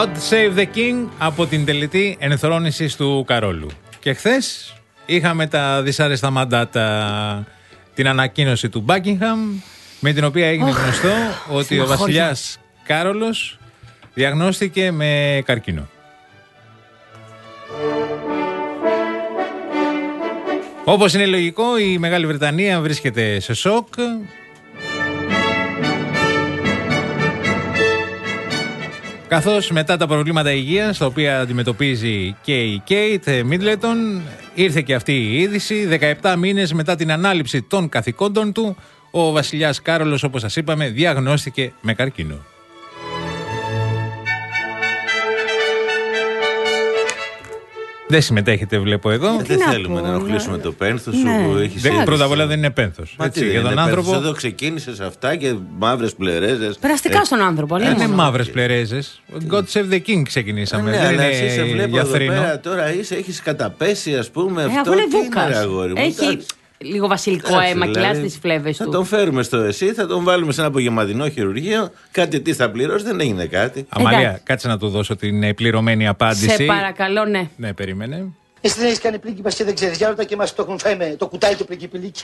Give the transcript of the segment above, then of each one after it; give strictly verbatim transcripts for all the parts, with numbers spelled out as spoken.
God Save the King από την τελετή ενθρόνησης του Καρόλου. Και χθες είχαμε τα δυσάρεστα μαντάτα, την ανακοίνωση του Buckingham, με την οποία έγινε oh, γνωστό ότι ο βασιλιάς Κάρολος διαγνώστηκε με καρκίνο. Όπως είναι λογικό, η Μεγάλη Βρετανία βρίσκεται σε σοκ. Καθώς μετά τα προβλήματα υγείας, τα οποία αντιμετωπίζει και η Κέιτ Μίτλετον, ήρθε και αυτή η είδηση. δεκαεπτά μήνες μετά την ανάληψη των καθηκόντων του, ο βασιλιάς Κάρολος, όπως σας είπαμε, διαγνώστηκε με καρκίνο. Δεν συμμετέχετε, βλέπω εδώ. Ε, δεν θέλουμε να ενοχλήσουμε το πένθος σου που έχει δεν, πρώτα απ' όλα δεν είναι πένθος. Μα έτσι, για τον άνθρωπο. Εδώ ξεκίνησε αυτά και μαύρες πλερέζες. Περαστικά ε, στον άνθρωπο. Δεν είναι μαύρες πλερέζες. God Save the King ξεκινήσαμε. Ναι, δεν αλλά είναι εσύ σε βλέπω εδώ πέρα, τώρα είσαι, έχεις καταπέσει, ας πούμε. Ε, αυτό είναι τι Βούκας. είναι, αγόρι μου. Έχει λίγο βασιλικό Άξε, αίμα, δηλαδή, κυλάς τις φλέβες του. Θα τον φέρουμε στο ΕΣΥ, θα τον βάλουμε σε ένα απογευματινό χειρουργείο. Κάτι τι θα πληρώσει, δεν έγινε κάτι. Αμαλία, κάτσε να του δώσω την πληρωμένη απάντηση. Σε παρακαλώ, ναι. Ναι, περίμενε. Εσύ δεν έχεις κάνει πρίγκιπας και δεν ξέρεις. Για ρώτα και μας το έχουν φάει με το κουτάλι του πριγκιπιλίκι.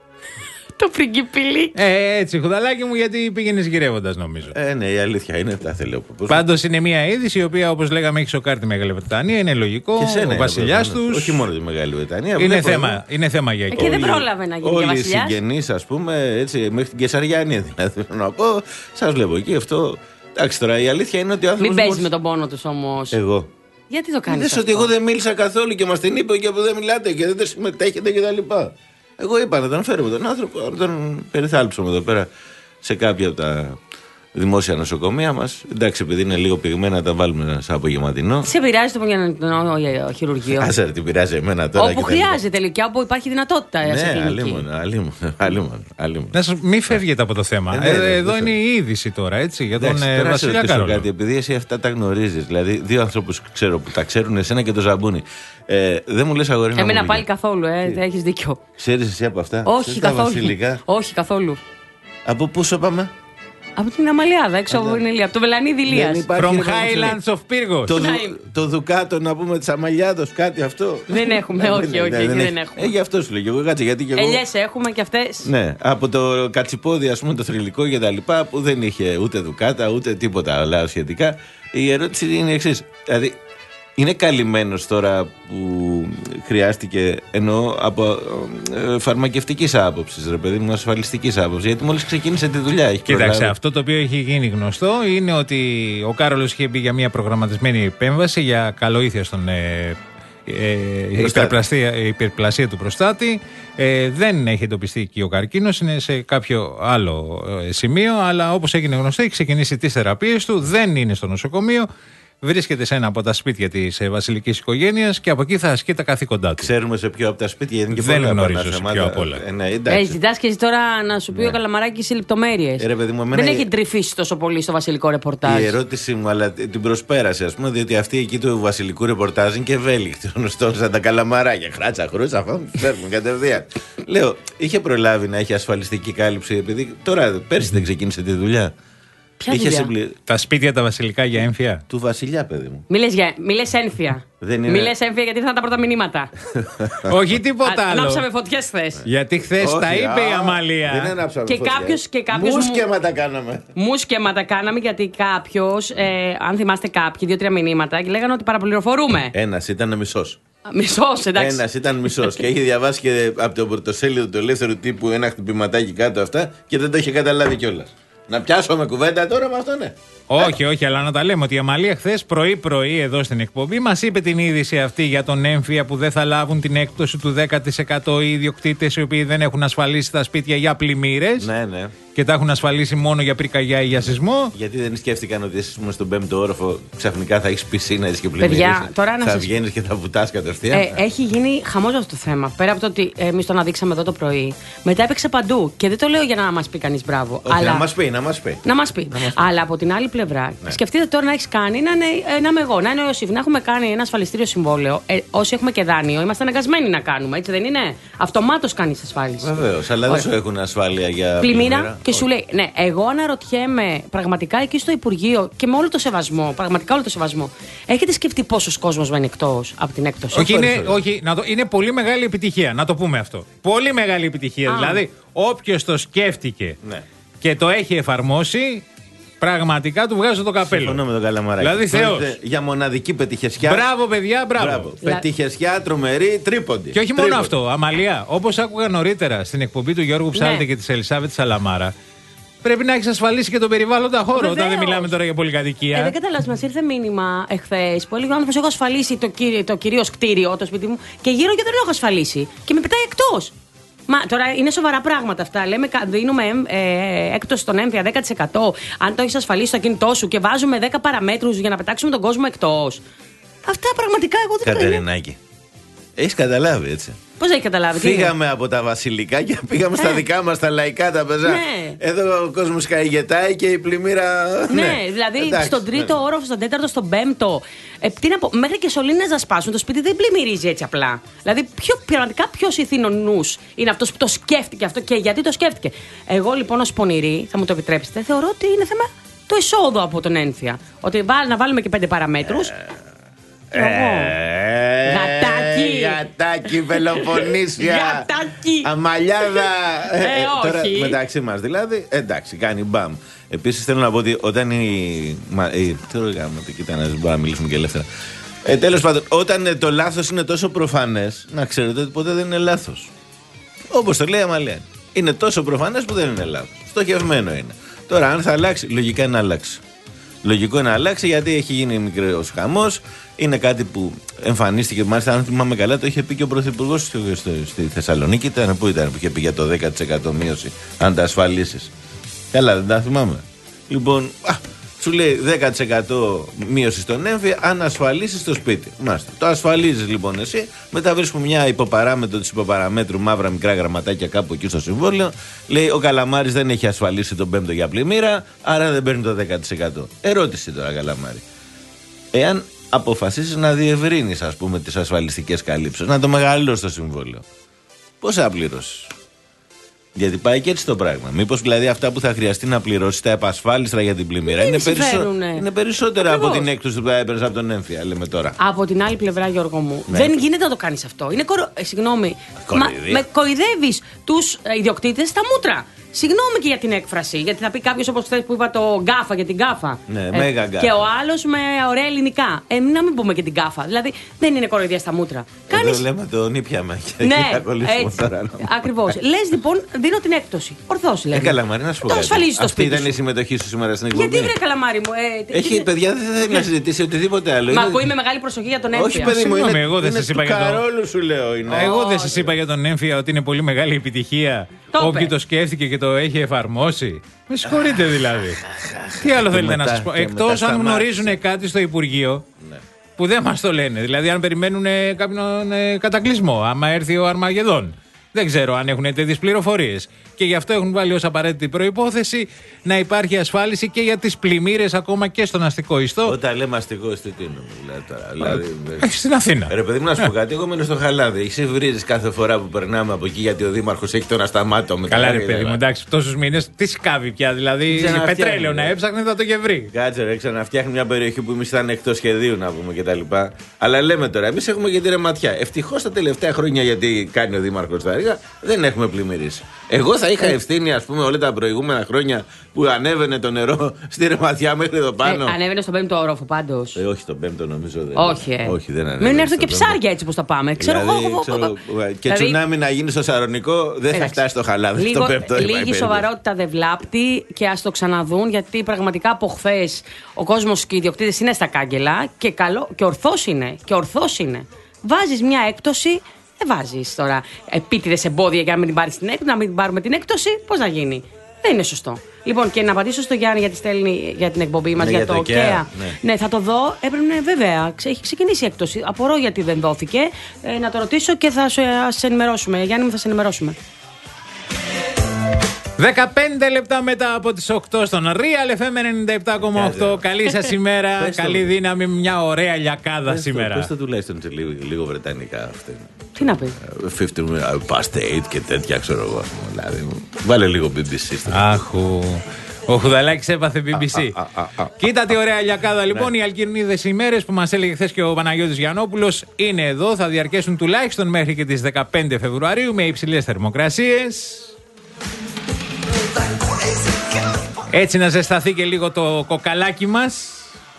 Το πριγκιπιλίκι. Ε, έτσι, χουδαλάκι μου, γιατί πήγαινες γυρεύοντας, νομίζω. Ε, ναι, η αλήθεια είναι, τα θέλω. Πάντως είναι μια είδηση η οποία, όπως λέγαμε, έχει σοκάρει τη Μεγάλη Βρετανία. Είναι λογικό. Και σένα, ο βασιλιάς τους. Όχι μόνο τη Μεγάλη Βρετανία. Είναι θέμα, είναι θέμα για εκεί. Και δεν πρόλαβε να γίνει όλοι βασιλιάς. Όλοι οι συγγενείς, ας πούμε, έτσι, μέχρι την Κεσαριάννη, δηλαδή, θέλω να πω, σας βλέπω εκεί αυτό. Εντάξει, τώρα η αλήθεια είναι ότι ο άνθρωπος. Μην παίζει με τον πόνο τους όμως. Εγώ. Γιατί το κάνεις αυτό? Ότι εγώ δεν μίλησα καθόλου και μας την είπε και που δεν μιλάτε και δεν συμμετέχετε κτλ. Εγώ είπα να τον φέρουμε τον άνθρωπο, να τον περιθάλψουμε εδώ πέρα σε κάποια από τα δημόσια νοσοκομεία μας. Εντάξει, επειδή είναι λίγο πυγμένα, τα βάλουμε σε απογευματινό. Σε πειράζει το χειρουργείο? Άσε, τι πειράζει εμένα τώρα. Όπου χρειάζεται, λέει, και όπου υπάρχει δυνατότητα. Ναι, αλλήμον. Να σας μην φεύγετε από το θέμα. Ε, ναι, ναι, εδώ ναι, είναι η είδηση τώρα, έτσι, για τον ε, βασιλιά Κάρολο. Κάτι, επειδή εσύ αυτά τα γνωρίζεις, δηλαδή δύο ανθρώπους ξέρω που τα ξέρουν, εσένα και το Ζαμπούνι. Ε, δεν μου λες, αγόρι μου. Εμένα πάλι καθόλου, ε, έχεις δίκιο. Ξέρεις εσύ από αυτά? Όχι καθόλου. Όχι καθόλου. Από πού σου πάμε? Από την Αμαλιάδα, έξω από την Ηλία. Από το Βελανίδη Ηλίας. From Highlands of Pyrgos. Το, δου, το Δουκάτο, να πούμε, της Αμαλιάδος, κάτι αυτό. Δεν έχουμε, όχι, όχι, δεν, δεν έχουμε. Ε, γι' αυτό σου λέγω. Κάτσε, γιατί και εγώ. Ελιές έχουμε και αυτές. Ναι, από το κατσιπόδι, ας πούμε, το θρυλικό και τα λοιπά, που δεν είχε ούτε Δουκάτα, ούτε τίποτα άλλα σχετικά. Η ερώτηση είναι η εξής. Δηλαδή, είναι καλυμμένος τώρα που χρειάστηκε, εννοώ από ε, φαρμακευτικής άποψης, ρε παιδί μου, ασφαλιστικής άποψης, γιατί μόλις ξεκίνησε τη δουλειά. Έχει Κοίταξε, προλάβει. αυτό το οποίο έχει γίνει γνωστό είναι ότι ο Κάρολος είχε μπει για μια προγραμματισμένη επέμβαση για καλοήθεια στον ε, ε, υπερπλασία, υπερπλασία του προστάτη. Ε, δεν έχει εντοπιστεί εκεί ο καρκίνος, είναι σε κάποιο άλλο ε, σημείο, αλλά όπως έγινε γνωστό, έχει ξεκινήσει τις θεραπείες του, δεν είναι στο νοσοκομείο. Βρίσκεται σε ένα από τα σπίτια της ε, βασιλικής οικογένειας και από εκεί θα ασκεί τα καθήκοντά του. Ξέρουμε σε ποιο από τα σπίτια, γιατί και δεν πολλά γνωρίζω σε ποιο από όλα. Ε, ναι, ε, ζητάς και εσύ τώρα να σου πει ναι. ο Καλαμαράκης σε λεπτομέρειες. Ε, παιδί μου, εμένα... Δεν έχει τρυφήσει τόσο πολύ στο βασιλικό ρεπορτάζ. Η ερώτηση μου, αλλά την προσπέρασε, ας πούμε, διότι αυτή εκεί του βασιλικού ρεπορτάζ είναι και ευέλικτη. Γνωστό σαν τα καλαμαράκια. Χράτσα, χρούτσα, αυτό φέρνουν κατευθείαν. Λέω, είχε προλάβει να έχει ασφαλιστική κάλυψη, επειδή τώρα πέρσι δεν ξεκίνησε τη δουλειά. Είχε συμπλη... Τα σπίτια τα βασιλικά για έμφυα. Του βασιλιά, παιδί μου. Μη λες, για... Μη λες ένφια. Δεν είναι... Μη λες ένφια, γιατί ήρθαν τα πρώτα μηνύματα. Όχι τίποτα άλλο. Ανάψαμε φωτιές χθες. Γιατί χθες τα είπε α, η Αμαλία. Δεν ανάψαμε και κάποιος, και κάποιος μουσκέματα κάναμε. Μουσκέματα κάναμε, γιατί κάποιος, ε, αν θυμάστε κάποιοι, δύο-τρία μηνύματα, και λέγανε ότι παραπληροφορούμε. Ένας ήταν μισός. Μισός, εντάξει. Ένας ήταν μισός και έχει διαβάσει και από το πρωτοσέλιδο του ελεύθερου τύπου ένα χτυπηματάκι κάτω αυτά και δεν το είχε καταλάβει κιόλας. Να πιάσουμε κουβέντα τώρα με αυτό, ναι. Όχι, όχι, αλλά να τα λέμε ότι η Αμαλία χθες πρωί-πρωί εδώ στην εκπομπή μας είπε την είδηση αυτή για τον έμφυα που δεν θα λάβουν την έκπτωση του δέκα τοις εκατό οι ιδιοκτήτες οι οποίοι δεν έχουν ασφαλίσει τα σπίτια για πλημμύρες. Ναι, ναι. Και τα έχουν ασφαλίσει μόνο για πυρκαγιά ή για σεισμό. Γιατί δεν σκέφτηκαν ότι εσύ στον πέμπτο όροφο ξαφνικά θα έχει πισίνα και πλημμύρες. Παιδιά, τώρα θα να σας... βγαίνει και θα βουτάς κατευθείαν. Ε, έχει γίνει χαμός αυτό το θέμα. Πέρα από το ότι εμείς το αναδείξαμε εδώ το πρωί, μετά έπαιξε παντού. Και δεν το λέω για να μας πει κανείς μπράβο. Όχι, αλλά... να μας πει, να μας πει. Να μας πει. πει. Αλλά από την άλλη πλευρά, ναι. σκεφτείτε τώρα να έχει κάνει, να είναι, να είμαι εγώ, να είναι ο Ιωσήφ, να έχουμε κάνει ένα ασφαλιστήριο συμβόλαιο. Ε, όσοι έχουμε και δάνειο, είμαστε αναγκασμένοι να κάνουμε, έτσι δεν είναι? Αυτομάτως κάνει ασφάλιση. Βεβαίως, αλλά δεν σου έχουν ασφάλεια για πλημμύρα. Και σου λέει, ναι, εγώ αναρωτιέμαι πραγματικά εκεί στο Υπουργείο και με όλο το σεβασμό, πραγματικά όλο το σεβασμό, έχετε σκεφτεί πόσος κόσμος μένει εκτός από την έκπτωση? Όχι, είναι, όχι να το, είναι πολύ μεγάλη επιτυχία, να το πούμε αυτό. Πολύ μεγάλη επιτυχία. Α. Δηλαδή, όποιος το σκέφτηκε ναι. και το έχει εφαρμόσει, πραγματικά του βγάζω το καπέλο. Συμφωνώ με τον Καλαμαράκη. Δηλαδή, Θεός. Για μοναδική πετυχεσιά. Μπράβο, παιδιά, μπράβο. μπράβο. Λα... Πετυχεσιά, τρομερή, τρίποντη. Και όχι τρίποντη. μόνο αυτό, Αμαλία, όπως άκουγα νωρίτερα στην εκπομπή του Γιώργου Ψάλτη ναι. και της Ελισάβετ Σαλαμάρα, πρέπει να έχεις ασφαλίσει και τον περιβάλλοντα χώρο. Βεβαίως. Όταν δεν μιλάμε τώρα για πολυκατοικία. Ε, δεν καταλάβεις, μας ήρθε μήνυμα εχθές που έλεγε ο άνθρωπος: έχω ασφαλίσει το, κύρι, το κυρίως κτίριο, το σπίτι μου, και γύρω και δεν έχω ασφαλίσει. Και με πετάει εκτός. Μα τώρα είναι σοβαρά πράγματα αυτά. Λέμε, δίνουμε ε, έκπτωση στον έμφυα δέκα τοις εκατό αν το έχεις ασφαλίσει στο κινητό σου και βάζουμε δέκα παραμέτρους για να πετάξουμε τον κόσμο εκτός. Αυτά πραγματικά εγώ δεν ξέρω. Κατερινάκη, έχεις καταλάβει έτσι? Πώς έχει καταλάβει? Φύγαμε από τα βασιλικά και πήγαμε ε. στα δικά μας τα λαϊκά τα πεζά. Ναι. Εδώ ο κόσμος καηγετάει και η πλημμύρα. Ναι, ναι. δηλαδή εντάξει, στον τρίτο ναι. όροφο, στον τέταρτο, στον πέμπτο. Ε, τι να πω, μέχρι και σωλήνες να σπάσουν, το σπίτι δεν πλημμυρίζει έτσι απλά. Δηλαδή, ποιο, πραγματικά ποιος ηθήνων νους είναι αυτός που το σκέφτηκε αυτό και γιατί το σκέφτηκε? Εγώ λοιπόν ως πονηρή, θα μου το επιτρέψετε, θεωρώ ότι είναι θέμα το εισόδου από τον ένφια. Ότι βάλ, να βάλουμε και πέντε παραμέτρους. Ε, ε, γατάκι! Γατάκι, Πελοποννήσια! Γατάκι! Αμαλιάδα! Ε, ε, τώρα όχι. μεταξύ μας δηλαδή, εντάξει, κάνει μπαμ. Επίσης θέλω να πω ότι όταν η. Μα, η τι το κάνουμε, κοίτα να μπορούμε να μιλήσουμε και ελεύθερα. Ε, τέλος πάντων, όταν ε, το λάθος είναι τόσο προφανές, να ξέρετε ότι ποτέ δεν είναι λάθος. Όπως το λέει η Αμαλία. Είναι τόσο προφανές που δεν είναι λάθος. Στοχευμένο είναι. Τώρα, αν θα αλλάξει, λογικά είναι να αλλάξει. Λογικό είναι να αλλάξει γιατί έχει γίνει μικρός χαμός. Είναι κάτι που εμφανίστηκε. Μάλιστα, αν θυμάμαι καλά, το είχε πει και ο Πρωθυπουργός στη Θεσσαλονίκη. Ήταν, πού ήταν που είχε πει για το δέκα τοις εκατό μείωση, αν τα ασφαλίσεις. Καλά, δεν τα θυμάμαι. Λοιπόν, α, σου λέει δέκα τοις εκατό μείωση στον έμφυα αν ασφαλίσεις το σπίτι. Μάλιστα. Το ασφαλίζεις λοιπόν εσύ. Μετά βρίσκουμε μια υποπαράμετρο της υποπαραμέτρου, μαύρα μικρά γραμματάκια κάπου εκεί στο συμβόλαιο. Λέει ο Καλαμάρης δεν έχει ασφαλίσει τον πέμπτο για πλημμύρα, άρα δεν παίρνει το δέκα τοις εκατό. Ερώτηση τώρα, Καλαμάρη. Εάν αποφασίσεις να διευρύνεις, ας πούμε, τις ασφαλιστικές καλύψεις, να το μεγαλώσεις το συμβόλαιο, πώς θα πληρώσεις? Γιατί πάει και έτσι το πράγμα. Μήπως δηλαδή αυτά που θα χρειαστεί να πληρώσεις τα επασφάλιστρα για την πλημμύρα είναι, περισσο... είναι περισσότερα Ακριβώς. από την έκπτωση που θα έπαιρνες από τον έμφυα, λέμε τώρα. Από την άλλη πλευρά, Γιώργο μου, ναι. δεν γίνεται να το κάνεις αυτό. Είναι κορο... ε, συγγνώμη, μα, με κοροϊδεύεις τους ιδιοκτήτες στα μούτρα. Συγγνώμη και για την έκφραση, γιατί θα πει κάποιος όπως χθες που είπα το γκάφα για την γκάφα. Ναι, ε, μέγα γκάφα. Και ο άλλος με ωραία ελληνικά. Ε, να μην πούμε και την γκάφα. Δηλαδή δεν είναι κοροϊδία στα μούτρα. Εδώ κάνεις... λέμε το νύπιαμε. Ναι, ακριβώς. Λες λοιπόν, δίνω την έκπτωση. Ορθώς λέμε. Ε, Καλαμάρη, να σου πω. Το ασφαλίζεις το σπίτι. Αυτή ήταν η συμμετοχή σου σήμερα στην εκπομπή. Γιατί βρε Καλαμάρη μου. Ε, Έχει, παιδιά, δεν θέλει να συζητήσει οτιδήποτε άλλο. Μα ακούει με μεγάλη προσοχή για τον έμφυα. Όχι, παιδί μου, είναι, εγώ δεν σας είπα για τον σου λέω. Εγώ δεν σας είπα για τον έμφυα ότι είναι πολύ μεγάλη επιτυχία. Όποιοι το σκέφτηκε και το έχει εφαρμόσει. Με συγχωρείτε δηλαδή. Τι άλλο θέλετε να σας πω? Εκτός αν γνωρίζουν κάτι στο Υπουργείο που δεν μας το λένε. Δηλαδή αν περιμένουν κάποιον κατακλυσμό, άμα έρθει ο Αρμαγεδόν. Δεν ξέρω αν έχουν τέτοιες πληροφορίες. Και γι' αυτό έχουν βάλει ως απαραίτητη προϋπόθεση να υπάρχει ασφάλιση και για τις πλημμύρες ακόμα και στον αστικό ιστό. Όταν λέμε αστικό ιστό, τι εννοούμε τώρα? Δηλαδή, στην Αθήνα. Ρε παιδί μου, να σου πω κάτι. Εγώ μένω στο Χαλάδι. Εσύ βρίζεις κάθε φορά που περνάμε από εκεί γιατί ο Δήμαρχος έχει τον ασταμάτο με. Καλά, ρε παιδί μου, εντάξει, τόσους μήνες τι σκάβει πια. Δηλαδή, πετρέλαιο να έψαχνε θα το και βρει. Κάτσε, ρε, ξαναφτιάχνει μια περιοχή που εμείς ήταν εκτός σχεδίου να πούμε κτλ. Αλλά λέμε τώρα, εμείς έχουμε και τη ρεματιά. Ευτυχώς τα τελευταία χρόνια, γιατί κάνει ο Δήμαρχος τα έργα, δεν έχουμε πλημμυρίσει. Εγώ θα είχα ευθύνη, ας πούμε, όλα τα προηγούμενα χρόνια που ανέβαινε το νερό στη ρεματιά μέχρι εδώ πάνω. Ε, ανέβαινε στον πέμπτο όροφο πάντως. Ε, όχι, στον πέμπτο νομίζω δεν. Όχι, ε. όχι δεν ανέβαινε. Μην έρθουν και ψάρια έτσι όπως τα πάμε. Ξέρω δηλαδή, εγώ. ξέρω, και δηλαδή, τσουνάμι να γίνει στο Σαρονικό δεν θα φτάσει στο Χαλάδι. Λίγο, στο πέμπτο, λίγη σοβαρότητα δεν βλάπτει και ας το ξαναδούν, γιατί πραγματικά από χθες ο κόσμος και οι ιδιοκτήτες είναι στα κάγκελα και, καλό, και ορθώς είναι. Και ορθώς είναι. Βάζεις μια έκπτωση. Δεν βάζεις τώρα επίτηδες εμπόδια για να μην την πάρεις την έκπτωση, να μην την πάρουμε την έκπτωση. Πώς να γίνει? Δεν είναι σωστό. Λοιπόν, και να απαντήσω στο Γιάννη γιατί στέλνει για την εκπομπή μας, ναι, για, για το ΚΕΑ. Ναι. ναι, θα το δω. Έπρεπε, βέβαια, έχει ξεκινήσει η έκπτωση. Απορώ γιατί δεν δόθηκε. Ε, να το ρωτήσω και θα σε ενημερώσουμε. Γιάννη μου, θα σε ενημερώσουμε. δεκαπέντε λεπτά μετά από τις οκτώ στον Real εφ εμ ενενήντα επτά κόμμα οκτώ. Καλή σας ημέρα, καλή δύναμη, μια ωραία λιακάδα σήμερα. Πες το τουλάχιστον λίγο, λίγο βρετανικά αυτό. Τι να πει. πενήντα past eight και τέτοια, ξέρω εγώ. Δηλαδή, βάλε λίγο μπι μπι σι. Άχου. Ο Χουδαλάκης έπαθε μπι μπι σι. Α, α, α, α. Κοίτα τι ωραία λιακάδα λοιπόν. Ναι. Οι Αλκυρνίδες ημέρες που μας έλεγε χθες και ο Παναγιώτης Γιαννόπουλος είναι εδώ. Θα διαρκέσουν τουλάχιστον μέχρι και τις δεκαπέντε Φεβρουαρίου με υψηλές θερμοκρασίες. Έτσι να ζεσταθεί και λίγο το κοκαλάκι μας.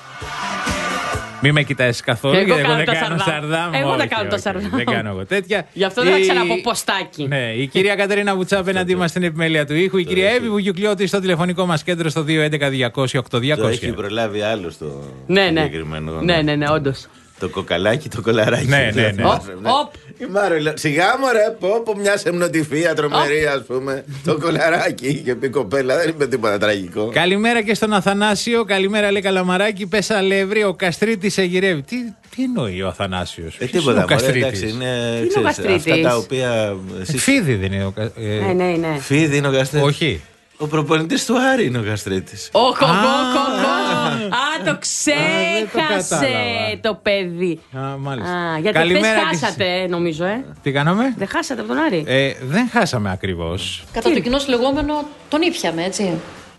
Μη με κοιτάς καθόλου, εγώ γιατί εγώ δεν κάνω κάνω τα σαρδάμ. Εγώ δεν Όχι, κάνω τα όχι, σαρδάμ. Δεν κάνω εγώ τέτοια. Γι' αυτό δεν θα Η- ξαναπώ ποστάκι. Ναι, η κυρία Κατερίνα Βουτσά απέναντί μας στην επιμέλεια του ήχου. Η κυρία Εύη Βουγιουκλιώτη στο τηλεφωνικό μας κέντρο στο δύο έντεκα διακόσια οκτώ Το έχει διακόσια. προλάβει άλλο το Ναι, ναι. συγκεκριμένο. Ναι, ναι, ναι, όντως. Το κοκαλάκι, το κολαράκι. Ναι, ναι, ναι. Οπ, οπ. Η Μάρο, λέω, σιγά μωρέ, πω πω μια σεμνοτυφία τρομερή, ας πούμε. Το κολαράκι είχε πει κοπέλα, δεν είπε τίποτα τραγικό. Καλημέρα και στον Αθανάσιο. Καλημέρα, λέει Καλαμαράκη. Πες αλεύρι, ο Καστρίτης εγειρεύει. Τι, τι εννοεί ο Αθανάσιος? Ε, Ποιος είναι τίποτα, ο μωρέ, Καστρίτης? εντάξει, είναι είναι ο ξέρεις, Καστρίτης? αυτά τα οποία... Ε, εσείς- Φίδι δεν είναι ο Κα- ε, Ναι, ναι, ναι. Φίδι είναι ο Καστρίτης. Όχι. Ο προπονητής του Άρη είναι ο Καστρίτης. Ο κοκό, Α. κοκό. Α, το δεν το ξέχασε κατάλαβα. το παιδί. Α, μάλιστα. Α, γιατί Καλημέρα χθες και χάσατε, ε, νομίζω, ε. Τι κάναμε? Δεν χάσατε από τον Άρη. Ε, δεν χάσαμε ακριβώς. Κατά το κοινό λεγόμενο τον ήπιαμε, έτσι.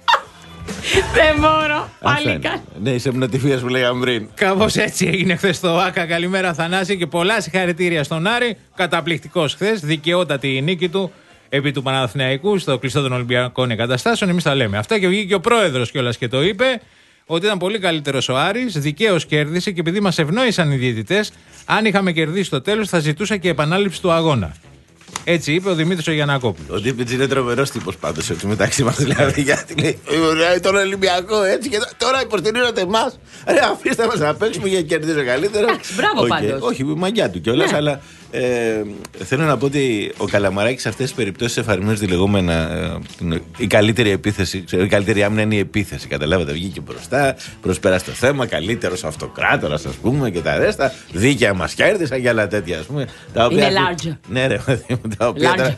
Δεν μπορώ. Αυτά Πάλι είναι. κάτι. Ναι, η σεμνοτυφία που λέγαμε πριν. Κάπως έτσι έγινε χθες το ΆΚΑ. Καλημέρα, Θανάση, και πολλά συγχαρητήρια στον Άρη. Καταπληκτικός χθες. Δικαιότατη η νίκη του επί του Παναθηναϊκού στο κλειστό των Ολυμπιακών Εγκαταστάσεων. Εμείς τα λέμε αυτά και βγήκε και ο πρόεδρος κιόλας και το είπε ότι ήταν πολύ καλύτερος ο Άρης. Δικαίως κέρδισε και επειδή μας ευνόησαν οι διαιτητές, αν είχαμε κερδίσει στο τέλος θα ζητούσα και επανάληψη του αγώνα. Έτσι είπε ο Δημήτρης ο Γιαννακόπουλος. Ο Ντίπιτς είναι τρομερός τύπος πάντως έτσι μεταξύ μας δηλαδή. Γιατί λέει «Ε, τον Ολυμπιακό έτσι και τώρα υποστηρίζετε εμάς. Ρε αφήστε μας να παίξουμε για να κερδίζω καλύτερα». Εντάξει, μπράβο Οκ, πάντως. Όχι, μαγιά του κιόλας, Ναι. αλλά ε, θέλω να πω ότι ο Καλαμαράκης σε αυτές τις περιπτώσεις εφαρμόζει λεγόμενα ε, την- η καλύτερη επίθεση, ξέρω, η καλύτερη άμυνα είναι η επίθεση. Καταλάβατε, βγήκε μπροστά, προσπέρασε το θέμα, καλύτερος αυτοκράτορας ας πούμε και τα ρέστα. Δίκαια μας κέρδισαν και άλλα τέτοια ας πούμε. Τα οποία Είναι έχουν- large. Ναι, ρε, παιδί μου, τα οποία Large. τώρα,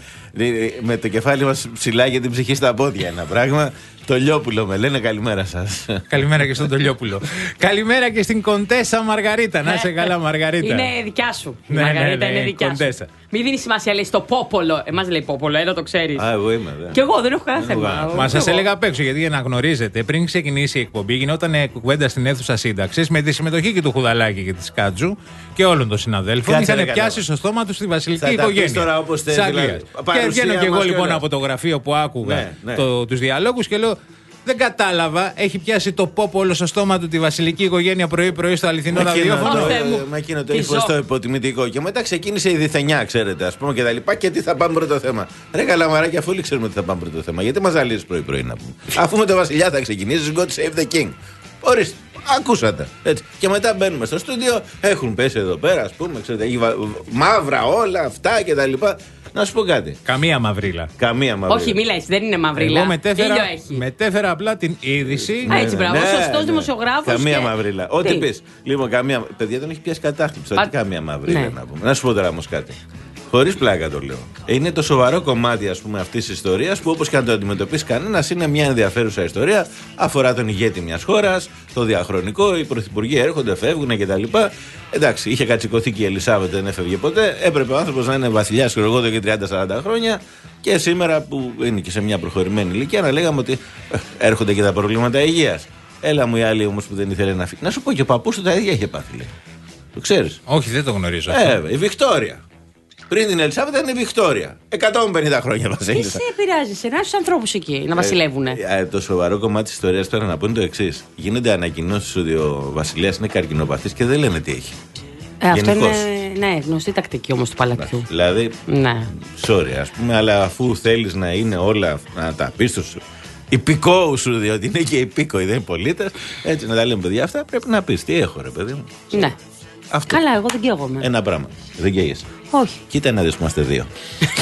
με το κεφάλι μας ψηλά και την ψυχή στα πόδια ένα πράγμα. Το Λιόπουλο με λένε καλημέρα σας. Καλημέρα και στον Τολιόπουλο. Καλημέρα και στην Κοντέσα Μαργαρίτα. Να είσαι καλά, Μαργαρίτα. Είναι δικιά σου. Η Ναι, Μαργαρίτα ναι, ναι, είναι δικιά κοντέσα. σου. Μην δίνει σημασία, λέει στο πόπολο. Εμάς λέει πόπολο, έλα το ξέρει. Α, εγώ είμαι, δε. Κι εγώ δεν έχω κανένα Δεν έχω θέμα. κανένα. Μα Κι σα εγώ. έλεγα απ' έξω, γιατί για να γνωρίζετε, πριν ξεκινήσει η εκπομπή, γινόταν ε, κουβέντα στην αίθουσα σύνταξη με τη συμμετοχή και του Χουδαλάκη και τη Κάτζου και όλων των συναδέλφων. Κάτσε, Είχαν ρε, πιάσει καλά. στο στόμα του τη βασιλική Θα τα πεις οικογένεια. τώρα όπως θες, της δηλαδή. Αγγλίας. Και Παρουσία βγαίνω κι εγώ μας λοιπόν κιόλας. από το γραφείο που άκουγα Ναι, ναι. το, του διαλόγου και λέω. Δεν κατάλαβα, έχει πιάσει το πόπολο στο στόμα του τη βασιλική οικογένεια πρωί-πρωί στο αληθινό Με εκείνο ραδιόφωνο. Ω, Θεέ μου. το- με εκείνο το Τι ύφος ζω. το υποτιμητικό. Και μετά ξεκίνησε η διθενιά, ξέρετε, α πούμε και τα λοιπά. Και τι θα πάμε πρώτο θέμα. Ρε Καλαμαράκη, αφού όλοι ξέρουμε τι θα πάμε πρώτο θέμα. Γιατί μας ζαλίζεις πρωί-πρωί να πούμε. Αφού με το Βασιλιά θα ξεκινήσει, God save the king. Ορίστε, ακούσατε. Έτσι. Και μετά μπαίνουμε στο στούντιο, έχουν πέσει εδώ πέρα, α πούμε, ξέρετε, έχει βα- μαύρα όλα αυτά και τα λοιπά. Να σου πω κάτι. Καμία μαυρίλα. Καμία μαύρη. Όχι, μη λες, δεν είναι μαυρίλα. Εγώ μετέφερα, Ήλιο έχει. μετέφερα απλά την είδηση. Α, έτσι, μπράβο. Σωστός δημοσιογράφος Καμία και- μαυρίλα. Ό,τι Τι? πει. Λοιπόν, καμία. Παιδιά, τον έχει πιάσει κατάθλιψη. Α, Τι καμία μαυρίλα ναι. να πούμε. Να σου πω τώρα όμω κάτι. Χωρίς πλάκα το λέω. Είναι το σοβαρό κομμάτι ας πούμε αυτής της ιστορίας που όπως και αν το αντιμετωπίσει κανένας είναι μια ενδιαφέρουσα ιστορία. Αφορά τον ηγέτη μιας χώρας, το διαχρονικό, οι πρωθυπουργοί έρχονται, φεύγουν κτλ. Εντάξει, είχε κατσικωθεί και η Ελισάβετ, δεν έφευγε ποτέ. Έπρεπε ο άνθρωπος να είναι βασιλιάς και εγώ εδώ και τριάντα σαράντα χρόνια. Και σήμερα που είναι και σε μια προχωρημένη ηλικία να λέγαμε ότι ε, έρχονται και τα προβλήματα υγείας. Έλα μου η άλλη όμως που δεν ήθελε να φύγει. Να σου πω και ο παππούς του τα ίδια είχε πάθει. Λέει. Το ξέρεις. Όχι, δεν το γνωρίζω. Ε, η Βικτόρια. Πριν την Ελισάβετ ήταν η Βικτόρια. εκατόν πενήντα χρόνια Τι βασίλισσα. σε επηρεάζει, σε τους ανθρώπους εκεί να βασιλεύουνε. Ε, ε, το σοβαρό κομμάτι της ιστορίας τώρα να πω είναι το εξής. Γίνονται ανακοινώσεις ότι ο βασιλιάς είναι καρκινοπαθής και δεν λένε τι έχει. Ε, αυτό γενικώς. είναι ναι, γνωστή τακτική όμως του παλατιού. Δηλαδή, Ναι. sorry ας πούμε, αλλά αφού θέλεις να είναι όλα, να τα πεις στους υπηκόους σου, διότι είναι και υπήκοοι, δεν είναι πολίτες, έτσι να τα λέμε παιδιά αυτά, πρέπει να πεις τι έχω ρε παιδί μου. Ναι. Αυτό. Καλά, εγώ δεν καίγομαι. Ένα πράγμα. Δεν καίγεσαι. Όχι. Κοίτα να δεις που είμαστε δύο.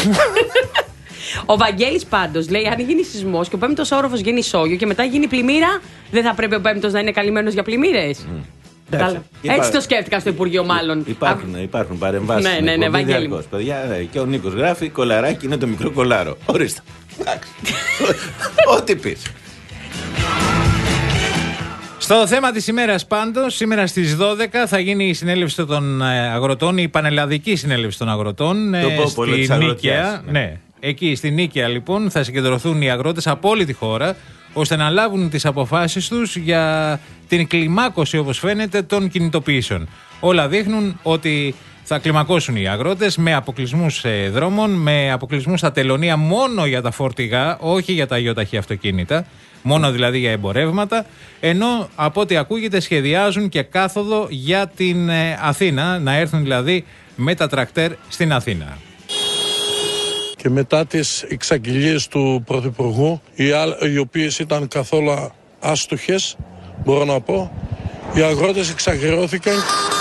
Ο Βαγγέλης πάντως λέει: αν γίνει σεισμός και ο πέμπτος όροφος γίνει ισόγειο και μετά γίνει πλημμύρα, δεν θα πρέπει ο πέμπτος να είναι καλυμμένος για πλημμύρες. Κατάλαβα. Υπά- Έτσι το σκέφτηκα στο Υπουργείο, μάλλον. Υπάρχουν, υπάρχουν παρεμβάσεις. Ναι, στην ναι, ναι, εκπομπή Βαγγέλη διαρκώς. Παιδιά, ναι, και ο Νίκος γράφει: κολαράκι είναι το μικρό κολάρο. Ορίστε. Εντάξει. Ό,τι πεις. Στο θέμα της ημέρας πάντως, σήμερα στις δώδεκα θα γίνει η συνέλευση των αγροτών, η πανελλαδική συνέλευση των αγροτών Το στη Νίκαια. Ναι. ναι. Εκεί στη Νίκαια λοιπόν θα συγκεντρωθούν οι αγρότες από όλη τη χώρα, ώστε να λάβουν τις αποφάσεις τους για την κλιμάκωση, όπως φαίνεται, των κινητοποιήσεων. Όλα δείχνουν ότι θα κλιμακώσουν οι αγρότες με αποκλεισμούς δρόμων, με αποκλεισμούς στα τελωνεία μόνο για τα φορτηγά, όχι για τα ιοταχή αυτοκίνητα, μόνο δηλαδή για εμπορεύματα, ενώ από ό,τι ακούγεται σχεδιάζουν και κάθοδο για την Αθήνα, να έρθουν δηλαδή με τα τρακτέρ στην Αθήνα. Και μετά τις εξαγγελίες του Πρωθυπουργού, οι οποίες ήταν καθόλου άστοχες, μπορώ να πω, οι αγρότες εξαγριώθηκαν.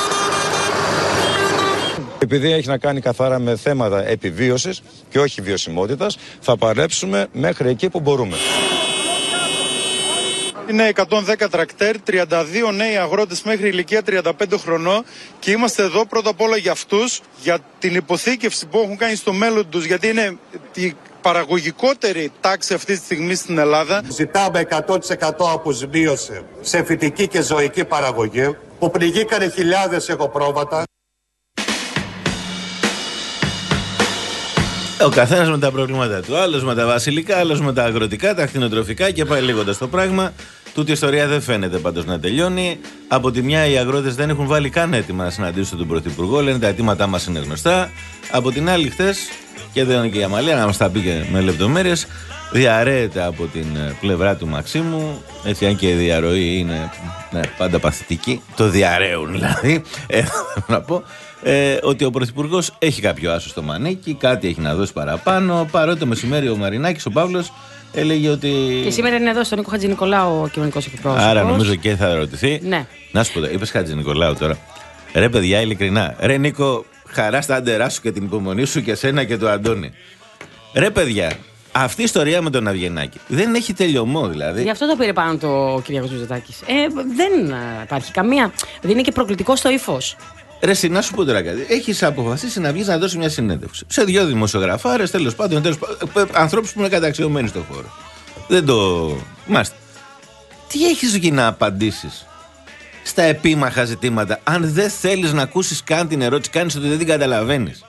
Επειδή έχει να κάνει καθαρά με θέματα επιβίωσης και όχι βιωσιμότητας, θα παλέψουμε μέχρι εκεί που μπορούμε. Είναι εκατόν δέκα τρακτέρ, τριάντα δύο νέοι αγρότες μέχρι ηλικία τριάντα πέντε χρονών και είμαστε εδώ πρώτα απ' όλα για αυτούς, για την υποθήκευση που έχουν κάνει στο μέλλον τους, γιατί είναι η παραγωγικότερη τάξη αυτή τη στιγμή στην Ελλάδα. Ζητάμε εκατό τοις εκατό αποζημίωση σε φυτική και ζωική παραγωγή, που πνιγήκανε χιλιάδες εγωπρόβατα. Ο καθένας με τα προβλήματα του. Άλλος με τα βασιλικά, άλλος με τα αγροτικά, τα κτηνοτροφικά και πάει λέγοντας το πράγμα. Τούτη η ιστορία δεν φαίνεται πάντως να τελειώνει. Από τη μια, οι αγρότες δεν έχουν βάλει καν έτοιμα να συναντήσουν τον Πρωθυπουργό. Λένε τα αιτήματά μας είναι γνωστά. Από την άλλη, χτες, και εδώ είναι και η Αμαλία, να μας τα πει και με λεπτομέρειες, διαρρέεται από την πλευρά του Μαξίμου. Έτσι, αν και η διαρροή είναι ναι, πάντα παθητική, το διαρρέουν δηλαδή. Ε, να πω. Ε, ότι ο Πρωθυπουργός έχει κάποιο άσο στο μανίκι, κάτι έχει να δώσει παραπάνω. Παρότι το μεσημέρι ο Μαρινάκης, ο Παύλος, έλεγε ότι. Και σήμερα είναι εδώ στον Νίκο Χατζηνικολάου ο κοινωνικός εκπρόσωπος. Άρα νομίζω και θα ρωτηθεί. Ναι. Να σου πω, είπες Χατζηνικολάου τώρα. Ρε παιδιά, ειλικρινά. Ρε Νίκο, χαρά στα άντερά σου και την υπομονή σου και σένα και του Αντώνη. Ρε παιδιά, αυτή η ιστορία με τον Αυγενάκη δεν έχει τελειωμό δηλαδή. Γι' αυτό το πήρε πάνω το ο Κυριάκος Μητσοτάκης. Ε, δεν υπάρχει καμία. Δεν είναι και προκλητικό στο ύφος. Ρε, συ, να σου πω τώρα κάτι. Έχεις αποφασίσει να βγεις να δώσεις μια συνέντευξη σε δύο δημοσιογραφάρες, τέλος πάντων, τέλος πάντων, ανθρώπους που είναι καταξιωμένοι στον χώρο. Δεν το. Μάστε. Τι έχεις εκεί να απαντήσεις στα επίμαχα ζητήματα, αν δεν θέλεις να ακούσεις καν την ερώτηση, κάνεις ότι δεν την καταλαβαίνεις.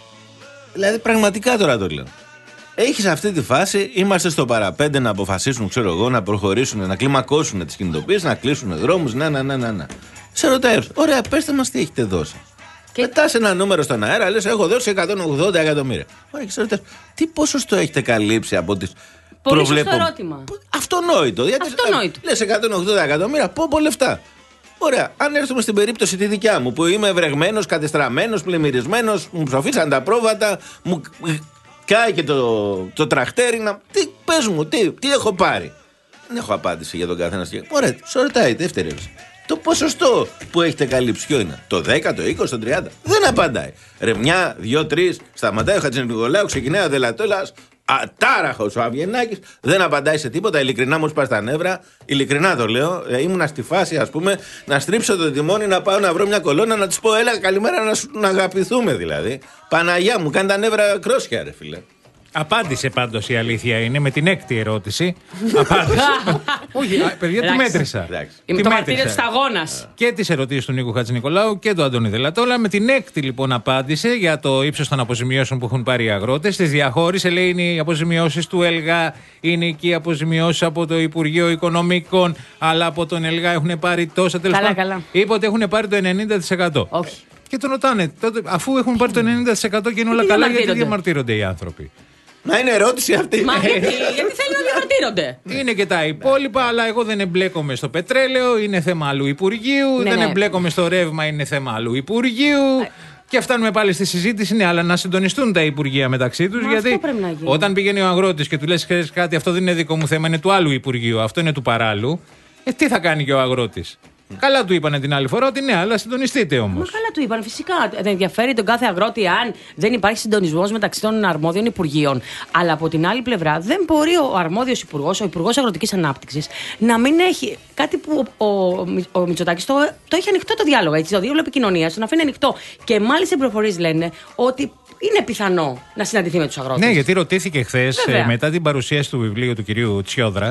Δηλαδή, πραγματικά τώρα το λέω. Έχεις αυτή τη φάση, είμαστε στο παραπέντε να αποφασίσουν, ξέρω εγώ, να προχωρήσουν, να κλιμακώσουν τις κινητοποιήσεις, να κλείσουν δρόμους, να, να, να, να, να. Σε ρωτάει, ωραία, πέστε μας τι έχετε δώσει. Και πετάς ένα νούμερο στον αέρα, λες, έχω δώσει εκατόν ογδόντα εκατομμύρια. Ωραία, και σε ρωτάει, τι ποσοστό έχετε καλύψει από τις προβλέπω. Πολύ ερώτημα. Αυτονόητο. Αυτονόητο. Λες εκατόν ογδόντα εκατομμύρια, πω πω λεφτά. Ωραία, αν έρθουμε στην περίπτωση τη δικιά μου, που είμαι ευρεγμένος, κατεστραμμένος, πλημμυρισμένος, μου ψοφίσαν τα πρόβατα, μου κάει και το, το τραχτέρι, να... τι, πες μου, τι, τι έχω πάρει. Δεν έχω απάντηση για τον καθένα. Ωραία, σου ρωτάει, δεύτερη ερώτηση. Το ποσοστό που έχετε καλύψει ποιο είναι? Το δέκα, το είκοσι, το τριάντα. Δεν απαντάει. Ρε, μια, δυο, τρεις, σταματάει ο Χατζηνικολάου, ξεκινάει ο Δελατόλας, ατάραχος ο Αυγενάκης, δεν απαντάει σε τίποτα. Ειλικρινά μου σπάει τα νεύρα. Ειλικρινά το λέω. Ε, ήμουνα στη φάση, ας πούμε, να στρίψω το τιμόνι, να πάω να βρω μια κολόνα, να της πω, έλα, καλημέρα, να, σου, να αγαπηθούμε δηλαδή. Παναγιά μου, κάνει τα νεύρα κρόσια, ρε φίλε. Απάντησε πάντως, η αλήθεια είναι, με την έκτη ερώτηση. Απάντησε. Όχι, παιδιά, τη μέτρησα. Είμαι το μαρτύριο της αγώνας. Και τις ερωτήσεις του Νίκου Χατζηνικολάου και του Αντώνη Δελατόλα. Με την έκτη λοιπόν απάντησε για το ύψος των αποζημιώσεων που έχουν πάρει οι αγρότες. Τις διαχώρισε, λέει, είναι οι αποζημιώσεις του ΕΛΓΑ, είναι και οι αποζημιώσεις από το Υπουργείο Οικονομικών, αλλά από τον ΕΛΓΑ έχουν πάρει τόσα. Τέλος πάντων, είπε ότι έχουν πάρει το ενενήντα τοις εκατό. Όχι. Και τον ρωτάνε, τότε, αφού έχουν πάρει το ενενήντα τοις εκατό και είναι όλα καλά, γιατί διαμαρτύρονται οι άνθρωποι? Να είναι ερώτηση αυτή. Μα γιατί, γιατί θέλουν να διαμαρτύρονται. Είναι και τα υπόλοιπα, αλλά εγώ δεν εμπλέκομαι στο πετρέλαιο, είναι θέμα άλλου Υπουργείου. Ναι, δεν ναι. εμπλέκομαι στο ρεύμα, είναι θέμα άλλου Υπουργείου. Ε. Και φτάνουμε πάλι στη συζήτηση, ναι, αλλά να συντονιστούν τα Υπουργεία μεταξύ τους. Γιατί όταν πηγαίνει ο αγρότης και του λες κάτι, αυτό δεν είναι δικό μου θέμα, είναι του άλλου Υπουργείου, αυτό είναι του παράλληλου. Ε, τι θα κάνει και ο αγρότης? Καλά του είπανε την άλλη φορά ότι ναι, αλλά συντονιστείτε όμως. Μα καλά του είπαν, φυσικά. Δεν ενδιαφέρει τον κάθε αγρότη αν δεν υπάρχει συντονισμός μεταξύ των αρμόδιων υπουργείων. Αλλά από την άλλη πλευρά δεν μπορεί ο αρμόδιος υπουργός, ο Υπουργός Αγροτικής Ανάπτυξης, να μην έχει κάτι που ο, ο, ο Μητσοτάκης το, το έχει ανοιχτό το διάλογο. Έτσι, το διάλογο επικοινωνίας τον αφήνει ανοιχτό. Και μάλιστα οι πληροφορίες λένε ότι είναι πιθανό να συναντηθεί με τους αγρότες. Ναι, γιατί ρωτήθηκε χθες, μετά την παρουσίαση του βιβλίου του κυρίου Τσιόδρα,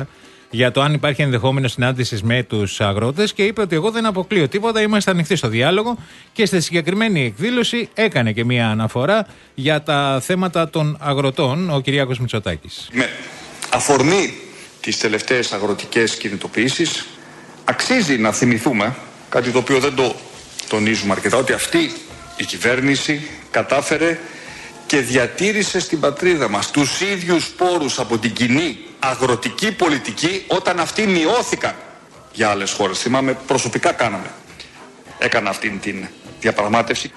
για το αν υπάρχει ενδεχόμενο συνάντηση με τους αγρότες και είπε ότι εγώ δεν αποκλείω τίποτα, είμαστε ανοιχτοί στο διάλογο και στη συγκεκριμένη εκδήλωση έκανε και μία αναφορά για τα θέματα των αγροτών ο Κυριάκος Μητσοτάκης. Με αφορμή τις τελευταίες αγροτικές κινητοποιήσεις αξίζει να θυμηθούμε κάτι το οποίο δεν το τονίζουμε αρκετά, ότι αυτή η κυβέρνηση κατάφερε και διατήρησε στην πατρίδα μας τους ίδιους πόρους από την κοινή αγροτική πολιτική όταν αυτοί μειώθηκαν για άλλες χώρες. Θυμάμαι, προσωπικά κάναμε. Έκανα αυτήν την διαπραγμάτευση.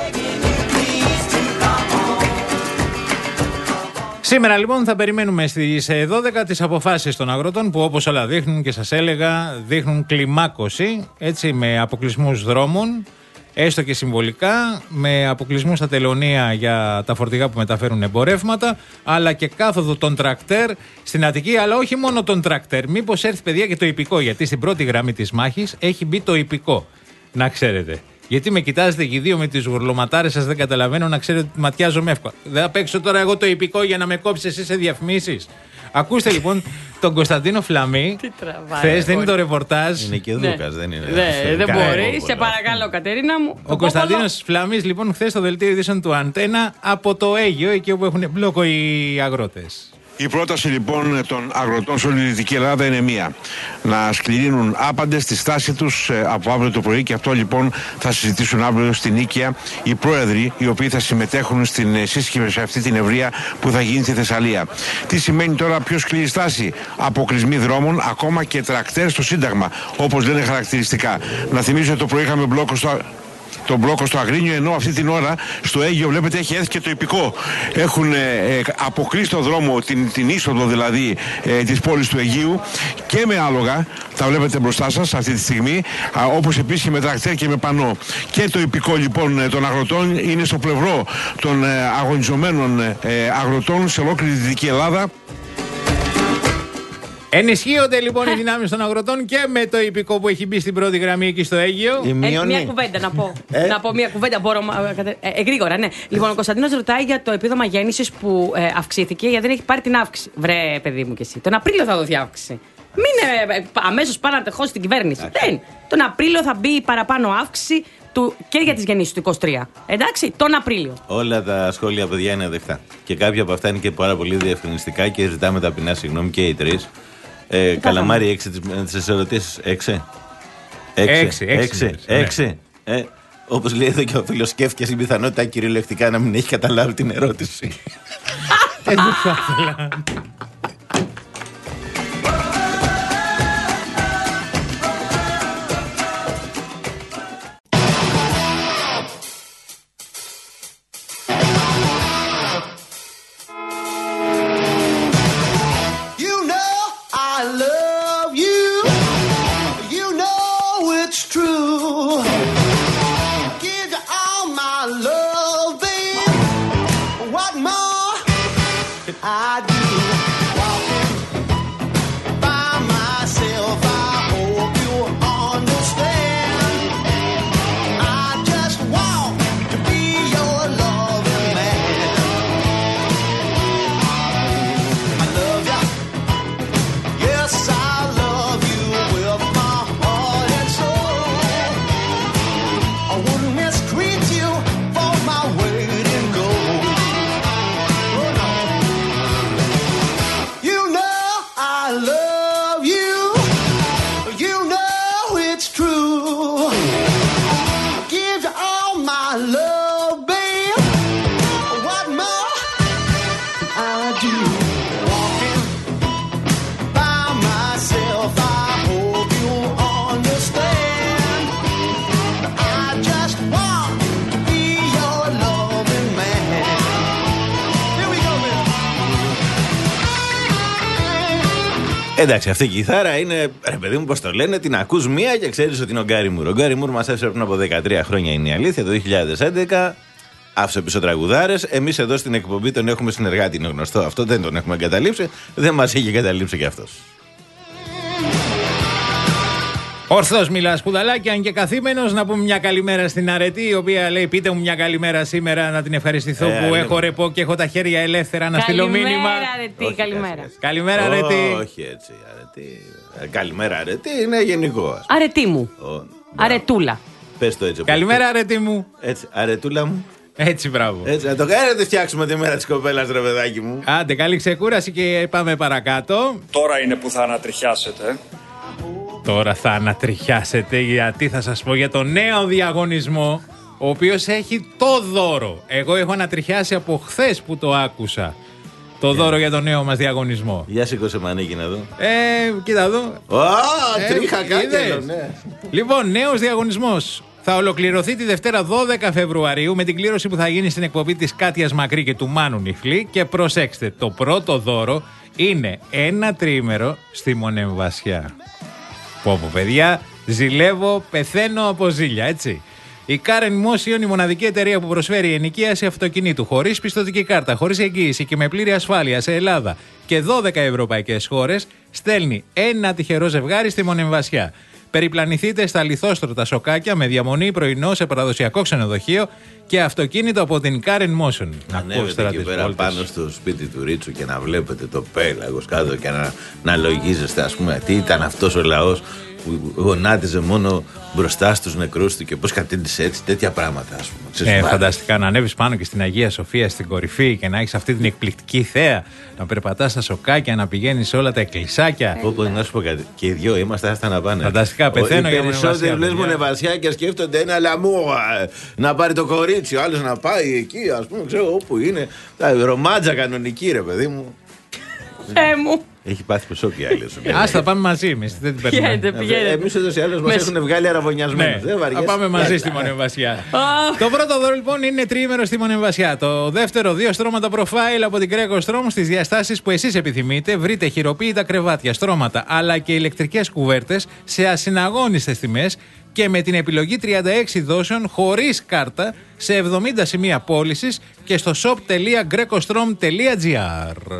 Σήμερα λοιπόν θα περιμένουμε στις δώδεκα τις αποφάσεις των αγροτών που όπως όλα δείχνουν και σας έλεγα δείχνουν κλιμάκωση, έτσι, με αποκλεισμούς δρόμων, έστω και συμβολικά, με αποκλεισμούς στα τελωνεία για τα φορτηγά που μεταφέρουν εμπορεύματα, αλλά και κάθοδο των τρακτέρ στην Αττική, αλλά όχι μόνο των τρακτέρ. Μήπως έρθει, παιδιά, και το ιππικό, γιατί στην πρώτη γραμμή της μάχης έχει μπει το ιππικό. Να ξέρετε. Γιατί με κοιτάζετε και οι δύο με τις γουρλωματάρες σας, δεν καταλαβαίνω, να ξέρετε ότι ματιάζομαι εύκολα. Δεν θα παίξω τώρα εγώ το ιππικό για να με κόψεις εσείς σε διαφημίσεις. Ακούστε λοιπόν τον Κωνσταντίνο Φλαμή. Χθες δεν είναι το ρεπορτάζ. Είναι και Δούκας, δεν είναι. Ναι, δεν μπορεί. Σε παρακαλώ, Κατερίνα μου. Ο Κωνσταντίνος Φλαμής λοιπόν χθες στο δελτίο ειδήσεων του Αντένα από το Αίγυο, εκεί όπου έχουν μπλόκο οι αγρότες. Η πρόταση λοιπόν των αγροτών σε όλη τη Δυτική Ελλάδα είναι μία. Να σκληρύνουν άπαντες τη στάση τους από αύριο το πρωί, και αυτό λοιπόν θα συζητήσουν αύριο στην Νίκαια οι πρόεδροι, οι οποίοι θα συμμετέχουν στην σύσκεψη σε αυτή την ευρεία που θα γίνει στη Θεσσαλία. Τι σημαίνει τώρα πιο σκληρή στάση? Αποκλεισμοί δρόμων, ακόμα και τρακτέρ στο Σύνταγμα, όπως λένε χαρακτηριστικά. Να θυμίσω ότι το πρωί είχαμε μπλόκο στο. τον μπλόκο στο Αγρίνιο, ενώ αυτή την ώρα στο Αίγυο βλέπετε έχει έρθει και το ιππικό. Έχουν ε, αποκλείσει το δρόμο, την, την είσοδο δηλαδή ε, της πόλης του Αιγείου και με άλογα, τα βλέπετε μπροστά σας αυτή τη στιγμή, α, όπως επίσης και με τρακτέρ και με πανό. Και το ιππικό λοιπόν των αγροτών είναι στο πλευρό των ε, αγωνιζομένων ε, αγροτών σε ολόκληρη τη Δυτική Ελλάδα. Ενισχύονται λοιπόν οι δυνάμεις των αγροτών και με το ιππικό που έχει μπει στην πρώτη γραμμή εκεί στο Αίγυο. Ε, μια κουβέντα να πω. Ε? Να πω μια κουβέντα. Μπορώ. Ε, ε, γρήγορα, ναι. Λοιπόν, ο Κωνσταντίνος ρωτάει για το επίδομα γέννησης που ε, αυξήθηκε, γιατί δεν έχει πάρει την αύξηση. Βρε, παιδί μου, και εσύ. Τον Απρίλιο θα δοθεί αύξηση. Μην ε, αμέσως πάνε να τεχώσει την κυβέρνηση. Δεν. Τον Απρίλιο θα μπει παραπάνω αύξηση του, και για τις γεννήσεις του είκοσι τρία. Εντάξει, τον Απρίλιο. Όλα τα σχόλια, παιδιά, είναι αδεκτά. Και κάποια από αυτά είναι και πάρα πολύ διευκρινιστικά και ζητάμε ταπεινά συγγνώμη και οι τρεις. Ε, Καλαμάρι, έξι τις ερωτήσεις. Έξι. Έξι. Έξι. Όπως λέει εδώ και ο φίλος, σκέφτηκε στην πιθανότητα κυριολεκτικά να μην έχει καταλάβει την ερώτηση. Δεν θα ήθελα. Εντάξει, αυτή η κιθάρα είναι, ρε παιδί μου, πώς το λένε, την ακούς μία και ξέρεις ότι είναι ο Γκάρι Μουρ. Ο Γκάρι Μουρ μας έφερε πριν από δεκατρία χρόνια, είναι η αλήθεια, το δύο χιλιάδες έντεκα. Άφησε πίσω τραγουδάρες. Εμείς εδώ στην εκπομπή τον έχουμε συνεργάτη, είναι γνωστό αυτό, δεν τον έχουμε εγκαταλείψει. Δεν μας είχε εγκαταλείψει κι αυτός. Ορθώς μιλάς, Σπουδαλάκη, αν και καθήμενος. Να πούμε μια καλημέρα στην Αρετή, η οποία λέει: πείτε μου μια καλημέρα σήμερα, να την ευχαριστηθώ ε, που έχω ρεπό και έχω τα χέρια ελεύθερα να στείλω μήνυμα. Καλημέρα, Αρετή, όχι, καλημέρα. Ας, ας. Καλημέρα, Αρετή. Όχι έτσι, Αρετή. Καλημέρα, Αρετή, είναι γενικό. Αρετή μου. Ο, Αρετούλα. Πες το έτσι. Καλημέρα, Αρετή μου. Έτσι, Αρετούλα μου. Έτσι, μπράβο. Έτσι, να το κάνετε, φτιάξουμε τη μέρα της κοπέλας, ρε παιδάκι μου. Άντε, καλή ξεκούραση και πάμε παρακάτω. Τώρα είναι που θα ανατριχιάσετε. Τώρα θα ανατριχιάσετε, γιατί θα σας πω για το νέο διαγωνισμό, ο οποίος έχει το δώρο. Εγώ έχω ανατριχιάσει από χθες που το άκουσα. Το yeah. δώρο για το νέο μας διαγωνισμό. Για σήκωσε μανίκι να δω. Ε, κοίτα εδώ. Α, ε, τρίχα κάτι. Ναι. Λοιπόν, νέος διαγωνισμός. Θα ολοκληρωθεί τη Δευτέρα δώδεκα Φεβρουαρίου με την κλήρωση που θα γίνει στην εκπομπή της Κάτιας Μακρύ και του Μάνου Νιφλή. Και προσέξτε, το πρώτο δώρο είναι ένα τριήμερο στη Μονεμβασιά. Πω πω παιδιά, ζηλεύω, πεθαίνω από ζήλια, έτσι. Η Karen Motion, η μοναδική εταιρεία που προσφέρει ενοικίαση αυτοκινήτου χωρίς πιστωτική κάρτα, χωρίς εγγύηση και με πλήρη ασφάλεια σε Ελλάδα και δώδεκα ευρωπαϊκές χώρες, στέλνει ένα τυχερό ζευγάρι στη Μονεμβασιά. Περιπλανηθείτε στα λιθόστρωτα σοκάκια με διαμονή πρωινό σε παραδοσιακό ξενοδοχείο και αυτοκίνητο από την Karen Motion. Ανέβετε εκεί πέρα πάνω στο σπίτι του Ρίτσου και να βλέπετε το πέλαγος κάτω και να, να λογίζεστε, ας πούμε, τι ήταν αυτός ο λαός που γονάτιζε μόνο μπροστά στους νεκρούς του και πώς κατήντησε έτσι, τέτοια πράγματα, ας πούμε. Ε, φανταστικά να ανέβεις πάνω και στην Αγία Σοφία στην κορυφή και να έχεις αυτή την εκπληκτική θέα, να περπατάς στα σοκάκια, να πηγαίνεις σε όλα τα εκκλησάκια. Πω, πω, να σου πω κάτι. Και οι δυο είμαστε άστα να πάνε. Φανταστικά, πεθαίνω για Μονεμβασιά. Οι περισσότεροι λες Μονεμβασιά και σκέφτονται ένα λαμούγα να πάρει το κορίτσι, ο άλλος να πάει εκεί, ας πούμε, ξέρω όπου είναι. Ρομάτζα κανονική, ρε παιδί μου. Ε μου. Έχει πάθει πεσόκι άλλη. Ας θα πάμε μαζί εμείς. Δεν την πηγαίνετε, πηγαίνετε. Εμείς εδώ σε άλλους μας έχουν βγάλει αραβωνιασμένους. Ναι, θα πάμε μαζί στη Μονεμβασιά. Το πρώτο δώρο λοιπόν είναι τριήμερο στη Μονεμβασιά. Το δεύτερο, δύο στρώματα profile από την Greco Strom στις διαστάσεις που εσείς επιθυμείτε. Βρείτε χειροποίητα κρεβάτια, στρώματα αλλά και ηλεκτρικές κουβέρτες σε ασυναγώνιστες τιμές και με την επιλογή τριάντα έξι δόσεων χωρίς κάρτα σε εβδομήντα σημεία πώλησης και στο shop τελεία grecostrom τελεία gr.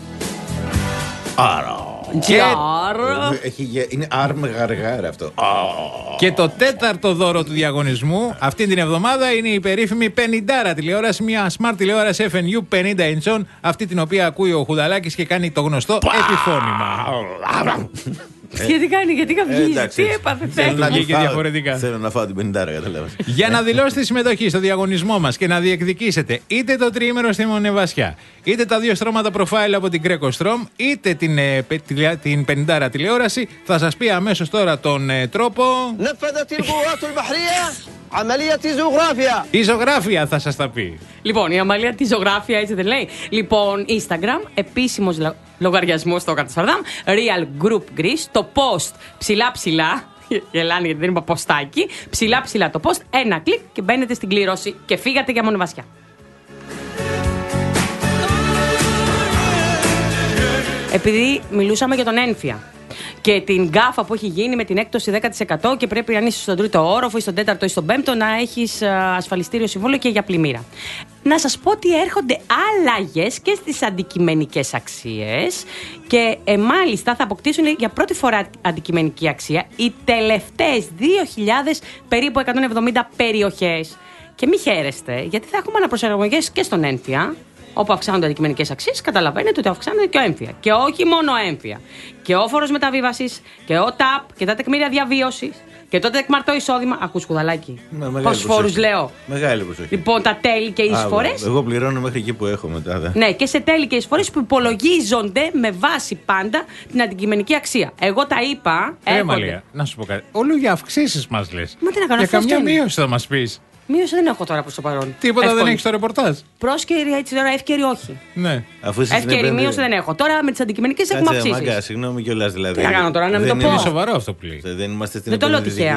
Άρα. Και... Έχει, είναι άρμε γαργάρα αυτό. Και το τέταρτο δώρο του διαγωνισμού αυτή την εβδομάδα είναι η περίφημη πενηντάρα τηλεόραση, μια smart τηλεόραση εφ εν γιου πενήντα ιντσών, αυτή την οποία ακούει ο Χουδαλάκης και κάνει το γνωστό επιφώνημα. Γιατί κάνει, γιατί καυγίζει, τι έπαθε, διαφορετικά. Θέλω να φάω την πενηντάρα, καταλάβεις. Για να δηλώσετε συμμετοχή στο διαγωνισμό μας και να διεκδικήσετε είτε το τριήμερο στη Μονεμβασιά, είτε τα δύο στρώματα profile από την Greco Strom, είτε την, ε, την πενηντάρα τηλεόραση, θα σας πει αμέσως τώρα τον ε, τρόπο. Η ζωγράφια θα σας τα πει. Λοιπόν, η Αμαλία τη ζωγράφια, έτσι δεν λέει. Λοιπόν, Instagram, επίσημος λογαριασμός στο Κατσαρδάμ, Real Group Greece, το post ψηλά ψηλά. Γελάνε γιατί δεν είπα ποστάκι. Ψηλά ψηλά το post, ένα κλικ και μπαίνετε στην κλήρωση και φύγατε για Μονεμβασιά. Επειδή μιλούσαμε για τον Ένφια και την γκάφα που έχει γίνει με την έκπτωση δέκα τοις εκατό και πρέπει αν είσαι στον τρίτο όροφο ή στον τέταρτο ή στον πέμπτο να έχεις ασφαλιστήριο συμβόλαιο και για πλημμύρα. Να σας πω ότι έρχονται αλλαγές και στις αντικειμενικές αξίες και ε, μάλιστα θα αποκτήσουν για πρώτη φορά αντικειμενική αξία οι τελευταίες δύο χιλιάδες περίπου εκατόν εβδομήντα περιοχές. Και μη χαίρεστε, γιατί θα έχουμε αναπροσαρμογές και στον Ένφια. Όπου αυξάνονται αντικειμενικές αξίες, καταλαβαίνετε ότι αυξάνεται και ο έμφυα. Και όχι μόνο ο έμφυα. Και ο φόρος μεταβίβασης, και ο ΤΑΠ, και τα τεκμήρια διαβίωσης, και το τεκμαρτό εισόδημα. Ακούς Κουδαλάκι. Πόσους φόρους λέω. Μεγάλη προσοχή. Λοιπόν, τα τέλη και οι εισφορές. Εγώ πληρώνω μέχρι εκεί που έχω μετά. Δε. Ναι, και σε τέλη και εισφορές που υπολογίζονται με βάση πάντα την αντικειμενική αξία. Εγώ τα είπα. Ε, Μαλία, να σου πω κάτι. Όλο για αυξήσεις μας λες. Μα τι να κάνω, για καμιά μείωση θα μας πεις. Μείωση δεν έχω τώρα προς το παρόν. Τίποτα εύκολη. Δεν έχει στο ρεπορτάζ. Πρόσκαιρη έτσι τώρα, εύκαιρη όχι. Ναι. Εύκαιρη μείωση δεν έχω. Τώρα με τις αντικειμενικές έχουμε αυξήσεις. Μαγκά, συγγνώμη κιόλας δηλαδή. Τι να κάνω τώρα, να μην το πω. Είναι σοβαρό αυτό που λέει. Δεν είμαστε στην Δεν το λέω τυχαία.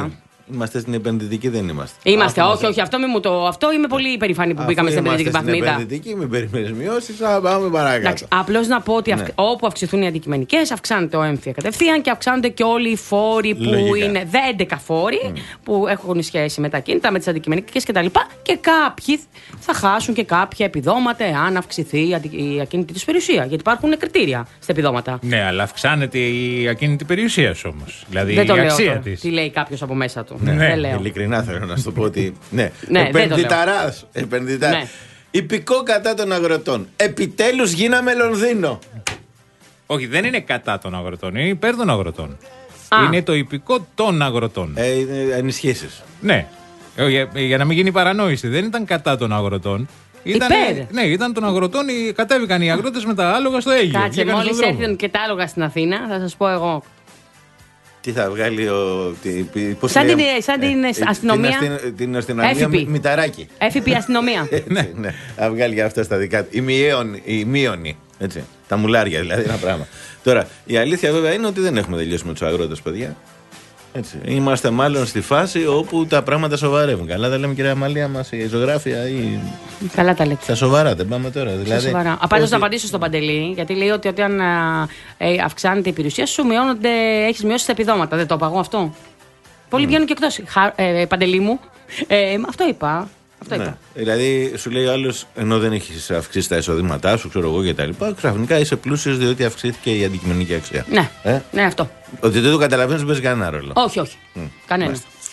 Είμαστε στην επενδυτική, δεν είμαστε. Είμαστε, όχι, όχι, αυτό, μη μου το, αυτό είμαι πολύ υπερηφανή που μπήκαμε στην επενδυτική βαθμίδα. Στην επενδυτική, μην περιμένεις μειώσεις, θα πάμε παρακάτω. Απλώς να πω ότι αυ... ναι. όπου αυξηθούν οι αντικειμενικές, αυξάνεται ο έμφυα κατευθείαν και αυξάνονται και όλοι οι φόροι που Λογικά. είναι έντεκα φόροι mm. που έχουν σχέση με τα κίνητα, με τις αντικειμενικές κτλ. Και, και κάποιοι θα χάσουν και κάποια επιδόματα εάν αυξηθεί η ακίνητη τους περιουσία. Γιατί υπάρχουν κριτήρια στα επιδόματα. Ναι, αλλά αυξάνεται η ακίνητη περιουσία όμως. Δηλαδή δεν η το αξία λέω της. Τι λέει κάποιος από μέσα του. Ναι, δεν λέω. Ειλικρινά θέλω να σου το πω ότι. Ναι, ναι επενδυταράς. Επενδυτά. Ναι. Υπηκό κατά των αγροτών. Επιτέλους γίναμε Λονδίνο. Όχι, δεν είναι κατά των αγροτών, είναι υπέρ των αγροτών. Α. Είναι το υπηκό των αγροτών. Ε, ενισχύσεις. Ναι. Για, για να μην γίνει παρανόηση, δεν ήταν κατά των αγροτών. Ήταν, ναι, ήταν των αγροτών, κατέβηκαν οι αγρότες με τα άλογα στο Αίγυπτο. Κάτσε, μόλις έρθουν και τα άλογα στην Αθήνα, θα σας πω εγώ. Τι θα βγάλει ο. Τι, σαν την, σαν την ε, αστυνομία. Την, την αστυνομία Μηταράκη. Έφυπη αστυνομία. ναι, ναι. Θα βγάλει για αυτά στα δικά του. Η μείονη. Έτσι. Τα μουλάρια δηλαδή, ένα πράγμα. Τώρα, η αλήθεια βέβαια είναι ότι δεν έχουμε τελειώσει με τους αγρότες, παιδιά. Έτσι. Είμαστε μάλλον στη φάση όπου τα πράγματα σοβαρεύουν. Καλά τα λέμε, κυρία Αμαλία μας, η ζωγράφια ή. Καλά τα λέτε. Στα σοβαρά, δεν πάμε τώρα. Δηλαδή, σοβαρά. Απάντως να απαντήσω στον Παντελή, γιατί λέει ότι όταν ε, αυξάνεται η περιουσία σου, μειώνονται, έχεις μειώσει τα επιδόματα. Δεν το είπα εγώ αυτό. Πολλοί mm. βγαίνουν και εκτός. Ε, Παντελή μου. Ε, αυτό είπα. Αυτό ναι. είπα. Δηλαδή, σου λέει ο άλλος, ενώ δεν έχεις αυξήσει τα εισοδήματά σου, ξέρω εγώ και τα λοιπά, ξαφνικά είσαι πλούσιος διότι αυξήθηκε η αντικειμενική αξία. Ναι, ε? ναι, αυτό. Ότι δεν το καταλαβαίνεις, δεν παίζει κανένα ρόλο. Όχι, όχι. Mm. Κανένα.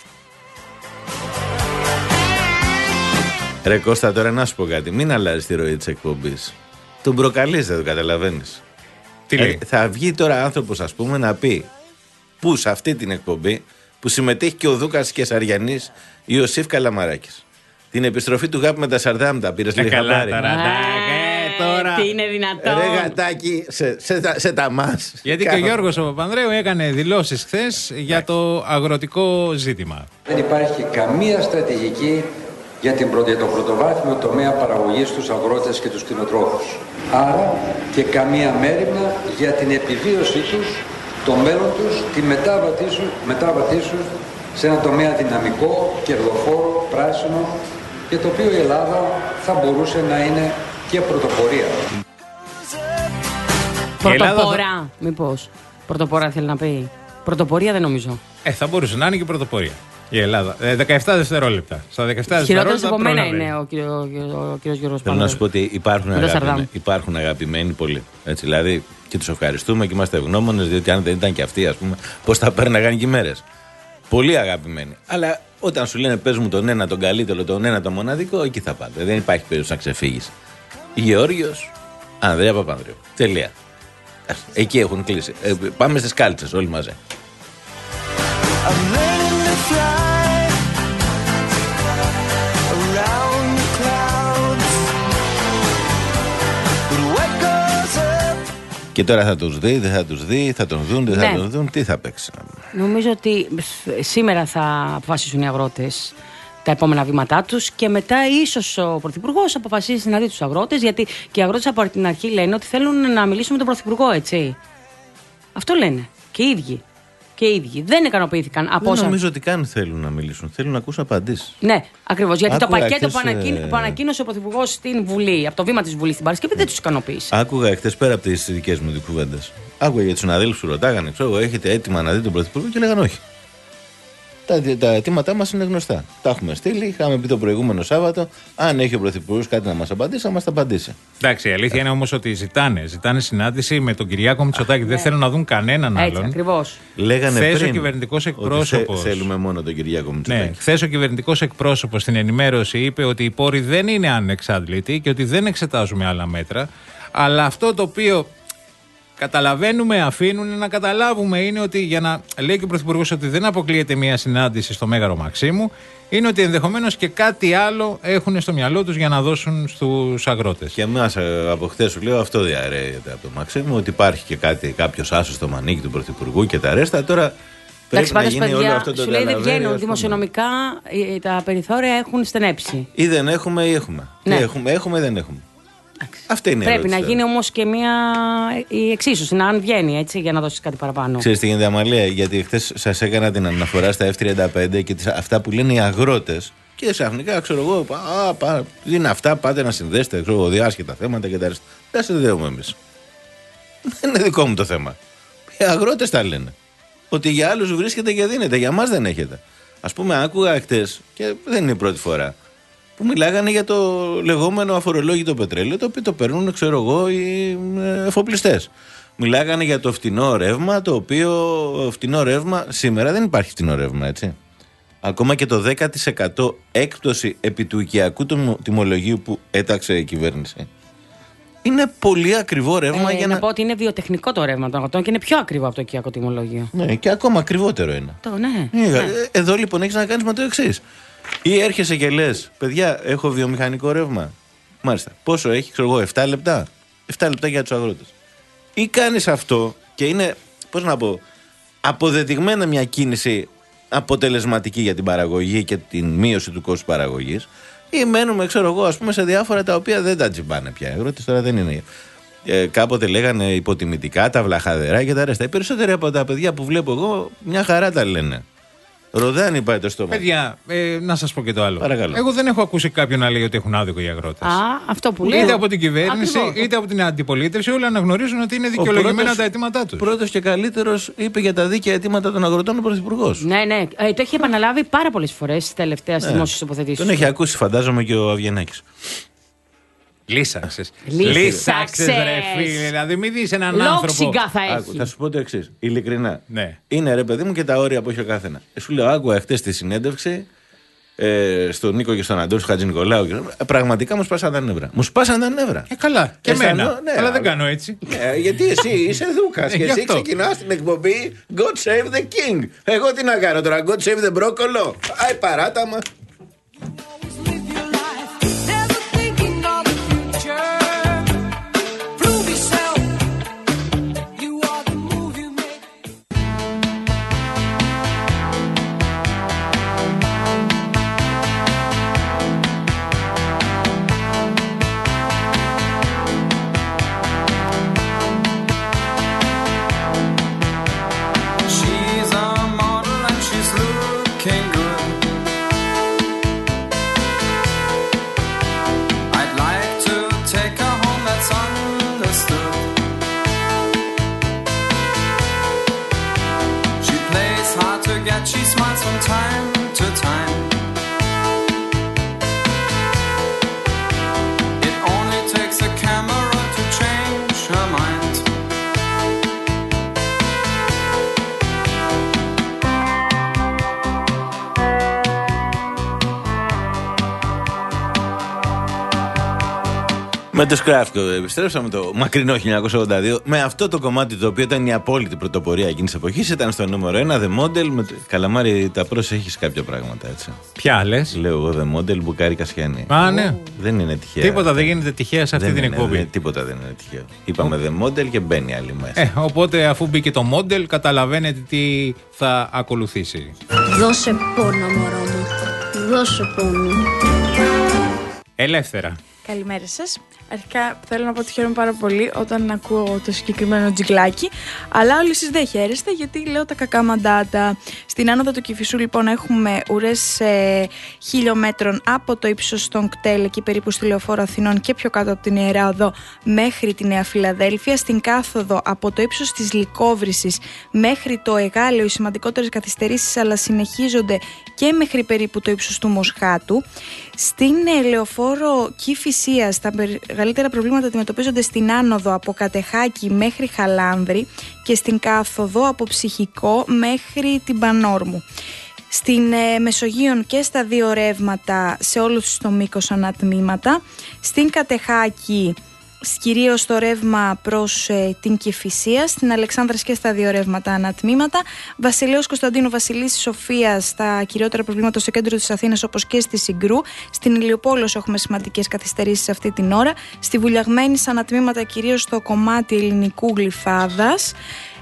Ρε Κώστα, τώρα να σου πω κάτι. Μην αλλάζεις τη ροή της εκπομπής. Τον προκαλείς, δεν το καταλαβαίνεις. Τι λέει. Ε, θα βγει τώρα άνθρωπος, ας πούμε, να πει που σε αυτή την εκπομπή που συμμετέχει και ο Δούκας Κεσαριανής Ιωσήφ Καλαμαράκης. Την επιστροφή του Γάπη με τα Σαρδάμτα. Πήρες λίγα χαμπάρι. Τώρα. Τι είναι δυνατόν. Ρε γατάκι, σε, σε, σε, σε τα μας. Γιατί και ο Γιώργος ο Παπανδρέου έκανε δηλώσεις χθες για το αγροτικό ζήτημα. Δεν υπάρχει καμία στρατηγική για την πρώτη, το πρωτοβάθμιο τομέα παραγωγής στους αγρότες και τους κτηνοτρόφους. Άρα και καμία μέριμνα για την επιβίωσή τους, το μέλλον τους, τη μετάβατή τους σε ένα τομέα δυναμικό, κερδοφόρο, πράσινο και το οποίο η Ελλάδα θα μπορούσε να είναι και πρωτοπορία. Πρωτοπορά, θα... μήπως. Πρωτοπορά θέλει να πει. Πρωτοπορία δεν νομίζω. Ε, θα μπορούσε να είναι και πρωτοπορία. Η Ελλάδα. Ε, δεκαεπτά δευτερόλεπτα. Στα δεκαεπτά δευτερόλεπτα. Χειρότερος από μένα είναι ο κύριος Γιώργος Παπανδρέου. Θέλω να σου πω ότι υπάρχουν, αγαπημένοι, υπάρχουν αγαπημένοι πολλοί. Έτσι, δηλαδή και τους ευχαριστούμε και είμαστε ευγνώμονες, διότι αν δεν ήταν και αυτοί, ας πούμε, πώς θα πέρναγαν και οι μέρες. Πολύ αγαπημένοι. Αλλά όταν σου λένε πες μου τον ένα τον καλύτερο, τον ένα τον μοναδικό, εκεί θα πάτε. Δεν υπάρχει περίπτωση να ξεφύγεις. Γεώργιος Ανδρέα Παπανδρέου. Τελεία. Εκεί έχουν κλείσει. Ε, πάμε στις κάλτσες όλοι μαζί. Και τώρα θα τους δει, δεν θα τους δει, θα τον δουν, δεν ναι. θα τον δουν, τι θα παίξει. Νομίζω ότι σήμερα θα αποφασίσουν οι αγρότες τα επόμενα βήματά τους και μετά ίσως ο Πρωθυπουργός αποφασίσει να δει τους αγρότες, γιατί και οι αγρότες από την αρχή λένε ότι θέλουν να μιλήσουν με τον Πρωθυπουργό, έτσι. Αυτό λένε και οι ίδιοι. Και οι ίδιοι δεν ικανοποιήθηκαν από όσα. Δεν νομίζω ότι καν θέλουν να μιλήσουν. Θέλουν να ακούσουν απαντήσεις. Ναι, ακριβώς. Γιατί Άκουγα το πακέτο χθες, που, ανακοίνω, που ανακοίνωσε ο Πρωθυπουργός στην Βουλή, από το βήμα της Βουλής την Παρασκευή, δεν τους ικανοποίησε. Άκουγα εχθές πέρα από τις δικές μου κουβέντες. Άκουγα για τους συναδέλφους που ρωτάγανε, ξέρω, έχετε έτοιμα να δείτε τον Πρωθυπουργό και λέγανε όχι. Τα, τα αιτήματά μας είναι γνωστά. Τα έχουμε στείλει. Είχαμε πει το προηγούμενο Σάββατο. Αν έχει ο Πρωθυπουργός κάτι να μας απαντήσει, θα μας τα απαντήσει. Εντάξει, η αλήθεια είναι όμως ότι ζητάνε. Ζητάνε συνάντηση με τον Κυριάκο Μητσοτάκη. Ναι. Δεν θέλουν να δουν κανέναν άλλον. Έτσι, ακριβώς. Λέγανε χθες πριν ο κυβερνητικός εκπρόσωπος. Θε, θέλουμε μόνο τον Κυριάκο Μητσοτάκη. Ναι, χθες ο κυβερνητικός εκπρόσωπος στην ενημέρωση είπε ότι οι πόροι δεν είναι ανεξάντλητοι και ότι δεν εξετάζουμε άλλα μέτρα. Αλλά αυτό το οποίο καταλαβαίνουμε, αφήνουν να καταλάβουμε είναι ότι για να λέει και ο Πρωθυπουργός ότι δεν αποκλείεται μια συνάντηση στο Μέγαρο Μαξίμου, είναι ότι ενδεχομένως και κάτι άλλο έχουν στο μυαλό τους για να δώσουν στους αγρότες. Και εμάς από χθες σου λέω αυτό διαρρέεται από το Μαξίμου, ότι υπάρχει και κάτι, κάποιος άσος στο μανίκι του Πρωθυπουργού και τα ρέστα. Τώρα πρέπει να γίνει παιδιά, όλο αυτό το σου λέει δεν βγαίνουν. Δημοσιονομικά τα περιθώρια έχουν στενέψει. Ή δεν έχουμε ή έχουμε. Ναι. Τι έχουμε, έχουμε ή δεν έχουμε. Αυτή είναι η Πρέπει ερώτηση, να γίνει όμως και μια η εξίσωση, να αν βγαίνει έτσι, για να δώσεις κάτι παραπάνω. Ξέρεις τι γίνεται, Αμαλία, γιατί χθες σας έκανα την αναφορά στα εφ τριάντα πέντε και τις, αυτά που λένε οι αγρότες. Και ξαφνικά ξέρω εγώ, α, πά, είναι αυτά, πάτε να συνδέσετε, ξέρω εγώ, διάσχετα θέματα και τα αριστερά. Δεν συνδέουμε εμείς. Δεν είναι δικό μου το θέμα. Οι αγρότες τα λένε. Ότι για άλλους βρίσκεται και δίνεται, για μας δεν έχετε. Ας πούμε, άκουγα χτες, και δεν είναι η πρώτη φορά, που μιλάγανε για το λεγόμενο αφορολόγητο πετρέλαιο, το οποίο το παίρνουν, ξέρω εγώ, οι εφοπλιστές. Μιλάγανε για το φτηνό ρεύμα, το οποίο φτηνό ρεύμα, σήμερα δεν υπάρχει φτηνό ρεύμα, έτσι. Ακόμα και το δέκα τοις εκατό έκπτωση επί του οικιακού τιμολογίου που έταξε η κυβέρνηση. Είναι πολύ ακριβό ρεύμα ε, για να... να. πω ότι είναι βιοτεχνικό το ρεύμα των αγροτών και είναι πιο ακριβό από το οικιακό τιμολόγιο. Ναι, και ακόμα ακριβότερο είναι. Το, ναι. Ε, ναι. Εδώ λοιπόν έχεις να κάνεις με το εξής. Ή έρχεσαι και λες, παιδιά, έχω βιομηχανικό ρεύμα. Μάλιστα. Πόσο έχει, ξέρω εγώ, επτά λεπτά. επτά λεπτά για τους αγρότες. Ή κάνεις αυτό και είναι, πώς να πω, αποδεδειγμένα μια κίνηση αποτελεσματική για την παραγωγή και την μείωση του κόστου παραγωγής. Ή μένουμε, ξέρω εγώ, ας πούμε, σε διάφορα τα οποία δεν τα τσιμπάνε πια. Οι αγρότες τώρα δεν είναι. Ε, κάποτε λέγανε υποτιμητικά τα βλαχαδερά και τα ρέστα. Οι περισσότεροι από τα παιδιά που βλέπω εγώ μια χαρά τα λένε. Ροδάνει πάει το στόμα. Παιδιά, ε, να σας πω και το άλλο. Παρακαλώ. Εγώ δεν έχω ακούσει κάποιον να λέει ότι έχουν άδικο οι αγρότες. Α, αυτό που λέω. Είτε από την κυβέρνηση, Ακριβώς. είτε από την αντιπολίτευση, όλοι αναγνωρίζουν ότι είναι δικαιολογημένα πρώτος, τα αιτήματά τους. Πρώτος και καλύτερος είπε για τα δίκαια αιτήματα των αγροτών ο Πρωθυπουργός. Ναι, ναι. Ε, το έχει επαναλάβει πάρα πολλές φορές τελευταία στις Ναι. δημόσιες τοποθετήσεις. Τον έχει ακούσει, φαντάζομαι, και ο Αυγενάκης. Λύσαξες. Λύσαξες. Λύσαξες, ρε φίλε. Δηλαδή, μην δεις έναν άνθρωπο. Λόξιγκα θα έχει. Άκου, θα σου πω το εξής. Ειλικρινά. Ναι. Είναι, ρε παιδί μου, και τα όρια που έχει ο καθένα. Ε, σου λέω, άκουγα χτες τη συνέντευξη ε, στον Νίκο και στον Αντώνη Χατζη Νικολάου. Και, ε, πραγματικά μου σπάσαν τα νεύρα. Μου σπάσαν τα νεύρα. Ε, καλά. Και Αισθανό, εμένα. ναι, αλλά δεν αλλά- κάνω έτσι. Ε, γιατί εσύ είσαι Δούκας Ε, και γι' εσύ αυτό. ξεκινάς την εκπομπή God Save the King. Εγώ τι να κάνω τώρα, God Save the Broccolo. Άι παράταμα. She's a model and she's looking good. I'd like to take her home, that's understood. She plays hard to get, she smiles from time to time. It only takes a camera to change her mind. Με το Σκράφτο επιστρέψαμε το μακρινό χίλια εννιακόσια ογδόντα δύο. Με αυτό το κομμάτι το οποίο ήταν η απόλυτη πρωτοπορία εκείνη τη εποχή, ήταν στο νούμερο ένα The Model. Με το... Καλαμάρι, τα πρόσεχε κάποια πράγματα έτσι. Ποια λες? Λέω εγώ The Model, Μπουκάρη Κασιανή. Α, ναι. Δεν είναι τυχαία. Τίποτα δεν γίνεται τυχαία σε αυτή δεν την είναι, εκπομπή. δεν- τίποτα δεν είναι τυχαίο. Είπαμε The Model και μπαίνει άλλη μέσα. Ε, οπότε αφού μπήκε το μόντελ, καταλαβαίνετε τι θα ακολουθήσει. Δώσε πόνο, μωρό μου. Δώσε πόνο. Ελεύθερα. Καλημέρα σας. Αρχικά θέλω να πω ότι χαίρομαι πάρα πολύ όταν ακούω το συγκεκριμένο τζιγκλάκι. Αλλά όλοι εσείς δεν χαίρεστε γιατί λέω τα κακά μαντάτα. Στην άνοδο του Κηφισού λοιπόν έχουμε ουρές ε, χιλιόμετρων από το ύψος των κτέλ, εκεί περίπου στη Λεωφόρο Αθηνών και πιο κάτω από την Ιερά Οδό μέχρι τη Νέα Φιλαδέλφια. Στην κάθοδο από το ύψος της Λυκόβρυσης μέχρι το Εγάλεο οι σημαντικότερες καθυστερήσεις, αλλά συνεχίζονται και μέχρι περίπου το ύψος του Μοσχάτου. Στην ε, Λεωφόρο Κηφισίας τα μεγαλύτερα προβλήματα αντιμετωπίζονται στην άνοδο από Κατεχάκη μέχρι Χαλάνδρη και στην κάθοδο από Ψυχικό μέχρι την Πανόρμου. Στην ε, Μεσογείων και στα δύο ρεύματα σε όλους το μήκος ανατμήματα. Στην Κατεχάκη κυρίως το ρεύμα προς ε, την Κηφισία, στην Αλεξάνδρας και στα δύο ρεύματα ανατμήματα. Βασιλέως Κωνσταντίνου, Βασιλίσσης Σοφίας, στα κυριότερα προβλήματα στο κέντρο της Αθήνας όπως και στη Συγκρού. Στην Ηλιοπόλος έχουμε σημαντικές καθυστερήσεις αυτή την ώρα. Στη Βουλιαγμένη ανατμήματα κυρίως στο κομμάτι ελληνικού Γλυφάδας.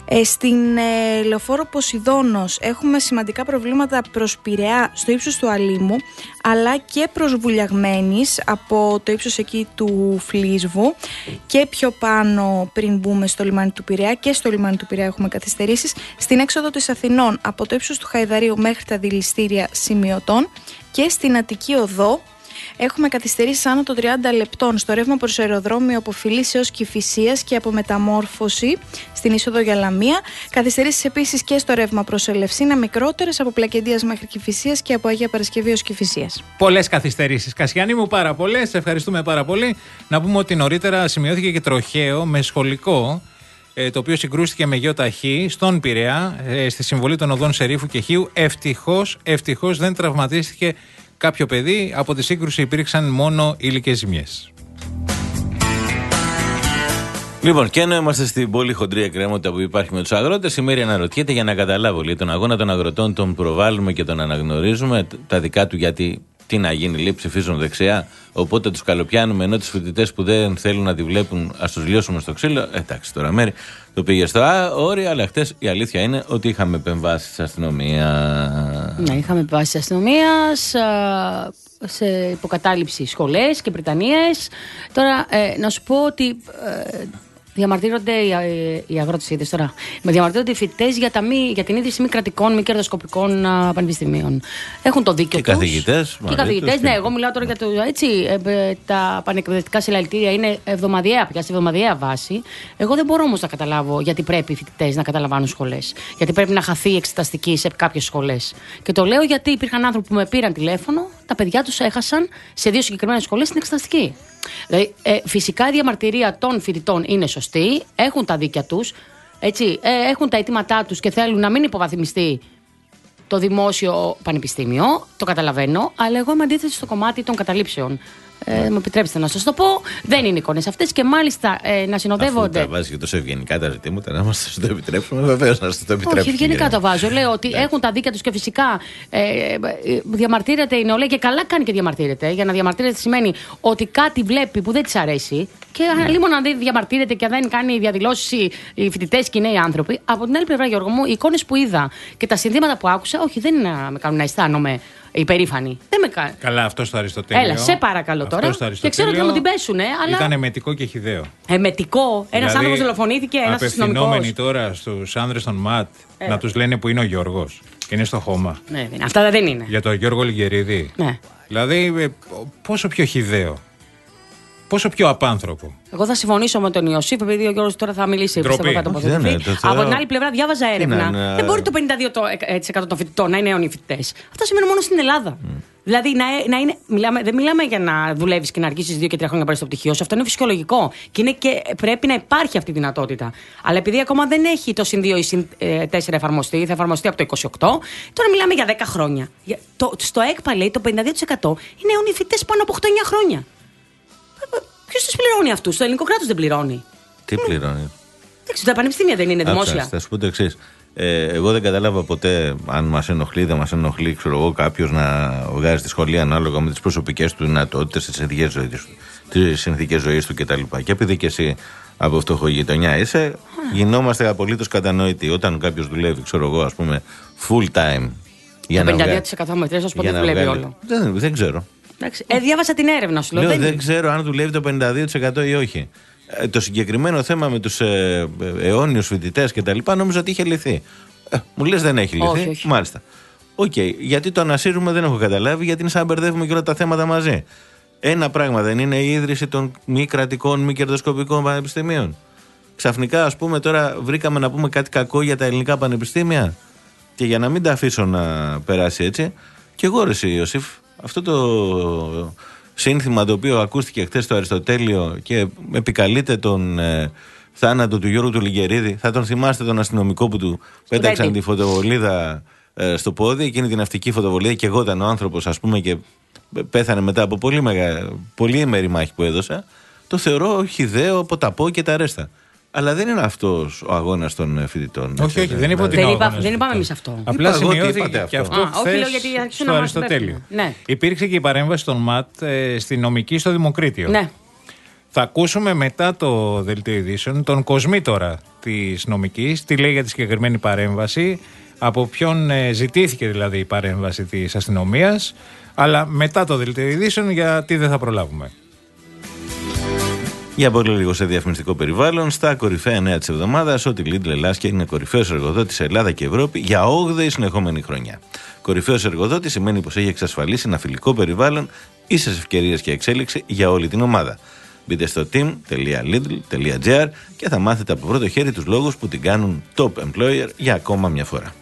Ε, στην ε, λεωφόρο Ποσειδώνος έχουμε σημαντικά προβλήματα προς Πειραιά στο ύψος του Αλήμου, αλλά και προς Βουλιαγμένης από το ύψος εκεί του Φλίσβου και πιο πάνω πριν μπούμε στο λιμάνι του Πειραιά. Και στο λιμάνι του Πειραιά έχουμε καθυστερήσεις. Στην έξοδο της Αθηνών από το ύψος του Χαϊδαρίου μέχρι τα δηληστήρια σημειωτών, και στην Αττική Οδό έχουμε καθυστερήσεις άνω των τριάντα λεπτών στο ρεύμα προς αεροδρόμιο από Φιλής έως Κηφισίας και από Μεταμόρφωση στην είσοδο για Λαμία. Καθυστερήσεις επίσης και στο ρεύμα προς Ελευσίνα, μικρότερες από Πλακεντίας μέχρι Κηφισίας και από Αγία Παρασκευή έως Κηφισίας. Πολλές καθυστερήσεις. Κασιανή μου, πάρα πολλές. Ευχαριστούμε πάρα πολύ. Να πούμε ότι νωρίτερα σημειώθηκε και τροχαίο με σχολικό, το οποίο συγκρούστηκε με γεωταχή στον Πειραιά, στη συμβολή των οδών Σερίφου και Χίου. Ευτυχώς, ευτυχώς δεν τραυματίστηκε κάποιο παιδί. Από τη σύγκρουση υπήρξαν μόνο υλικές ζημιές. Λοιπόν, και ενώ είμαστε στην πολύ χοντρή εκκρεμότητα που υπάρχει με τους αγρότες, η Μέρη αναρωτιέται για να καταλάβω. Λέει, τον αγώνα των αγροτών τον προβάλλουμε και τον αναγνωρίζουμε, τα δικά του, γιατί τι να γίνει, λέει, ψηφίζουν δεξιά. Οπότε τους καλοπιάνουμε, ενώ τους φοιτητές που δεν θέλουν να τη βλέπουν, ας τους λιώσουμε στο ξύλο. Εντάξει, τώρα Μέρη το πήγε στο όρι, αλλά χτες η αλήθεια είναι ότι είχαμε επεμβάσεις της αστυνομίας. Ναι, είχαμε επεμβάσεις της αστυνομίας σε υποκατάληψη σχολές και πριτανίες. Τώρα, ε, να σου πω ότι ε, διαμαρτύρονται οι, οι αγρότες, είδες τώρα. Με διαμαρτύρονται οι φοιτητές για, για την ίδρυση μη κρατικών, μη κερδοσκοπικών α, πανεπιστημίων. Έχουν το δίκιο τους. Και καθηγητές. Και καθηγητές, ναι. Εγώ μιλάω τώρα για το. Έτσι, ε, τα πανεκπαιδευτικά συλλαλητήρια είναι εβδομαδιαία πια, σε εβδομαδιαία βάση. Εγώ δεν μπορώ όμως να καταλάβω γιατί πρέπει οι φοιτητές να καταλαμβάνουν σχολές. Γιατί πρέπει να χαθεί η εξεταστική σε κάποιες σχολές. Και το λέω γιατί υπήρχαν άνθρωποι που με πήραν τηλέφωνο, τα παιδιά τους έχασαν σε δύο συγκεκριμένες σχολές στην εξεταστική. Δηλαδή, ε, φυσικά η διαμαρτυρία των φοιτητών είναι σωστή, έχουν τα δίκια τους, έτσι, ε, έχουν τα αιτήματά τους και θέλουν να μην υποβαθμιστεί το δημόσιο πανεπιστήμιο, το καταλαβαίνω, αλλά εγώ είμαι αντίθετη στο κομμάτι των καταλήψεων. Ε, μου επιτρέψτε να σας το πω, δεν είναι εικόνες αυτές και μάλιστα ε, να συνοδεύονται. Αφού τα βάζει και τόσο ευγενικά τα ζητήματα, να μας το επιτρέψουμε, βεβαίως να σας το επιτρέψουμε. Όχι, ευγενικά το βάζω. Λέω ότι ναι. έχουν τα δίκια τους και φυσικά ε, διαμαρτύρεται η νεολαία και καλά κάνει και διαμαρτύρεται. Για να διαμαρτύρεται σημαίνει ότι κάτι βλέπει που δεν της αρέσει. Και ναι. λίγο να δεν διαμαρτύρεται και δεν κάνει διαδηλώσεις οι φοιτητές και οι νέοι άνθρωποι. Από την άλλη πλευρά, Γιώργο μου, οι εικόνες που είδα και τα συνθήματα που άκουσα, όχι, δεν με κάνουν να αισθάνομαι υπερήφανη. Δεν με κάνει. Καλά, αυτό στο Αριστοτέλειο. Έλα, σε παρακαλώ τώρα. Και ξέρω ότι θα μου την πέσουνε, αλλά. Ήταν εμετικό και χυδαίο. Εμετικό. Ένας δηλαδή, άνθρωπος δολοφονήθηκε, ένας αστυνομικός. Απευθυνόμενοι τώρα στους άνδρες των ΜΑΤ ε. να τους λένε που είναι ο Γιώργος. Και είναι στο χώμα. Ναι, δεν, αυτά δεν είναι. Για τον Γιώργο Λιγερίδη. Ναι. Δηλαδή, πόσο πιο χυδαίο. Πόσο πιο απάνθρωπο. Εγώ θα συμφωνήσω με τον Ιωσήφ, επειδή ο Γιώργος τώρα θα μιλήσει. Πιστεύω, θα τοποθετηθεί. Από την άλλη πλευρά, διάβαζα έρευνα. Ναι, δεν μπορεί το πενήντα δύο τοις εκατό των φοιτητών να είναι νέοι φοιτητές. Αυτό σημαίνει μόνο στην Ελλάδα. Mm. Δηλαδή, να, να είναι, μιλάμε, δεν μιλάμε για να δουλεύει και να αργήσει δύο και τρία χρόνια να πάρει το πτυχίο σου. Αυτό είναι φυσιολογικό. Και, είναι και πρέπει να υπάρχει αυτή η δυνατότητα. Αλλά επειδή ακόμα δεν έχει το συν δύο ή συν τέσσερα εφαρμοστεί, θα εφαρμοστεί από το είκοσι οκτώ, τώρα μιλάμε για δέκα χρόνια. Το, στο ΕΚΠΑ λέει το πενήντα δύο τοις εκατό είναι νέοι φοιτητές πάνω από οκτώ εννιά χρόνια. Ποιος τους πληρώνει αυτούς, το ελληνικό κράτος δεν πληρώνει. Τι πληρώνει. Εντάξει, τα πανεπιστήμια δεν είναι δημόσια. Άξα, θα σου πω το εξής. Ε, εγώ δεν κατάλαβα ποτέ αν μας ενοχλεί, δεν μας ενοχλεί, ξέρω εγώ, κάποιος να βγάζει τη σχολεία ανάλογα με τις προσωπικές του δυνατότητες, τις συνθήκες ζωής του, τις συνθήκες ζωής του κτλ. Και επειδή και εσύ από φτωχογειτονιά είσαι, γινόμαστε απολύτως κατανοητοί. Όταν κάποιος δουλεύει, ξέρω εγώ, ας πούμε, full time. Για το πενήντα δύο τοις εκατό μετρές, ας πω, δεν δουλεύει όλο. Δεν, δεν ξέρω. Ε, διάβασα την έρευνα σου. Λέω, δεν, δεν ξέρω αν δουλεύει το πενήντα δύο τοις εκατό ή όχι. Ε, το συγκεκριμένο θέμα με τους ε, ε, αιώνιους φοιτητές και τα λοιπά νόμιζα ότι είχε λυθεί. Ε, μου λες δεν έχει λυθεί. Όχι, όχι. Μάλιστα. Οκ. Okay. Γιατί το ανασύρουμε δεν έχω καταλάβει, γιατί είναι σαν να μπερδεύουμε και όλα τα θέματα μαζί. Ένα πράγμα δεν είναι η ίδρυση των μη κρατικών, μη κερδοσκοπικών πανεπιστημίων. Ξαφνικά, ας πούμε, τώρα βρήκαμε να πούμε κάτι κακό για τα ελληνικά πανεπιστήμια. Και για να μην τα αφήσω να περάσει έτσι, και εγώ ρε εσύ, Ιωσήφ, αυτό το σύνθημα το οποίο ακούστηκε χθες στο Αριστοτέλειο και επικαλείται τον ε, θάνατο του Γιώργου του Λιγερίδη, θα τον θυμάστε τον αστυνομικό που του πέταξαν τη φωτοβολίδα ε, στο πόδι, εκείνη την ναυτική φωτοβολίδα, και εγώ ήταν ο άνθρωπος, ας πούμε, και πέθανε μετά από πολύ, μεγα, πολύ ημερή μάχη που έδωσα. Το θεωρώ χυδαίο, ποταπό και τα ρέστα. Αλλά δεν είναι αυτός ο αγώνας των φοιτητών. Όχι, όχι, δεν είπα ότι δεν, είπα, δεν είπαμε εμείς αυτό. Απλά σημειώθηκε και αυτό χθες στο Αριστοτέλειο. Ναι. Υπήρξε και η παρέμβαση των ΜΑΤ ε, στη νομική στο Δημοκρίτιο. Ναι. Θα ακούσουμε μετά το δελτίο ειδήσεων τον Κοσμή τώρα, της νομικής, τι λέει για τη συγκεκριμένη παρέμβαση, από ποιον ε, ζητήθηκε δηλαδή η παρέμβαση της αστυνομίας, αλλά μετά το δελτίο ειδήσεων, γιατί δεν θα προλάβουμε. Για πολύ λίγο σε διαφημιστικό περιβάλλον, στα κορυφαία νέα της εβδομάδας, ότι η Lidl Ελλάς είναι κορυφαίος εργοδότης σε Ελλάδα και Ευρώπη για όγδοη συνεχόμενη χρονιά. Κορυφαίος εργοδότης σημαίνει πως έχει εξασφαλίσει ένα φιλικό περιβάλλον, ίσες ευκαιρίες και εξέλιξη για όλη την ομάδα. Μπείτε στο team τελεία lidl τελεία gr και θα μάθετε από πρώτο χέρι τους λόγους που την κάνουν top employer για ακόμα μια φορά.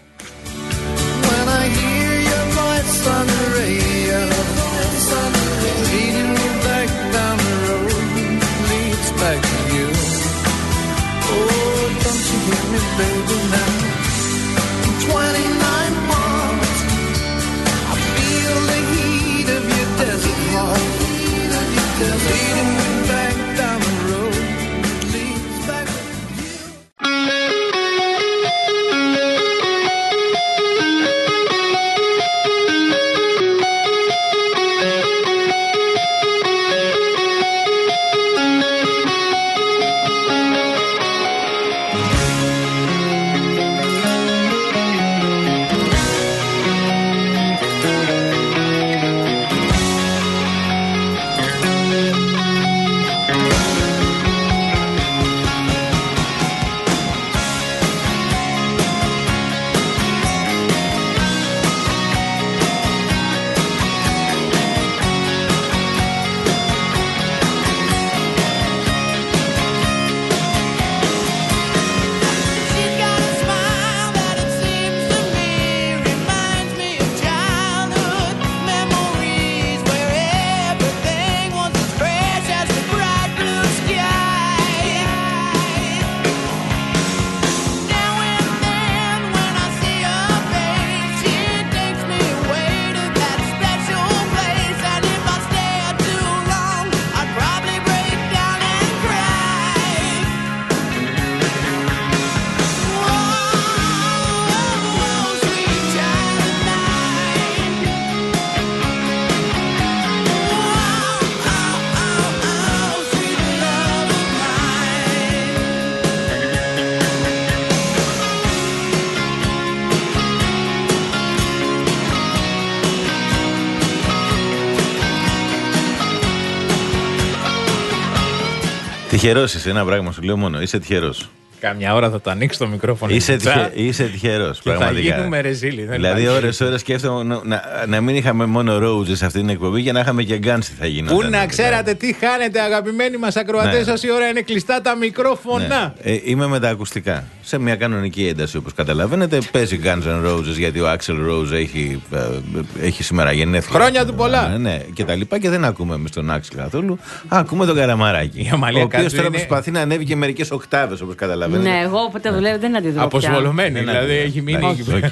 Τυχερός είσαι, ένα πράγμα σου λέω μόνο. Είσαι τυχερός. Καμιά ώρα θα το ανοίξει το μικρόφωνο. Είσαι, τυχε, είσαι τυχερός, πραγματικά. Θα γίνουμε ρεζίλοι. Δηλαδή, ώρες-ώρες σκέφτομαι να, να, να μην είχαμε μόνο Roses σε αυτή την εκπομπή και να είχαμε και Γκάνσι θα γινόταν. Πού να ξέρατε τι χάνετε, αγαπημένοι μας ακροατές, ναι. Όση ώρα είναι κλειστά τα μικρόφωνα. Ναι. Ε, είμαι με τα ακουστικά. Σε μια κανονική ένταση, όπως καταλαβαίνετε, παίζει Guns N' Roses γιατί ο Axl Rose έχει, ε, έχει σήμερα γενέθλια. Χρόνια του πολλά. Ναι, ναι, και τα λοιπά, και δεν ακούμε εμείς τον Axl καθόλου. Α, ακούμε τον Καραμαράκη. Ο οποίος τώρα είναι... προσπαθεί να ανέβει και μερικές οκτάβες, όπως καταλαβαίνετε. Ναι, εγώ όποτε δουλεύω δεν αντιδρώ. Αποσβολωμένη, δηλαδή έχει μείνει.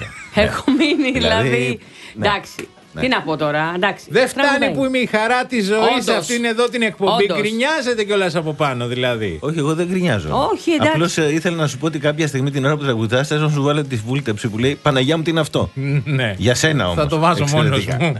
Έχω μείνει, δηλαδή. Εντάξει. Ναι. Τι να πω τώρα, εντάξει. Δεν φτάνει που είμαι η χαρά τη ζωή σε αυτήν εδώ την εκπομπή. Όντως. Γκρινιάζετε κιόλας από πάνω, δηλαδή. Όχι, εγώ δεν γκρινιάζω. Όχι, εντάξει. Απλώς ε, ήθελα να σου πω ότι κάποια στιγμή την ώρα που τραγουδάς, θες να σου βάλω τη βούλτεψη που λέει Παναγιά μου, τι είναι αυτό. Ναι. Για σένα όμως. Θα το βάζω μόνος μου.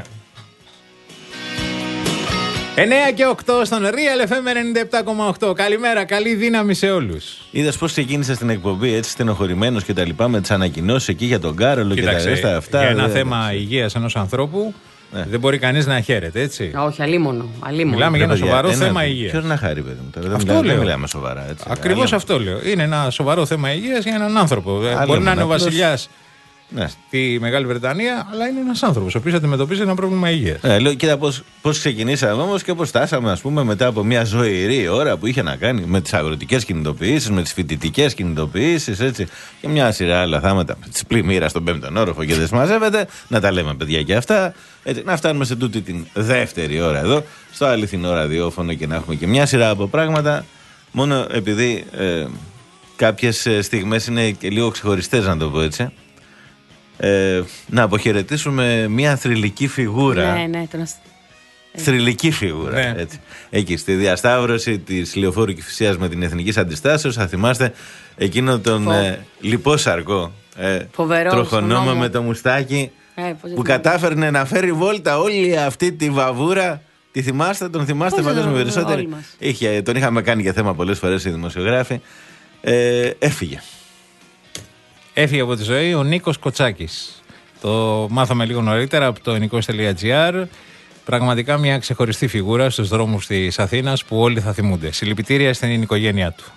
εννιά και οκτώ στον Real εφ εμ ενενήντα επτά κόμμα οκτώ. Καλημέρα, καλή δύναμη σε όλους. Είδες πώς ξεκίνησε την εκπομπή έτσι στενοχωρημένος και τα λοιπά με τις ανακοινώσεις εκεί για τον Κάρολο. Κοίταξε, και τα ρέστα αυτά. Για ένα δε, θέμα δε, υγείας ενός ανθρώπου ναι. Δεν μπορεί κανείς να χαίρεται, έτσι. Όχι, αλίμονο. αλίμονο. Μιλάμε για ένα σοβαρό ένα, θέμα υγείας. Ποιος να χάρει, παιδί μου. Τώρα αυτό δεν, λέω. δεν μιλάμε σοβαρά. Ακριβώς αυτό λέω. Είναι ένα σοβαρό θέμα υγείας για έναν άνθρωπο. Άλλη μπορεί να είναι ο βασιλιάς. Ναι. Στη Μεγάλη Βρετανία, αλλά είναι ένας άνθρωπος ο οποίος αντιμετωπίζει ένα πρόβλημα υγείας. Ε, λέω, κοίτα πώς, πώς ξεκινήσαμε όμως και πώς φτάσαμε, ας πούμε, μετά από μια ζωηρή ώρα που είχε να κάνει με τις αγροτικές κινητοποιήσεις, με τις φοιτητικές κινητοποιήσεις, έτσι, και μια σειρά άλλα θάματα, τις πλημμύρα στον πέμπτον όροφο και δεν συμμαζεύεται. Να τα λέμε, παιδιά, και αυτά. Έτσι, να φτάνουμε σε τούτη την δεύτερη ώρα εδώ, στο αληθινό ραδιόφωνο, και να έχουμε και μια σειρά από πράγματα, μόνο επειδή ε, κάποιες στιγμές είναι και λίγο ξεχωριστές, να το πω έτσι. Ε, να αποχαιρετήσουμε μια θρυλική φιγούρα. Ναι, ναι, τον... Θρυλική φιγούρα. Ναι. Έτσι. Εκεί στη διασταύρωση της Λεωφόρου Κηφισίας με την Εθνικής Αντιστάσεως, θα θυμάστε εκείνο τον Φο... ε, λιπόσαρκο ε, τροχονόμο με το μουστάκι ε, που κατάφερνε να φέρει βόλτα όλη αυτή τη βαβούρα. Τη θυμάστε, τον θυμάστε, φαντάζομαι περισσότεροι. Είχε, τον είχαμε κάνει για θέμα πολλές φορές οι δημοσιογράφοι. ε, έφυγε. Έφυγε από τη ζωή ο Νίκος Κοτσάκης. Το μάθαμε λίγο νωρίτερα από το ενικός τελεία τζι άρ. Πραγματικά μια ξεχωριστή φιγούρα στους δρόμους της Αθήνας που όλοι θα θυμούνται. Συλληπιτήρια στην οικογένειά του.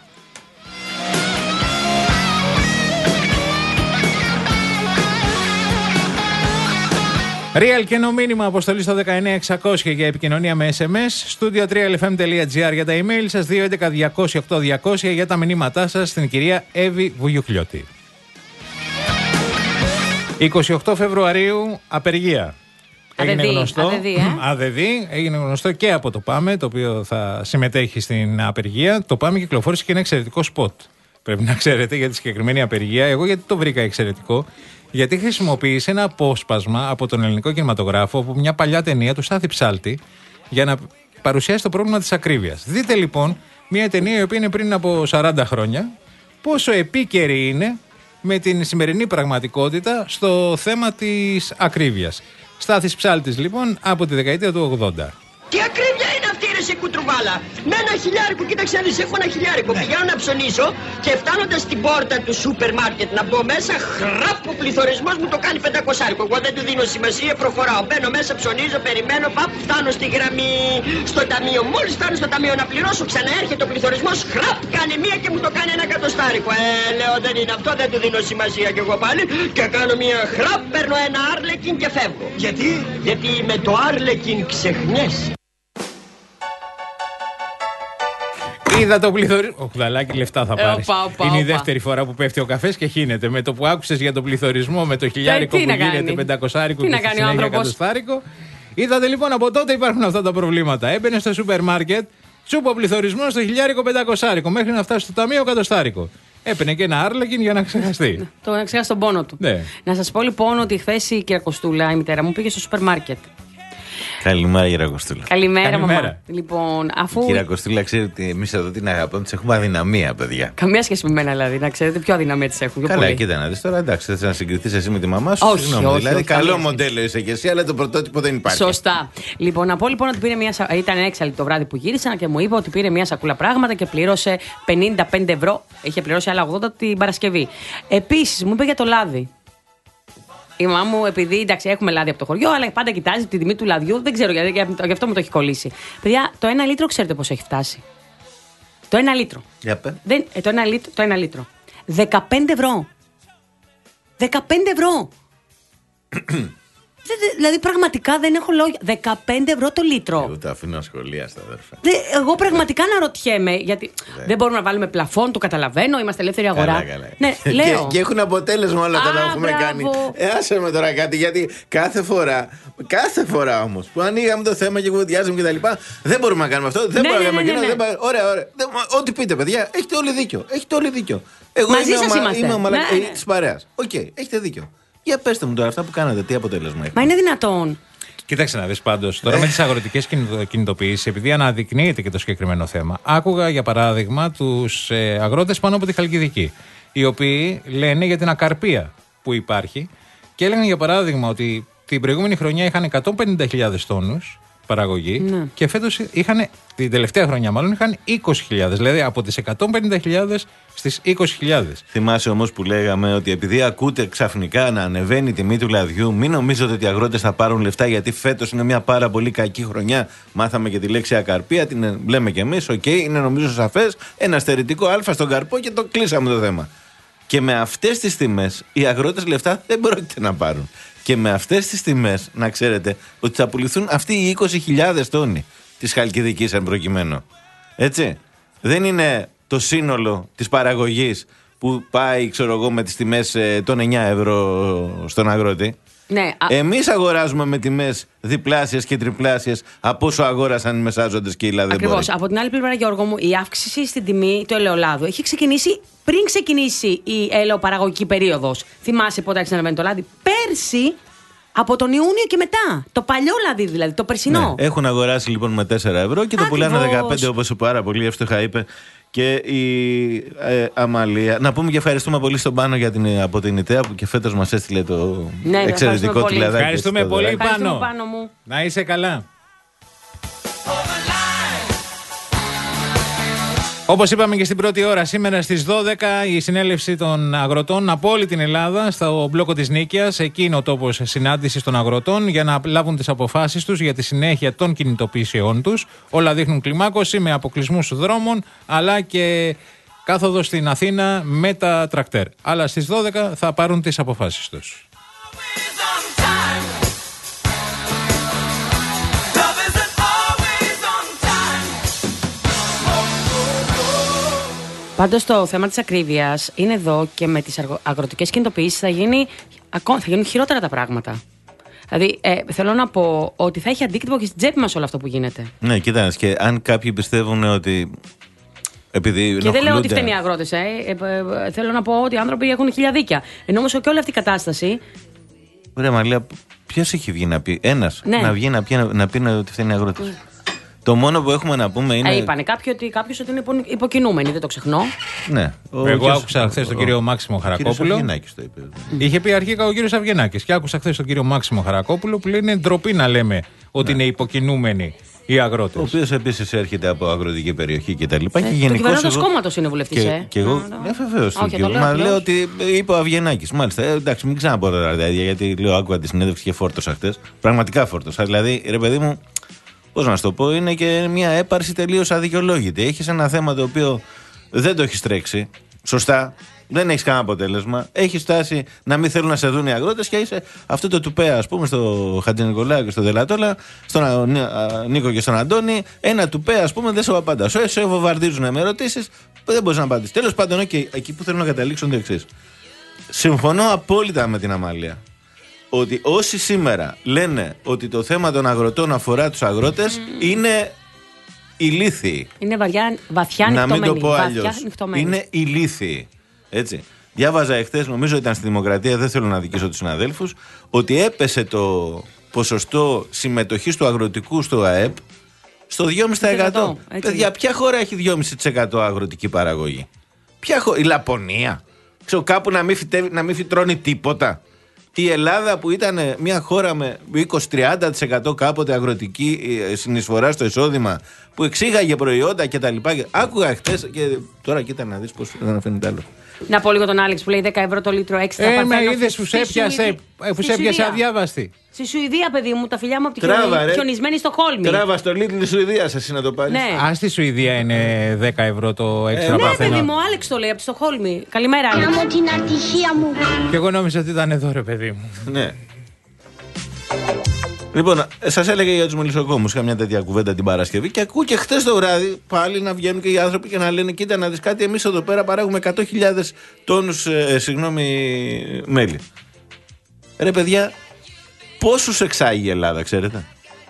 Real και ένα μήνυμα αποστολή στο δεκαεννιά εξακόσια για επικοινωνία με ες εμ ες. Studio τρία ελ εφ εμ τελεία τζι άρ για τα email σας. δύο έντεκα διακόσια οκτώ διακόσια για τα μηνύματά σας στην κυρία Εύη Βουγιουκλιώτη. είκοσι οκτώ Φεβρουαρίου απεργία. Έγινε γνωστό. Αδεδί, ε? Αδεδί, έγινε γνωστό και από το ΠΑΜΕ, το οποίο θα συμμετέχει στην απεργία. Το ΠΑΜΕ κυκλοφόρησε και ένα εξαιρετικό σποτ. Πρέπει να ξέρετε για τη συγκεκριμένη απεργία. Εγώ γιατί το βρήκα εξαιρετικό? Γιατί χρησιμοποίησε ένα απόσπασμα από τον ελληνικό κινηματογράφο από μια παλιά ταινία του Στάθη Ψάλτη για να παρουσιάσει το πρόβλημα της ακρίβειας. Δείτε λοιπόν μια ταινία η οποία είναι πριν από σαράντα χρόνια, πόσο επίκαιρη είναι με την σημερινή πραγματικότητα στο θέμα της ακρίβειας. Στάθης Ψάλτης λοιπόν από τη δεκαετία του ογδόντα. Τι ακρίβεια είναι αυτή ρε σε κουτρουβάλα. Με ένα χιλιάρικο, κοίταξε να δεις, έχω ένα χιλιάρικο. Πηγαίνω να ψωνίσω και φτάνοντας στην πόρτα του σούπερ μάρκετ να μπω μέσα, χραπ ο πληθωρισμός μου το κάνει πεντακόσάρικο. Εγώ δεν του δίνω σημασία, προχωράω. Μπαίνω μέσα, ψωνίζω, περιμένω, πάπου φτάνω στη γραμμή στο ταμείο. Μόλις φτάνω στο ταμείο να πληρώσω, ξαναέρχεται ο πληθωρισμός, χραπ κάνει μία και μου το κάνει ένα εκατοστάρικο. Ε, λέω δεν είναι αυτό, δεν του δίνω σημασία κι εγώ πάλι. Και κάνω μία χραπ, παίρνω ένα άρλεκιν και φεύγω. Γιατί? Γιατί με το άρλεκιν ξεχνιέσαι. Είδα το πληθωρισμό. Ο Κουδαλάκη λεφτά θα πάρει. Ε, είναι η δεύτερη φορά που πέφτει ο καφές και χύνεται. Με το που άκουσες για τον πληθωρισμό, με το χιλιάρικο που γίνεται πεντακοσάρικο και στη συνέχεια εκατοστάρικο. Είδατε λοιπόν από τότε υπάρχουν αυτά τα προβλήματα. Έμπαινε στο σούπερ μάρκετ, τσούπο πληθωρισμό στο χιλιάρικο πεντακοσάρικο μέχρι να φτάσει στο ταμείο εκατοστάρικο. Έπαινε και ένα άρλεκιν για να ξεχαστεί. Το να ξεχάσει τον πόνο του. Ναι. Να σας πω λοιπόν ότι χθες η κυρία Κοστούλα, η μητέρα μου, πήγε στο σούπερ μάρκετ. Καλημέρα, κυρία Κοστούλα. Καλημέρα, Καλημέρα. μαμά. Λοιπόν, αφού... Κυρία Κοστούλα, ξέρετε ότι εμείς εδώ την αγαπάμε, της έχουμε αδυναμία, παιδιά. Καμία σχέση με μένα, δηλαδή. Να ξέρετε, πιο αδυναμία της έχουν. Καλά, πολύ. Κοίτα να δεις τώρα, εντάξει, θες να συγκριθείς εσύ με τη μαμά σου. Όχι, συγγνώμη, όχι, δηλαδή, όχι, καλό όχι. μοντέλο είσαι και εσύ, αλλά το πρωτότυπο δεν υπάρχει. Σωστά. Λοιπόν, να πω λοιπόν ότι πήρε μια. Ήταν έξαλλη το βράδυ που γύρισα και μου είπε ότι πήρε μια σακούλα πράγματα και πλήρωσε πενήντα πέντε ευρώ. Είχε πληρώσει άλλα ογδόντα την Παρασκευή. Επίσης, μου είπε για το λάδι. Η μαμά μου, επειδή εντάξει, έχουμε λάδι από το χωριό, αλλά πάντα κοιτάζει τη τιμή του λαδιού. Δεν ξέρω γιατί, γι' αυτό μου το έχει κολλήσει. Παιδιά, το ένα λίτρο ξέρετε πόσο έχει φτάσει? Το ένα λίτρο. Για πέ. Δεν, ε, το, ένα λίτρο το ένα λίτρο. δεκαπέντε ευρώ. δεκαπέντε ευρώ. Δηλαδή, πραγματικά δεν έχω λόγια. δεκαπέντε ευρώ το λίτρο. Εγώ το αφήνω ασχολίαστα, αδέρφα. Δε, εγώ πραγματικά να ρωτιέμαι. Γιατί Δε. δεν μπορούμε να βάλουμε πλαφόν, το καταλαβαίνω. Είμαστε ελεύθερη αγορά. Καλά, καλά. Ναι, λέω. Και, και έχουν αποτέλεσμα όλα τα να έχουμε μπράβο. κάνει. Ε, άσε με τώρα κάτι, γιατί κάθε φορά, κάθε φορά όμως που ανοίγαμε το θέμα και κουβεντιάζαμε κτλ. Δεν μπορούμε να κάνουμε αυτό. Δεν ναι, μπορούμε να ναι, κάνουμε ναι, ναι, εκείνο. ναι. Ωραία, ωραία. Δεν, ό,τι πείτε, παιδιά, έχετε όλοι δίκιο. Έχετε όλοι δίκιο. Εγώ Μαζί είμαι σας ο, είμαστε. είμαι ο μαλακ... ναι, ναι. τη παρέα. Οκ, okay, έχετε δίκιο. Για πέστε μου τώρα αυτά που κάνατε, τι αποτέλεσμα έχει. Μα είναι δυνατόν? Κοίταξε να δεις πάντως, τώρα με τις αγροτικές κινητοποιήσεις, επειδή αναδεικνύεται και το συγκεκριμένο θέμα, άκουγα για παράδειγμα τους ε, αγρότες πάνω από τη Χαλκιδική, οι οποίοι λένε για την ακαρπία που υπάρχει και έλεγαν για παράδειγμα ότι την προηγούμενη χρονιά είχαν εκατόν πενήντα χιλιάδες τόνους παραγωγή ναι. και φέτος είχαν, την τελευταία χρονιά μάλλον, είχαν είκοσι χιλιάδες, δηλαδή από τις εκατόν πενήντα χιλιάδες στις είκοσι χιλιάδες. Θυμάσαι όμως που λέγαμε ότι επειδή ακούτε ξαφνικά να ανεβαίνει η τιμή του λαδιού, μην νομίζετε ότι οι αγρότες θα πάρουν λεφτά, γιατί φέτος είναι μια πάρα πολύ κακή χρονιά. Μάθαμε και τη λέξη ακαρπία, την λέμε κι εμείς. Οκ, okay, είναι νομίζω σαφές. Ένα στερητικό α στον καρπό και το κλείσαμε το θέμα. Και με αυτές τις τιμές οι αγρότες λεφτά δεν πρόκειται να πάρουν. Και με αυτές τις τιμές, να ξέρετε ότι θα πουληθούν αυτοί οι είκοσι χιλιάδες τόνοι της Χαλκιδικής εν προκειμένου. Έτσι. Δεν είναι το σύνολο της παραγωγής που πάει, ξέρω εγώ, με τις τιμές ε, των εννιά ευρώ στον αγρότη. Ναι, α... Εμείς αγοράζουμε με τιμές διπλάσιες και τριπλάσιες από όσο αγόρασαν οι μεσάζοντες και οι λαδεμπόροι. Ακριβώς. Από την άλλη πλευρά, Γιώργο μου, η αύξηση στην τιμή του ελαιολάδου έχει ξεκινήσει πριν ξεκινήσει η ελαιοπαραγωγική περίοδος. Θυμάσαι πότε άρχισε να ανεβαίνει το λάδι? Πέρσι, από τον Ιούνιο και μετά. Το παλιό λάδι δηλαδή, το περσινό. Ναι, έχουν αγοράσει λοιπόν με τέσσερα ευρώ και το πουλάνε δεκαπέντε, όπως πάρα πολύ εύστοχα είπε και η ε, Αμαλία. Να πούμε και ευχαριστούμε πολύ στον Πάνο για την, από την ΙΤΕΑ που και φέτος μας έστειλε το ναι, εξαιρετικό του λαδάκι. Ευχαριστούμε πολύ, Πάνο. Πάνο μου. Να είσαι καλά. Όπως είπαμε και στην πρώτη ώρα, σήμερα στις δώδεκα η συνέλευση των αγροτών από όλη την Ελλάδα στο μπλόκο της Νίκαιας. Εκεί είναι ο τόπος συνάντησης των αγροτών για να λάβουν τις αποφάσεις τους για τη συνέχεια των κινητοποιήσεών τους. Όλα δείχνουν κλιμάκωση με αποκλεισμούς δρόμων αλλά και κάθοδο στην Αθήνα με τα τρακτέρ. Αλλά στις δώδεκα θα πάρουν τις αποφάσεις τους. Πάντως το θέμα της ακρίβειας είναι εδώ και με τις αγροτικές κινητοποιήσεις θα, γίνει, θα γίνουν χειρότερα τα πράγματα. Δηλαδή ε, θέλω να πω ότι θα έχει αντίκτυπο και στην τσέπη μας όλο αυτό που γίνεται. Ναι, κοιτάξτε, και αν κάποιοι πιστεύουν ότι. Επειδή και δεν λέω ότι φταίνει οι αγρότες. Ε, ε, ε, ε, θέλω να πω ότι οι άνθρωποι έχουν χίλια δίκια. Ενώ όμως και όλη αυτή η κατάσταση. Ωραία, Μαλία, ποιος έχει βγει να πει. Ένας ναι. να βγει να πει, να πει ότι φταίνει οι αγρότες. Mm. Το μόνο που έχουμε να πούμε είναι. Ε, είπανε κάποιοι ότι κάποιος ότι είναι υποκινούμενοι, δεν το ξεχνώ. Ναι. Ο Εγώ κύριος... άκουσα χθες τον κύριο Μάξιμο Χαρακόπουλο. Αυγενάκης το είπε. Είχε πει αρχικά ο κύριος Αυγενάκης. Και άκουσα χθες τον κύριο Μάξιμο Χαρακόπουλο που λέει είναι ντροπή να λέμε ότι ναι. είναι υποκινούμενοι οι αγρότες. Ο οποίος επίσης έρχεται από αγροτική περιοχή κτλ. Ε, και γενικώς. Το κυβερνώντας κόμματος είναι βουλευτής, και, ε. Και εγώ. Ναι, βεβαίως. Μα λέω ότι είπε ο Αυγενάκης. Μάλιστα. Ε, εντάξει, μην ξαναπώ τώρα τέτοια γιατί λέω άκουγα τη συνέντευξη και φόρτωσα χθες. Πραγματικά φόρτωσα. Δηλαδή, ρε παιδί μου. Πώς να σου το πω, είναι και μια έπαρση τελείως αδικαιολόγητη. Έχεις ένα θέμα το οποίο δεν το έχεις τρέξει σωστά, δεν έχεις κανένα αποτέλεσμα. Έχεις φτάσει να μην θέλουν να σε δουν οι αγρότες και είσαι αυτό το τουπέ, ας πούμε, στο Χατζηνικολάου και στο Δελατόλα, στον Νίκο και στον Αντώνη. Ένα τουπέ, ας πούμε, δεν σε απαντά. Σε, σε βομβαρδίζουν με ερωτήσεις, δεν μπορείς να απαντήσεις. Τέλος πάντων, okay, εκεί που θέλω να καταλήξω είναι το εξής. Συμφωνώ απόλυτα με την Αμάλεια. Ότι όσοι σήμερα λένε ότι το θέμα των αγροτών αφορά τους αγρότες mm. είναι ηλίθιοι. Είναι βαριά, βαθιά νυχτωμένοι. Να μην το πω αλλιώς. Είναι ηλίθιοι. Έτσι. Διάβαζα εχθές, νομίζω ήταν στη Δημοκρατία, δεν θέλω να δικήσω τους συναδέλφους, ότι έπεσε το ποσοστό συμμετοχής του αγροτικού στο ΑΕΠ στο δυόμισι τοις εκατό. Παιδιά, ποια χώρα έχει δυόμισι τοις εκατό αγροτική παραγωγή? Ποια χώρα? Η Λαπωνία? Ξέρω, κάπου να μην, φυτεύει, να μην φυτρώνει τίποτα. Η Ελλάδα που ήταν μια χώρα με είκοσι με τριάντα τοις εκατό κάποτε αγροτική συνεισφορά στο εισόδημα, που εξήγαγε προϊόντα κτλ. Άκουγα χτες και τώρα κοίτα να δεις πώς δεν αφήνει άλλο. Να πω λίγο τον Άλεξ που λέει δέκα ευρώ το λίτρο έξτρα. Ε, με είδες που σε έπιασε, που σε έπιασε αδιάβαστη. Στη Σουηδία, παιδί μου, τα φιλιά μου από τη χιονισμένη στο Χόλμη. Τράβα στο Λίτλ της Σουηδίας, εσύ να το πάρεις. Ναι. Α, στη Σουηδία είναι δέκα ευρώ το έξτρα. Ε, ναι, παιδί μου, ο Άλεξ το λέει από τη Στοχόλμη. Καλημέρα, Άλεξ. Άμμο την ατυχία μου. Και εγώ νόμιζα ότι ήταν εδώ, ρε παιδί μου. Ναι. Λοιπόν, σας έλεγα για τους μελισσοκόμους. Είχα μια τέτοια κουβέντα την Παρασκευή και ακούω και χτες το βράδυ πάλι να βγαίνουν και οι άνθρωποι και να λένε: κοίτα να δεις κάτι, εμείς εδώ πέρα παράγουμε εκατό χιλιάδες τόνους ε, συγγνώμη, μέλι. Ρε παιδιά, πόσους εξάγει η Ελλάδα, ξέρετε?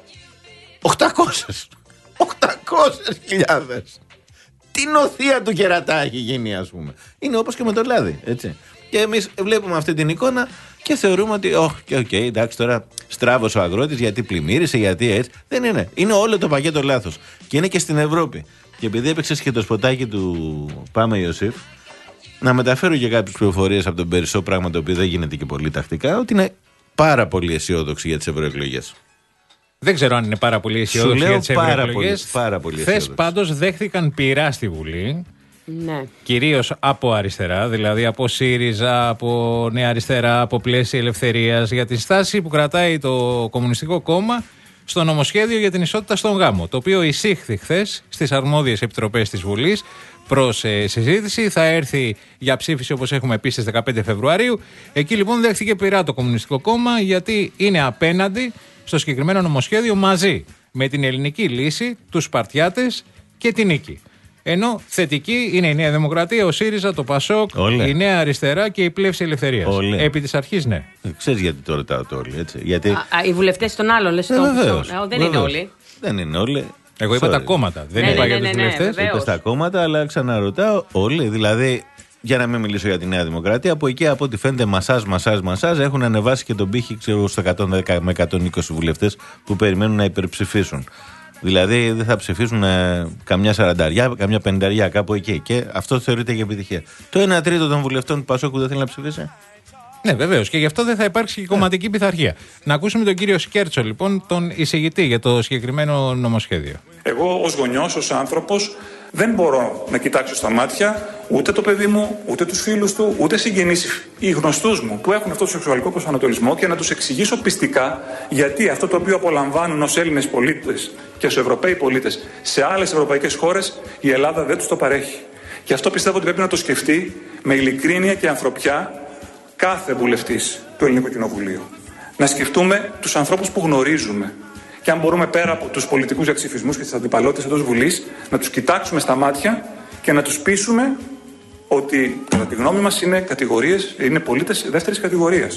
οκτακόσιες. οκτακόσιες χιλιάδες. Τι νοθεία του κερατά έχει γίνει, ας πούμε. Είναι όπως και με το λάδι, έτσι. Και εμείς βλέπουμε αυτή την εικόνα και θεωρούμε ότι, όχι, oh, οκ, okay, εντάξει, τώρα στράβωσε ο αγρότης γιατί πλημμύρισε, γιατί έτσι. Δεν είναι. Είναι όλο το πακέτο λάθος. Και είναι και στην Ευρώπη. Και επειδή έπαιξες και το σποτάκι του Πάμε Ιωσήφ, να μεταφέρω και κάποιες πληροφορίες από τον Περισσό, πράγμα το οποίο δεν γίνεται και πολύ τακτικά, ότι είναι πάρα πολύ αισιόδοξη για τις ευρωεκλογές. Δεν ξέρω αν είναι πάρα πολύ αισιόδοξη για τις ευρωεκλογές. Χθες πάντως δέχθηκαν πειρά στη Βουλή. Ναι. Κυρίως από αριστερά, δηλαδή από ΣΥΡΙΖΑ, από Νέα Αριστερά, από Πλαίσια Ελευθερίας, για τη στάση που κρατάει το Κομμουνιστικό Κόμμα στο νομοσχέδιο για την ισότητα στον γάμο, το οποίο εισήχθη χθες στις αρμόδιες επιτροπές της Βουλής προς ε, συζήτηση. Θα έρθει για ψήφιση, όπως έχουμε πει, στις δεκαπέντε Φεβρουαρίου. Εκεί λοιπόν δέχτηκε πειρά το Κομμουνιστικό Κόμμα, γιατί είναι απέναντι στο συγκεκριμένο νομοσχέδιο μαζί με την ελληνική λύση, τους Σπαρτιάτες και την νίκη. Ενώ θετική είναι η Νέα Δημοκρατία, ο ΣΥΡΙΖΑ, το ΠΑΣΟΚ, Όλε. η Νέα Αριστερά και η Πλεύση Ελευθερίας. Όλε. Επί της αρχής, ναι. Ξέρεις γιατί το ρωτάω το όλοι, έτσι? Γιατί... Α, α, οι βουλευτές των άλλων, λες. Ε, το... βεβαίως, ε, δεν βεβαίως. είναι όλοι. Δεν είναι όλοι. Εγώ είπα Sorry. τα κόμματα. Δεν ναι, είπα ναι, για ναι, τους ναι, βουλευτές. Ναι, είπες τα κόμματα, αλλά ξαναρωτάω όλοι. Δηλαδή, για να μην μιλήσω για τη Νέα Δημοκρατία, από εκεί από ό,τι φαίνεται μασάζ, μασάζ, μασάζ, έχουν ανεβάσει και τον πύχη, ξέρω, στα εκατόν δέκα με εκατόν είκοσι βουλευτές που περιμένουν να υπερψηφίσουν. Δηλαδή δεν θα ψηφίσουν ε, καμιά σαρανταριά, καμιά πενταριά, κάπου εκεί. Και αυτό θεωρείται για επιτυχία. Το ένα τρίτο των βουλευτών του Πασόκου δεν θέλει να ψηφίσει. Ναι, βεβαίως. Και γι' αυτό δεν θα υπάρξει και κομματική πειθαρχία. Να ακούσουμε τον κύριο Σκέρτσο, λοιπόν, τον εισηγητή για το συγκεκριμένο νομοσχέδιο. Εγώ ως γονιός, ως άνθρωπος, Δεν μπορώ να κοιτάξω στα μάτια ούτε το παιδί μου, ούτε τους φίλους του, ούτε συγγενείς ή γνωστούς μου που έχουν αυτό το σεξουαλικό προσανατολισμό και να τους εξηγήσω πιστικά γιατί αυτό το οποίο απολαμβάνουν ως Έλληνες πολίτες και ως Ευρωπαίοι πολίτες σε άλλες ευρωπαϊκές χώρες η Ελλάδα δεν τους το παρέχει. Και αυτό πιστεύω ότι πρέπει να το σκεφτεί με ειλικρίνεια και ανθρωπιά κάθε βουλευτής του Ελληνικού Κοινοβουλίου. Να σκεφτούμε τους ανθρώπους που γνωρίζουμε. Και αν μπορούμε πέρα από τους πολιτικούς διαξυφισμούς και τις αντιπαλότητες εντός Βουλής, να τους κοιτάξουμε στα μάτια και να τους πείσουμε ότι, κατά τη γνώμη μας, είναι κατηγορίες, είναι πολίτες δεύτερης κατηγορίας.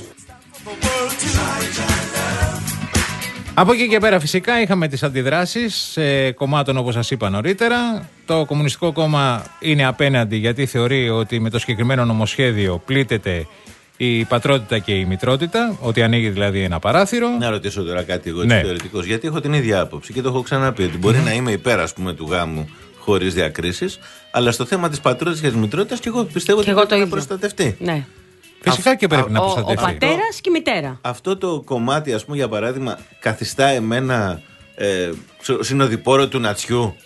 Από εκεί και πέρα φυσικά είχαμε τις αντιδράσεις ε, κομμάτων όπως σας είπα νωρίτερα. Το Κομμουνιστικό Κόμμα είναι απέναντι γιατί θεωρεί ότι με το συγκεκριμένο νομοσχέδιο πλήττεται η πατρότητα και η μητρότητα, ότι ανοίγει δηλαδή ένα παράθυρο. Να ρωτήσω τώρα κάτι εγώ, ναι. θεωρητικός, γιατί έχω την ίδια άποψη και το έχω ξαναπεί ότι μπορεί mm-hmm. να είμαι υπέρ, ας πούμε, του γάμου χωρίς διακρίσεις, αλλά στο θέμα της πατρότητας και της μητρότητας και εγώ πιστεύω και ότι εγώ πρέπει να προστατευτεί. Ναι. Φυσικά Α, και πρέπει ο, να προστατευτεί. Ο, ο πατέρας και η μητέρα. Αυτό το κομμάτι, ας πούμε, για παράδειγμα, καθιστά εμένα ε, συνοδοιπόρο του νατσιού.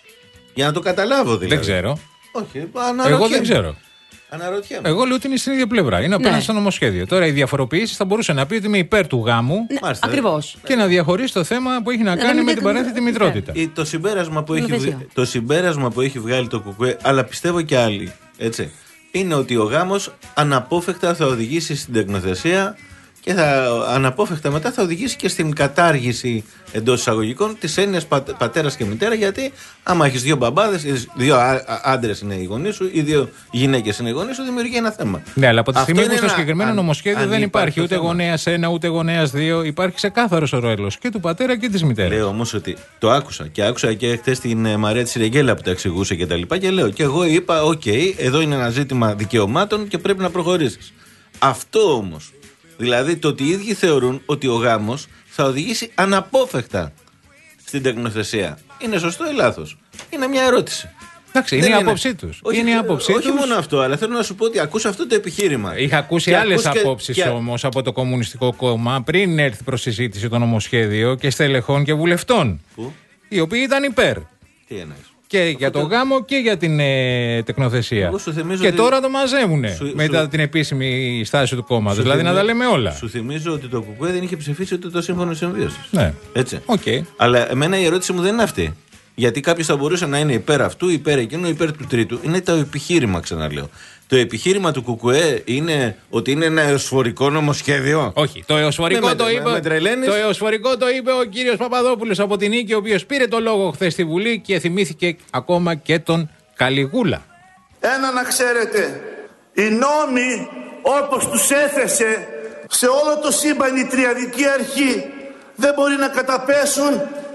Για να το καταλάβω δηλαδή. Δεν ξέρω. Όχι, εγώ δεν ξέρω. Αναρωτιέμαι. Εγώ λέω ότι είναι στην ίδια πλευρά. Είναι απέναντι ναι. στο νομοσχέδιο. Τώρα οι διαφοροποιήσεις θα μπορούσε να πει ότι είμαι υπέρ του γάμου. Ναι, ακριβώς. Και να διαχωρίσει το θέμα που έχει να ναι, κάνει με την παρένθετη μητρότητα. Το συμπέρασμα που, έχει, το συμπέρασμα που έχει βγάλει το ΚΚΕ, αλλά πιστεύω και άλλοι, έτσι, είναι ότι ο γάμος αναπόφευκτα θα οδηγήσει στην τεκνοθεσία και θα, αναπόφευκτα μετά θα οδηγήσει και στην κατάργηση εντός εισαγωγικών της έννοιας πατ, πατέρας και μητέρα, γιατί άμα έχεις δύο μπαμπάδες, δύο άντρες είναι οι γονείς σου ή δύο γυναίκες είναι οι γονείς σου, δημιουργεί ένα θέμα. Ναι, αλλά από τη στιγμή που στο συγκεκριμένο νομοσχέδιο αν δεν υπάρχει ούτε γονέας ένα ούτε γονέας δύο, υπάρχει ξεκάθαρος ο ρόλος και του πατέρα και της μητέρας. Λέω όμως ότι το άκουσα και άκουσα και χθες την Μαρία της Σιρεγγέλα που τα εξηγούσε και τα λοιπά και λέω και εγώ είπα: οκ, okay, εδώ είναι ένα ζήτημα δικαιωμάτων και πρέπει να προχωρήσεις. Αυτό όμως. Δηλαδή το ότι οι ίδιοι θεωρούν ότι ο γάμος θα οδηγήσει αναπόφευκτα στην τεκνοθεσία. Είναι σωστό ή λάθος? Είναι μια ερώτηση. Εντάξει, είναι η άποψή τους. Όχι, είναι η άποψή όχι τους. μόνο αυτό, αλλά θέλω να σου πω ότι ακούσα αυτό το επιχείρημα. Είχα ακούσει άλλες απόψεις και... όμως από το Κομμουνιστικό Κόμμα πριν έρθει προς συζήτηση το νομοσχέδιο και στελεχών και βουλευτών. Πού? Οι οποίοι ήταν υπέρ. Τι εννοείς? Και αυτό για το το... γάμο και για την ε, τεκνοθεσία. Και ότι... τώρα το μαζεύουν σου... μετά σου... την επίσημη στάση του κόμματος. Δηλαδή θυμίζω... να τα λέμε όλα. Σου θυμίζω ότι το ΚΚΕ δεν είχε ψηφίσει ούτε το σύμφωνο συμβίωσης. Ναι. Έτσι. Okay. Αλλά εμένα η ερώτηση μου δεν είναι αυτή. Γιατί κάποιος θα μπορούσε να είναι υπέρ αυτού, υπέρ εκείνου, υπέρ του τρίτου. Είναι το επιχείρημα, ξαναλέω. Το επιχείρημα του ΚΚΕ είναι ότι είναι ένα εωσφορικό νομοσχέδιο. Όχι. Το εωσφορικό, με, το, είπε, με, με το εωσφορικό το είπε ο κύριος Παπαδόπουλος από την Νίκη, ο οποίος πήρε το λόγο χθες στη Βουλή και θυμήθηκε ακόμα και τον Καλιγούλα. Ένα να ξέρετε, οι νόμοι όπως τους έθεσε σε όλο το σύμπαν η τριαδική αρχή δεν μπορεί να καταπέσουν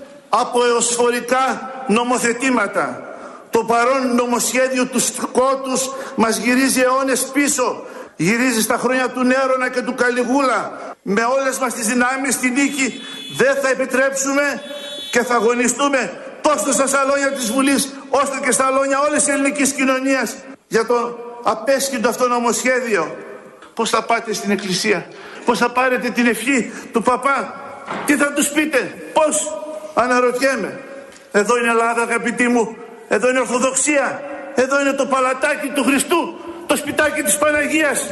από εωσφορικά νομοθετήματα. Το παρόν νομοσχέδιο του σκότους μας γυρίζει αιώνες πίσω. Γυρίζει στα χρόνια του Νέρονα και του Καλιγούλα. Με όλες μας τις δυνάμεις στη νίκη δεν θα επιτρέψουμε και θα αγωνιστούμε τόσο στα σαλόνια της Βουλής ώστε και στα σαλόνια όλης της ελληνικής κοινωνίας για το απέσχυντο αυτό νομοσχέδιο. Πώς θα πάτε στην εκκλησία? Πώς θα πάρετε την ευχή του παπά? Τι θα τους πείτε? Πώς? Αναρωτιέμαι. Εδώ είναι Ελλάδα, αγαπητοί μου. Εδώ είναι Ορθοδοξία. Εδώ είναι το παλατάκι του Χριστού. Το σπιτάκι της Παναγίας.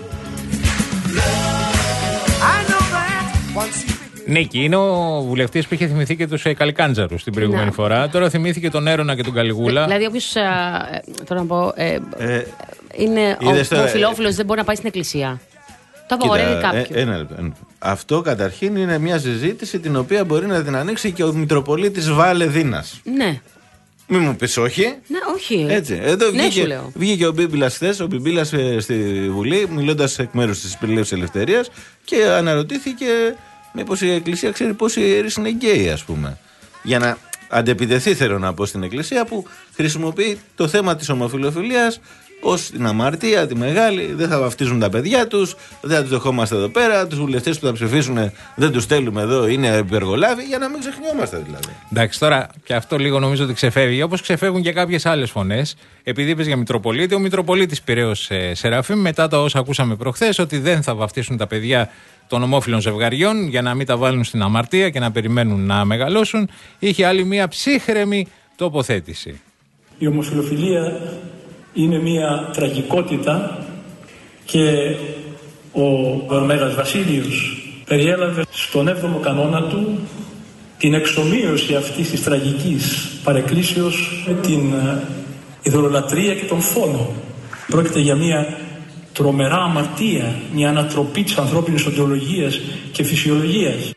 Νίκη, είναι ο βουλευτής που είχε θυμηθεί και τους Καλικάντζαρους την προηγούμενη να. φορά. Τώρα θυμήθηκε τον Έρωνα και τον Καλιγούλα. Δηλαδή, όποιος. Τώρα να πω. Ε, ε, είναι ομοφυλόφιλος, δεν μπορεί να πάει στην εκκλησία. Το απαγορεύει κάποιο. Ε, ένα λεπτό, ένα. Αυτό καταρχήν είναι μια συζήτηση την οποία μπορεί να την ανοίξει και ο Μητροπολίτης Βάλε Δίνας. Ναι. Μην μου πεις όχι. Ναι, όχι. Έτσι. Εδώ ναι, βγήκε, βγήκε ο Μπίμπιλας χθες, ο Μπίμπιλας στη Βουλή, μιλώντας εκ μέρους της Πυρλαίας Ελευθερίας και αναρωτήθηκε μήπως η Εκκλησία ξέρει πόσοι ιερείς είναι γκέι, ας πούμε. Για να αντεπιτεθεί, θέλω να πω, στην Εκκλησία που χρησιμοποιεί το θέμα της ομοφυλοφιλίας ως την αμαρτία, τη μεγάλη, δεν θα βαφτίζουν τα παιδιά τους, δεν θα τους δεχόμαστε εδώ πέρα, τους βουλευτές που θα ψηφίσουν δεν τους στέλνουμε εδώ, είναι υπεργολάβοι, για να μην ξεχνιόμαστε δηλαδή. Εντάξει, τώρα και αυτό λίγο νομίζω ότι ξεφεύγει, όπως ξεφεύγουν και κάποιες άλλες φωνές. Επειδή είπες για Μητροπολίτη, ο Μητροπολίτης Πειραιώς ε, Σεραφείμ, μετά τα όσα ακούσαμε προχθές, ότι δεν θα βαφτίσουν τα παιδιά των ομόφυλων ζευγαριών για να μην τα βάλουν στην αμαρτία και να περιμένουν να μεγαλώσουν, είχε άλλη μια ψύχρεμη τοποθέτηση. Η ομοφυλοφιλία είναι μια τραγικότητα και ο Μέγας Βασίλειος περιέλαβε στον έβδομο κανόνα του την εξομοίωση αυτής της τραγικής παρεκκλήσεως με την ειδωλολατρία και τον φόνο. Πρόκειται για μια τρομερά αμαρτία, μια ανατροπή της ανθρώπινης οντολογίας και φυσιολογίας.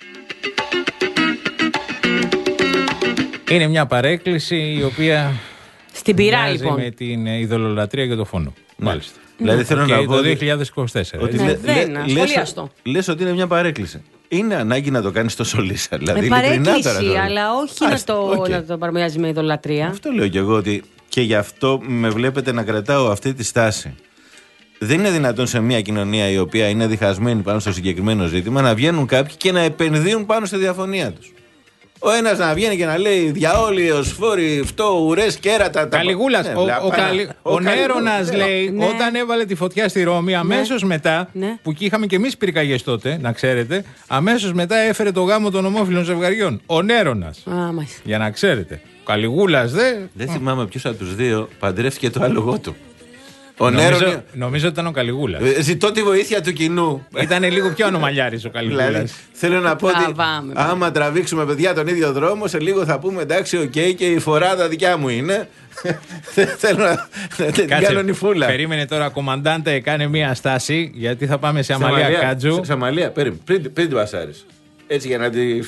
Είναι μια παρέκκληση η οποία στην πειρά λοιπόν με την ειδωλολατρία και τον φόνο. Ναι. Μάλιστα. Δηλαδή θέλω και να πω το δύο χιλιάδες είκοσι τέσσερα. Ότι ναι, λέ, δεν λέ, ασχολιαστώ. Λες ότι είναι μια παρέκκληση. Είναι ανάγκη να το κάνεις τόσο λύσα. Δηλαδή, ε, παρέκκληση, τώρα, αλλά όχι Α, να το, okay. να το παρομοιάζει με ειδωλατρία. Αυτό λέω κι εγώ, ότι και γι' αυτό με βλέπετε να κρατάω αυτή τη στάση. Δεν είναι δυνατόν σε μια κοινωνία η οποία είναι διχασμένη πάνω στο συγκεκριμένο ζήτημα να βγαίνουν κάποιοι και να επενδύουν πάνω στη διαφωνία τους. Ο ένας να βγαίνει και να λέει διαόλιος, φόροι, αυτό, ουρές, κέρατα. Καλιγούλας. Ναι, ο ο, καλι... ο, ο Νέρονας λέει ναι. όταν έβαλε τη φωτιά στη Ρώμη, αμέσως ναι. μετά, ναι. που είχαμε και εμείς πυρκαγιές τότε, να ξέρετε, αμέσως μετά έφερε το γάμο των ομόφυλων ζευγαριών. Ο Νέρονας. Α, για να ξέρετε. Ο Καλιγούλας δε. Δεν θυμάμαι ποιος από τους δύο παντρεύτηκε το άλογο του. Ο νομίζω, Νέρο... νομίζω ότι ήταν ο Καλιγούλας. Ε, ζητώ τη βοήθεια του κοινού. Ήταν λίγο πιο ανομαλιάρης ο Καλιγούλας. Δηλαδή, θέλω να πω ότι άμα τραβήξουμε παιδιά τον ίδιο δρόμο, σε λίγο θα πούμε εντάξει, οκ, okay, και η φοράδα δικιά μου είναι. Θέλω να την κάνω νυφούλα. Περίμενε τώρα, κομμαντάντε, κάνε μία στάση, γιατί θα πάμε σε Αμαλία Κάτζου. Σε Αμαλία, περίμενε, πριν, πριν την πασάρεις. Έτσι για να την.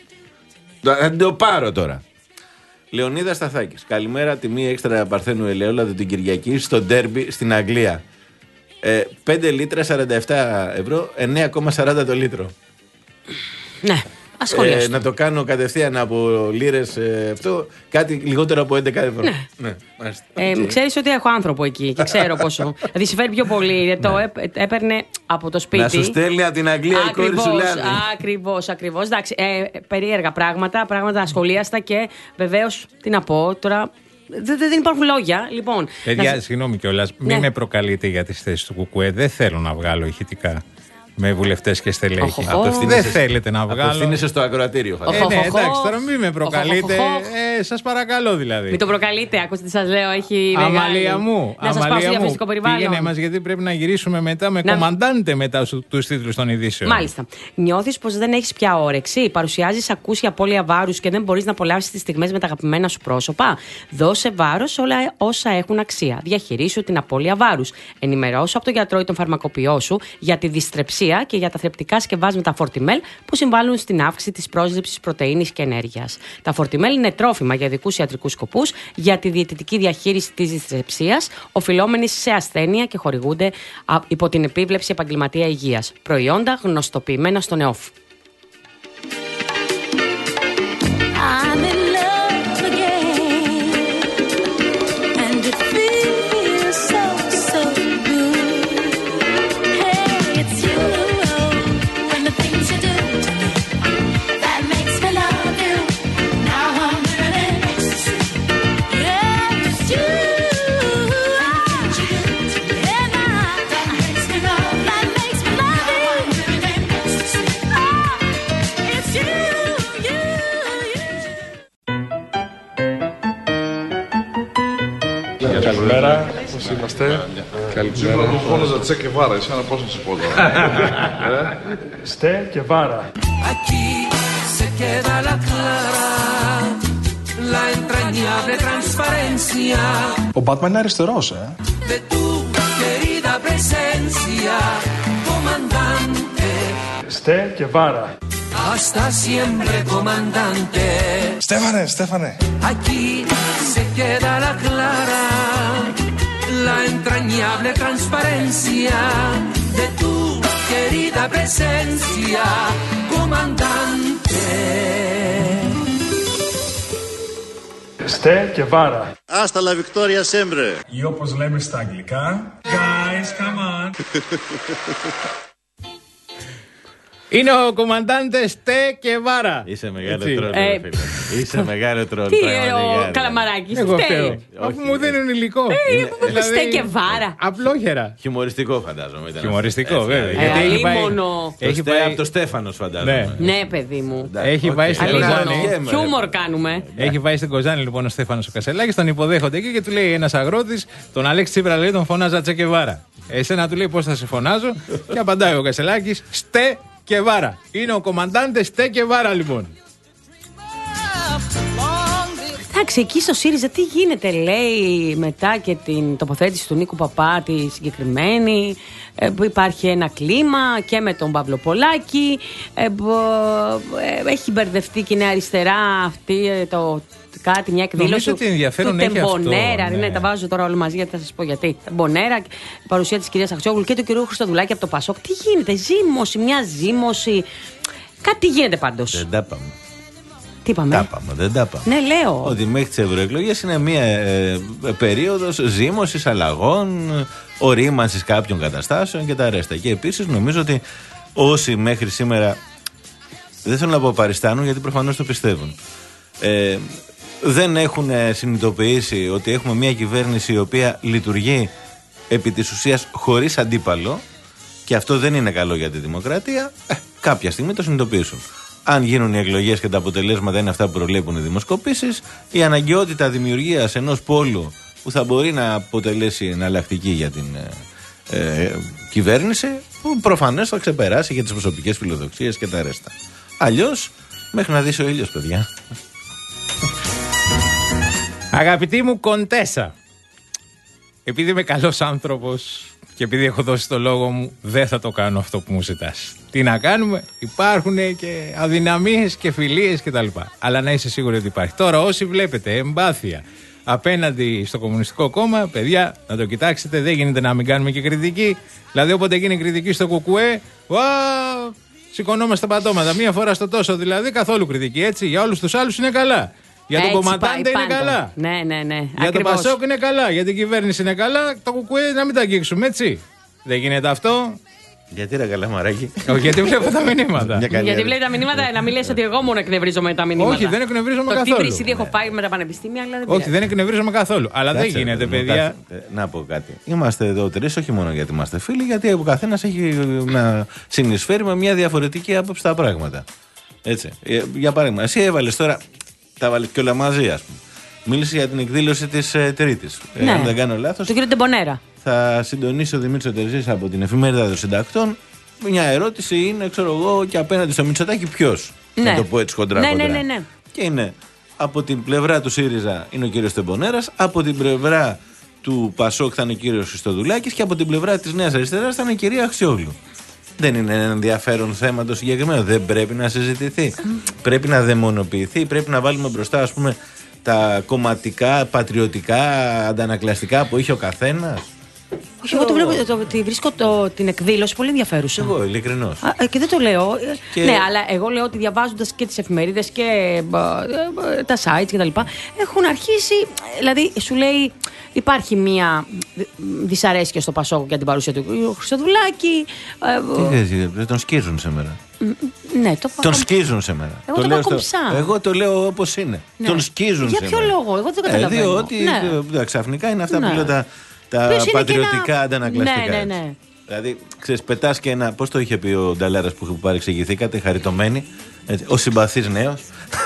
Να την το πάρω τώρα. Λεωνίδας Σταθάκης. Καλημέρα, τιμή έξτρα Παρθένου Ελαιόλαδου την Κυριακή στο ντέρμπι στην Αγγλία. Ε, πέντε λίτρα σαράντα επτά ευρώ, εννέα κόμμα σαράντα το λίτρο. Ναι, ασχολιαστώ. Ε, να το κάνω κατευθείαν από λίρες ε, αυτό, κάτι λιγότερο από έντεκα ευρώ. Ναι. ναι ε, okay. Ξέρεις ότι έχω άνθρωπο εκεί και ξέρω πόσο. Δηλαδή συμφέρει πιο πολύ. Ναι. Το έπαιρνε από το σπίτι. Να σου στέλνει από την Αγγλία η κόρη σου λέει. Ακριβώς, ακριβώς. Εντάξει, ε, περίεργα πράγματα, πράγματα ασχολίαστα και βεβαίως, τι να πω τώρα. Δεν, δεν υπάρχουν λόγια. Λοιπόν, παιδιά, να... συγγνώμη κιόλας, ναι. μην με προκαλείτε για τις θέσεις του Κουκουέ. Δεν θέλω να βγάλω ηχητικά με βουλευτές και στελέχη. Δεν θέλετε να βγάλω. Απευθύνεσαι στο ακροατήριο, φαντάζομαι. Ε, ναι, εντάξει, τώρα μην με προκαλείτε. Ε, σας παρακαλώ δηλαδή. Μην το προκαλείτε, ακούστε τι σας λέω. Έχει μεγάλη. Αμαλία μου. Να σας πάω στο διαφημιστικό περιβάλλον. Πήγαινε μας, γιατί πρέπει να γυρίσουμε μετά με να... κομμαντάντε μετά τους τίτλους των ειδήσεων. Μάλιστα. Νιώθεις πως δεν έχεις πια όρεξη, παρουσιάζεις ακούσια απώλεια βάρους και δεν μπορείς να απολαύσεις τις στιγμές με τα αγαπημένα σου πρόσωπα. Δώσε βάρος όλα όσα έχουν αξία. Διαχειρίσου την απώλεια βάρους. Ενημερώσου από τον γιατρό ή τον φαρμακοποιό σου για τη δυστρεψία και για τα θρεπτικά σκευάσματα Fortimel που συμβάλλουν στην αύξηση της πρόσληψης πρωτεΐνης και ενέργειας. Τα Fortimel είναι τρόφιμα για ειδικούς ιατρικούς σκοπούς για τη διαιτητική διαχείριση της δυστρεψίας, οφειλόμενης σε ασθένεια και χορηγούνται υπό την επίβλεψη επαγγελματία υγείας. Προϊόντα γνωστοποιημένα στον ΕΟΦ. Καλημέρα, πώς είμαστε? Καλημέρα. Μου φώναζα Τσε και Βάρα, εσένα πώς να σου πω τώρα? Στε και Βάρα. Aquí se queda la clara, la entrañable transparencia. Ο Batman είναι αριστερός, ε? De tu querida presencia, comandante. Στε και Βάρα. Hasta siempre, comandante. Στέφανε, Στέφανε. Aquí se queda la clara, la entrañable transparencia de tu querida presencia, comandante. Στε και Βάρα. Hasta la victoria siempre. Ή όπως λέμε στα αγγλικά, guys, come on. Είναι ο κομμαντάντε Τε Κεβάρα. Είσαι μεγάλο τρόλ. Ε, Είσαι μεγάλο τρόλ. Τι είναι ο Καλαμαράκης. Εγώ φταίω. Αφού μου δίνουν υλικό. Τε Κεβάρα. Απλόχερα. Χιουμοριστικό φαντάζομαι. Χιουμοριστικό βέβαια. Γιατί έχει πάει. Έχει πάει από το Στέφανο φαντάζομαι. Ναι, παιδί μου. Έχει πάει στην Κοζάνη. Χιούμορ κάνουμε. Έχει πάει στην Κοζάνη λοιπόν ο Στέφανος ο Κασελάκης. Τον υποδέχονται εκεί και του λέει ένας αγρότης, τον Αλέξη Τσίπρα λέει, τον φωνάζα Τσε Κεβάρα. Εσένα του λέει πώς θα σε φωνάζω. Και απαντάει ο Κασελάκης, Στε Κεβάρα. Είναι ο κομμαντάντες Τε Κεβάρα λοιπόν. Εντάξει, εκεί στο ΣΥΡΙΖΑ τι γίνεται, λέει, μετά και την τοποθέτηση του Νίκου Παπά τη συγκεκριμένη, ε, που υπάρχει ένα κλίμα και με τον Παύλο Πολάκη, ε, που, ε, έχει μπερδευτεί και η Νέα Αριστερά αυτή, ε, το, κάτι, μια εκδήλωση του Τεμπονέρα. Ναι. ναι, τα βάζω τώρα όλα μαζί γιατί θα σας πω γιατί. Τεμπονέρα, παρουσία της κυρίας Αξιόγλου και του κυρίου Χριστοδουλάκη από το Πασόκ. Τι γίνεται, ζήμωση, μια ζήμωση. Κάτι γίνεται πάντως. Δεν τα πάμε. Τι είπαμε? Τα πάμε, δεν τα πάμε. Ναι, λέω. Ότι μέχρι τις ευρωεκλογές είναι μια ε, περίοδος ζήμωσης, αλλαγών, ορίμανσης κάποιων καταστάσεων και τα ρέστα. Και επίσης νομίζω ότι όσοι μέχρι σήμερα, δεν θέλω να πω παριστάνουν γιατί προφανώς το πιστεύουν, ε, δεν έχουν συνειδητοποιήσει ότι έχουμε μια κυβέρνηση η οποία λειτουργεί επί της ουσίας χωρίς αντίπαλο και αυτό δεν είναι καλό για τη δημοκρατία, ε, κάποια στιγμή το συνειδητοποιήσουν. Αν γίνουν οι εκλογές και τα αποτελέσματα είναι αυτά που προβλέπουν οι δημοσκοπήσεις, η αναγκαιότητα δημιουργίας ενός πόλου που θα μπορεί να αποτελέσει εναλλακτική για την ε, ε, κυβέρνηση, που προφανώς θα ξεπεράσει για τις προσωπικές φιλοδοξίες και τα ρέστα. Αλλιώς, μέχρι να δεις ο ήλιος, παιδιά. Αγαπητή μου Κοντέσα, επειδή είμαι καλός άνθρωπος και επειδή έχω δώσει το λόγο μου, δεν θα το κάνω αυτό που μου ζητάς. Τι να κάνουμε, υπάρχουν και αδυναμίες και φιλίες κτλ. Αλλά να είσαι σίγουροι ότι υπάρχει. Τώρα, όσοι βλέπετε εμπάθεια απέναντι στο Κομμουνιστικό Κόμμα, παιδιά, να το κοιτάξετε, δεν γίνεται να μην κάνουμε και κριτική. Δηλαδή, όποτε γίνει κριτική στο Κουκουέ, ουα, σηκωνόμαστε πατώματα. Μία φορά στο τόσο δηλαδή, καθόλου κριτική. Έτσι, για όλους τους άλλους είναι καλά. Για τον κομματάντε είναι καλά. Ναι, ναι, ναι. Για Ακριβώς. τον Πασόκ είναι καλά. Για την κυβέρνηση είναι καλά. Το Κουκουέ να μην τα αγγίξουμε, έτσι. Δεν γίνεται αυτό. Γιατί ρε Καλαμαράκη? Όχι, γιατί βλέπω τα μηνύματα. Γιατί βλέπει τα μηνύματα, να μην λες ότι εγώ μόνο εκνευρίζομαι τα μηνύματα. Όχι, δεν εκνευρίζομαι καθόλου. Το τι ήδη έχω πάει με τα πανεπιστήμια, αλλά δεν Όχι, δεν εκνευρίζομαι καθόλου. Αλλά δεν γίνεται, παιδιά. Να πω κάτι. Είμαστε εδώ τρεις, όχι μόνο γιατί είμαστε φίλοι, γιατί ο καθένας έχει να συνεισφέρει με μια διαφορετική άποψη στα πράγματα. Έτσι. Για παράδειγμα, εσύ έβαλες τώρα. Τα βάλεις και όλα μαζί, ας πούμε. Μίλησε για την εκδήλωση της ε, Τρίτης. Ναι. Ε, αν δεν κάνω λάθος. Το κύριο Τεμπονέρα. Θα συντονίσει ο Δημήτρης Τερζής από την εφημερίδα των συντακτών. Μια ερώτηση είναι, ξέρω εγώ, και απέναντι στο Μητσοτάκη ποιος. Ναι. Να το πω έτσι χοντρά. Ναι, χοντρά. ναι, ναι, ναι. Και είναι από την πλευρά του ΣΥΡΙΖΑ είναι ο κύριος Τεμπονέρας, από την πλευρά του Πασόκ θα είναι ο κύριος Χριστοδουλάκης και από την πλευρά της Νέας Αριστεράς θα είναι η κυρία Αξιόγλου. Δεν είναι ένα ενδιαφέρον θέμα το συγκεκριμένο. Δεν πρέπει να συζητηθεί. Πρέπει να δαιμονοποιηθεί. Πρέπει να βάλουμε μπροστά, ας πούμε, τα κομματικά, πατριωτικά, αντανακλαστικά που είχε ο καθένας. Όχι, εγώ το βλέπω, το, το, βρίσκω το, την εκδήλωση πολύ ενδιαφέρουσα. Εγώ, ειλικρινώς. Α, και δεν το λέω. Και... Ναι, αλλά εγώ λέω ότι διαβάζοντας και τις εφημερίδες και ε, τα sites κτλ. Έχουν αρχίσει, δηλαδή σου λέει υπάρχει μια δυσαρέσκεια στο Πασόκ για την παρουσία του Χριστοδουλάκη. Ε, Τι δεν τον σκίζουν σήμερα. Ναι, το τον σκίζουν σήμερα. Εγώ το, το, λέω στο... εγώ το λέω όπως είναι. Ναι. Τον σκίζουν για σήμερα. Για ποιο λόγο, εγώ δεν το καταλαβαίνω. Ε, διότι ναι. ξαφνικά είναι αυτά ναι. που λέω τα, τα πατριωτικά ένα... αντανακλαστικά. Ναι, ναι, ναι. Δηλαδή, ξέρεις, πετάς και ένα. Πώς το είχε πει ο Νταλάρας που παρεξηγηθήκατε, χαριτωμένοι. Έτσι, ο συμπαθής νέος.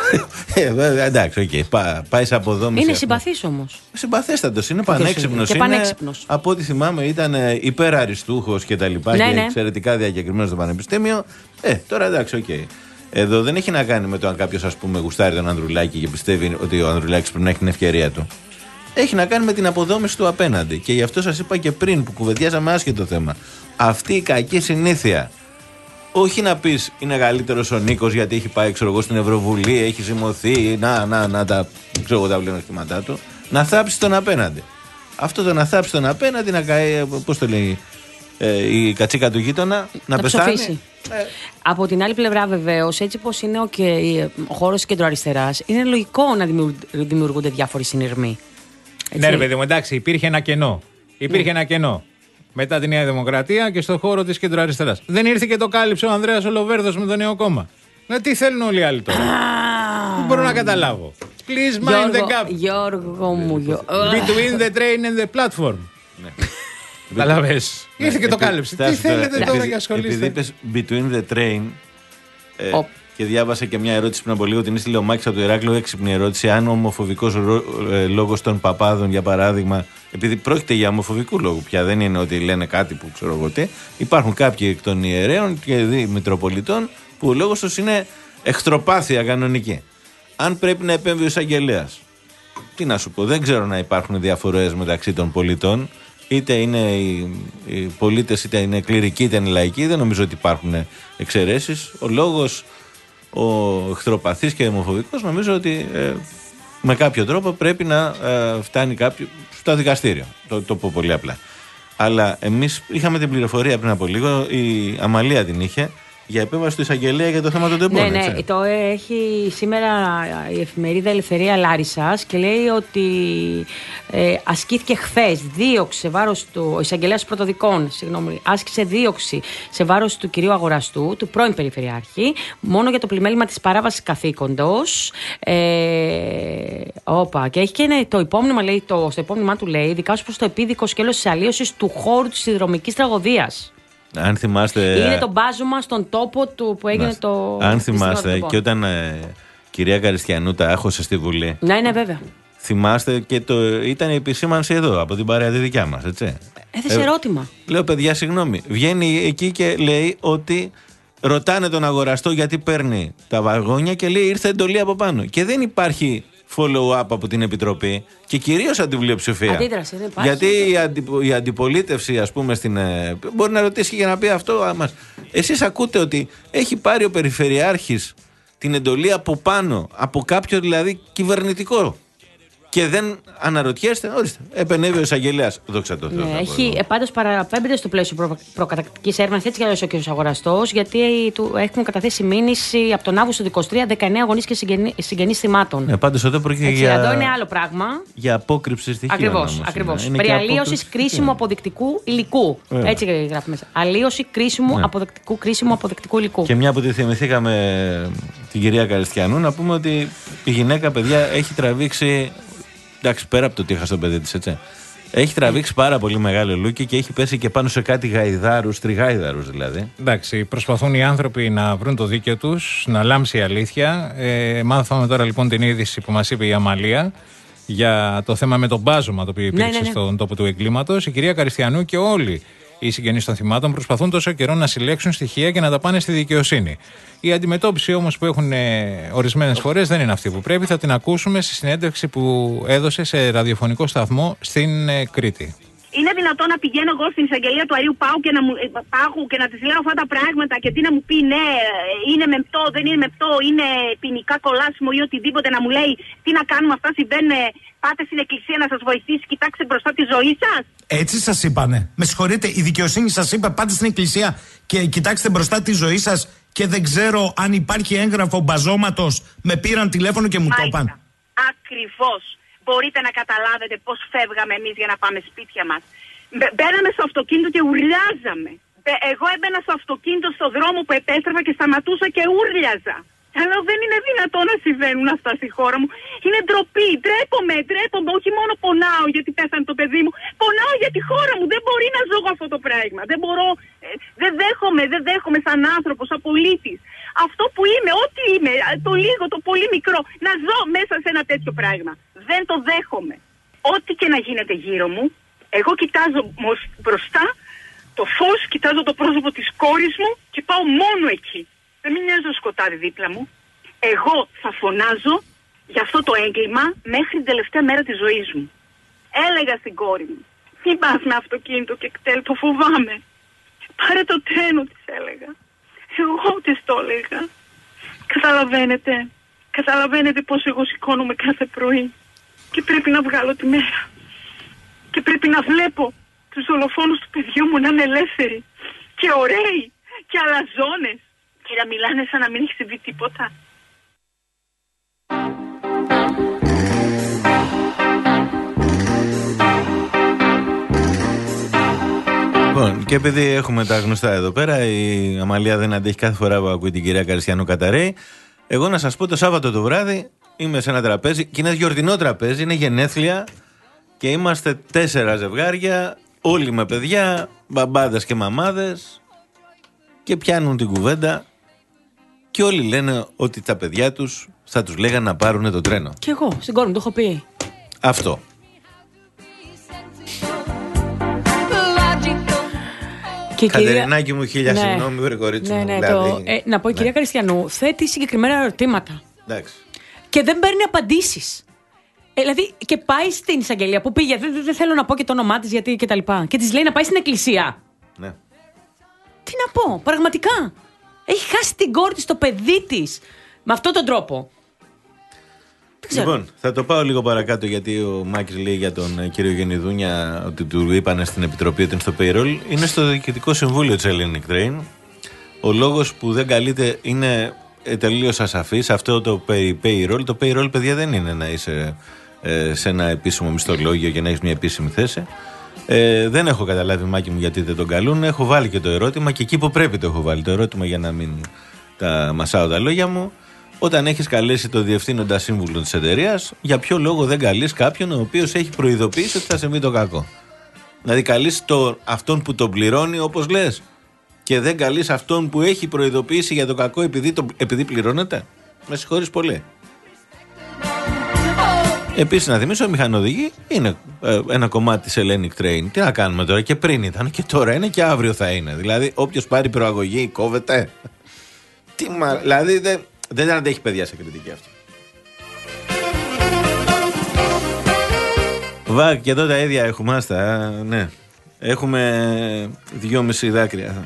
ε, εντάξει, okay, πά, πάει σε αποδόμηση. Είναι συμπαθής όμως. Συμπαθέστατος, είναι πανέξυπνος. Και πανέξυπνος. Από ό,τι θυμάμαι ήταν υπεραριστούχος και τα λοιπά. Ναι, και ναι. εξαιρετικά διακεκριμένος στο πανεπιστήμιο. Ε, τώρα εντάξει, οκ. Okay. Εδώ δεν έχει να κάνει με το αν κάποιος, ας πούμε, γουστάρει τον Ανδρουλάκη και πιστεύει ότι ο Ανδρουλάκης πρέπει να έχει την ευκαιρία του. Έχει να κάνει με την αποδόμηση του απέναντι. Και γι' αυτό σας είπα και πριν που κουβεντιάζαμε άσχετο θέμα. Αυτή η κακή συνήθεια. Όχι να πεις είναι καλύτερος ο Νίκος γιατί έχει πάει ξέρω εγώ, στην Ευρωβουλή, έχει ζυμωθεί, να, να, να τα, ξέρω, τα πλεονεκτήματά του. Να θάψει τον απέναντι. Αυτό το να θάψει τον απέναντι, να καεί, πώς το λέει, ε, η κατσίκα του γείτονα, να, να πεθάνει. Ε. Από την άλλη πλευρά, βεβαίως, έτσι πως είναι ο, και, ο χώρος κεντροαριστεράς, είναι λογικό να δημιουργούνται διάφοροι συνειρμοί. Ναι, ρε παιδί μου, εντάξει, υπήρχε ένα κενό. Υπήρχε ναι. ένα κενό. μετά τη Νέα Δημοκρατία και στον χώρο της κεντροαριστεράς. Δεν ήρθε και το κάλυψε ο Ανδρέας Ολοβέρδος με το Νέο Κόμμα. Να τι θέλουν όλοι οι άλλοι τώρα. Δεν μπορώ να καταλάβω. Please mind the gap. Γιώργο μου, Between the train and the platform. Καταλαβες. Ήρθε και το κάλυψε. Τι θέλετε τώρα για ασχολείστε. Επειδή είπες between the train και διάβασα και μια ερώτηση πριν από λίγο, την έστειλε ο Μάκης από το Ηράκλειο, έξυπνη ερώτηση. Αν ο ομοφοβικός λόγος των παπάδων, για παράδειγμα, επειδή πρόκειται για ομοφοβικού λόγου πια, δεν είναι ότι λένε κάτι που ξέρω εγώ τι, υπάρχουν κάποιοι εκ των ιερέων και δι μητροπολιτών που ο λόγος τους είναι εχθροπάθεια κανονική. Αν πρέπει να επέμβει ο εισαγγελέας, τι να σου πω, δεν ξέρω να υπάρχουν διαφορές μεταξύ των πολιτών. Είτε είναι οι, οι πολίτες, είτε είναι κληρικοί, είτε είναι λαϊκοί. Δεν νομίζω ότι υπάρχουν εξαιρέσεις. Ο λόγος, ο εχθροπαθής και ομοφοβικός, νομίζω ότι ε, με κάποιο τρόπο πρέπει να ε, φτάνει κάποιο στο δικαστήριο. Το, το πω πολύ απλά. Αλλά εμείς είχαμε την πληροφορία πριν από λίγο, η Αμαλία την είχε, για επέμβαση του εισαγγελέα για το θέμα των τεμπών. Ναι, ναι, έτσι. Το έχει σήμερα η εφημερίδα Ελευθερία Λάρισσας και λέει ότι ε, ασκήθηκε χθες δίωξη σε βάρος του, ο εισαγγελέας πρωτοδικών, συγγνώμη, άσκησε δίωξη σε βάρος του κυρίου Αγοραστού, του πρώην Περιφερειάρχη, μόνο για το πλημέλημα της παράβασης καθήκοντος. Ε, όπα, και έχει και το υπόμνημα, λέει, το, στο υπόμνημά του λέει, δικάσου προς το επίδικο σκέλος της αλλίωσης του χώρου της συνδρομικής τραγωδίας. Αν θυμάστε. Είναι το μπάζωμα στον τόπο του που έγινε Μάστε. το. Αν θυμάστε, και όταν ε, κυρία Καριστιανού τα άχωσε στη Βουλή. Ναι, ναι, βέβαια. Θυμάστε και το, ήταν η επισήμανση εδώ από την παρέα τη δικιά μας, έτσι. Έθεσε ε, ερώτημα. Λέω, παιδιά, συγγνώμη. Βγαίνει εκεί και λέει ότι ρωτάνε τον Αγοραστό γιατί παίρνει τα βαγόνια και λέει ήρθε εντολή από πάνω. Και δεν υπάρχει follow-up από την Επιτροπή και κυρίως από την πλειοψηφία. Αντίδραση, δεν υπάρχει. Γιατί η, αντιπο, η αντιπολίτευση, ας πούμε, στην, μπορεί να ρωτήσει για να πει αυτό μας. Εσείς ακούτε ότι έχει πάρει ο Περιφερειάρχης την εντολή από πάνω, από κάποιο δηλαδή κυβερνητικό. Και δεν αναρωτιέστε, ορίστε, επενέβη ο εισαγγελέας. Δόξα τω Θεώ. Ναι, έχει πάντως παραπέμπεται στο πλαίσιο προ, προκατακτικής έρευνας, έτσι κι αλλιώς ο κ. Αγοραστός, γιατί του έχουν καταθέσει μήνυση από τον Αύγουστο του είκοσι τρία δεκαεννέα γονείς και συγγενείς θυμάτων. Ναι, πάντως εδώ πρόκειται για. Εδώ είναι άλλο πράγμα. Για απόκρυψη στοιχείων. Ακριβώς. Ακριβώς. Περί αλλίωσης κρίσιμου αποδεικτικού υλικού. Yeah. Έτσι γράφει μέσα. Αλλίωση κρίσιμου yeah. αποδεικτικού, κρίσιμου αποδεικτικού υλικού. Και μια που τη θυμηθήκαμε την κυρία Καριστιανού, να πούμε ότι η γυναίκα, παιδιά, έχει τραβήξει. Εντάξει, πέρα από το τι είχα στο παιδί της, έτσι. Έχει τραβήξει πάρα πολύ μεγάλο λούκι και έχει πέσει και πάνω σε κάτι γαϊδάρους, τριγάιδαρους δηλαδή. Εντάξει, προσπαθούν οι άνθρωποι να βρουν το δίκαιο τους, να λάμψει η αλήθεια. Ε, μάθαμε τώρα λοιπόν την είδηση που μας είπε η Αμαλία για το θέμα με το μπάζωμα το οποίο υπήρξε ναι, ναι, ναι. στον τόπο του εγκλήματος. Η κυρία Καριστιανού και όλοι οι συγγενείς των θυμάτων προσπαθούν τόσο καιρό να συλλέξουν στοιχεία και να τα πάνε στη δικαιοσύνη. Η αντιμετώπιση όμως που έχουν ορισμένες φορές δεν είναι αυτή που πρέπει. Θα την ακούσουμε στη συνέντευξη που έδωσε σε ραδιοφωνικό σταθμό στην ε, Κρήτη. Είναι δυνατόν να πηγαίνω εγώ στην εισαγγελία του Αρείου Πάγου και να, μου, Πάγου και να της λέω αυτά τα πράγματα και τι να μου πει ναι, είναι μεπτό, δεν είναι μεπτό, είναι ποινικά κολάσιμο ή οτιδήποτε, να μου λέει τι να κάνουμε, αυτά συμβαίνουν, πάτε στην εκκλησία να σας βοηθήσει, κοιτάξτε μπροστά τη ζωή σας. Έτσι σας είπανε. Με συγχωρείτε, η δικαιοσύνη σας είπε πάτε στην εκκλησία και κοιτάξτε μπροστά τη ζωή σας και δεν ξέρω αν υπάρχει έγγραφο μπαζώματος, με πήραν τηλέφωνο και μου το είπαν. Ακριβώς. Μπορείτε να καταλάβετε πώς φεύγαμε εμείς για να πάμε σπίτια μας. Μπαίναμε στο αυτοκίνητο και ουρλιάζαμε. Εγώ έμπαινα στο αυτοκίνητο στο δρόμο που επέστρεφα και σταματούσα και ούρλιαζα. Αλλά δεν είναι δυνατόν να συμβαίνουν αυτά στη χώρα μου. Είναι ντροπή. Ντρέπομαι, ντρέπομαι. Όχι μόνο πονάω γιατί πέθανε το παιδί μου. Πονάω για τη χώρα μου. Δεν μπορεί να ζω αυτό το πράγμα. Δεν μπορώ. Δεν δέχομαι, δεν δέχομαι σαν άνθρωπος, σαν πολίτης. Αυτό που είμαι, ό,τι είμαι, το λίγο, το πολύ μικρό, να ζω μέσα σε ένα τέτοιο πράγμα. Δεν το δέχομαι. Ό,τι και να γίνεται γύρω μου, εγώ κοιτάζω μπροστά το φως, κοιτάζω το πρόσωπο της κόρης μου και πάω μόνο εκεί. Δεν με νοιάζει το σκοτάδι δίπλα μου. Εγώ θα φωνάζω για αυτό το έγκλημα μέχρι την τελευταία μέρα της ζωής μου. Έλεγα στην κόρη μου, μην πας με αυτοκίνητο και κτέλ, το φοβάμαι. Πάρε το τρένο, της έλεγα. Εγώ της το έλεγα. Καταλαβαίνετε. Καταλαβαίνετε πως εγώ σηκώνομαι κάθε πρωί και πρέπει να βγάλω τη μέρα. Και πρέπει να βλέπω τους δολοφόνους του παιδιού μου να είναι ελεύθεροι και ωραίοι και αλαζόνες και να μιλάνε σαν να μην έχει συμβεί τίποτα. Λοιπόν, και επειδή έχουμε τα γνωστά εδώ πέρα, η Αμαλία δεν αντέχει κάθε φορά που ακούει την κυρία Καριστιανού καταραίει. Εγώ να σας πω, το Σάββατο το βράδυ είμαι σε ένα τραπέζι και είναι γιορτινό τραπέζι, είναι γενέθλια και είμαστε τέσσερα ζευγάρια, όλοι με παιδιά, μπαμπάδες και μαμάδες, και πιάνουν την κουβέντα και όλοι λένε ότι τα παιδιά τους θα τους λέγανε να πάρουν το τρένο. Κι εγώ, στην κόρη μου το έχω πει. Αυτό. Κατερινάκη κυρία... μου, χίλια ναι. συγγνώμη, βρε κορίτσι ναι, μου. Ναι, δηλαδή... το... ε, να πω, η ναι. κυρία Καριστιανού θέτει συγκεκριμένα ερωτήματα. Εντάξει. Και δεν παίρνει απαντήσεις. Ε, δηλαδή, και πάει στην εισαγγελία που πήγε. Δεν, δεν θέλω να πω και το όνομά της, γιατί και τα λοιπά. Και της λέει να πάει στην εκκλησία. Ναι. Τι να πω, πραγματικά. Έχει χάσει την κόρη της, το παιδί της. Με αυτόν τον τρόπο. Λοιπόν, θα το πάω λίγο παρακάτω, γιατί ο Μάκης λέει για τον κύριο Γενιδούνια ότι του είπανε στην Επιτροπή ότι είναι στο payroll. Είναι στο Διοικητικό Συμβούλιο της Hellenic Train. Ο λόγος που δεν καλείται είναι τελείως ασαφής. Αυτό το payroll, το payroll, παιδιά, δεν είναι να είσαι ε, σε ένα επίσημο μισθολόγιο και να έχεις μια επίσημη θέση. Ε, δεν έχω καταλάβει, Μάκη μου, γιατί δεν τον καλούν. Έχω βάλει και το ερώτημα και εκεί που πρέπει το έχω βάλει το ερώτημα, για να μην τα μασάω τα λόγια μου. Όταν έχεις καλέσει το διευθύνοντα σύμβουλο της εταιρείας, για ποιο λόγο δεν καλείς κάποιον ο οποίος έχει προειδοποιήσει ότι θα συμβεί το κακό? Δηλαδή, καλείς το, αυτόν που τον πληρώνει, όπως λες, και δεν καλείς αυτόν που έχει προειδοποιήσει για το κακό επειδή, το, επειδή πληρώνεται. Με συγχωρείς πολύ. Επίσης, να θυμίσω, οι μηχανοδηγοί είναι ε, ένα κομμάτι της Hellenic Train. Τι να κάνουμε τώρα? Και πριν ήταν και τώρα είναι και αύριο θα είναι. Δηλαδή, όποιος πάρει προαγωγή κόβεται. Τι μα... Δηλαδή, δεν. Δεν αντέχει, παιδιά, σε κριτική αυτό. Βα, και εδώ τα ίδια έχουμε, άστα, ναι. Έχουμε δυόμιση δάκρυα.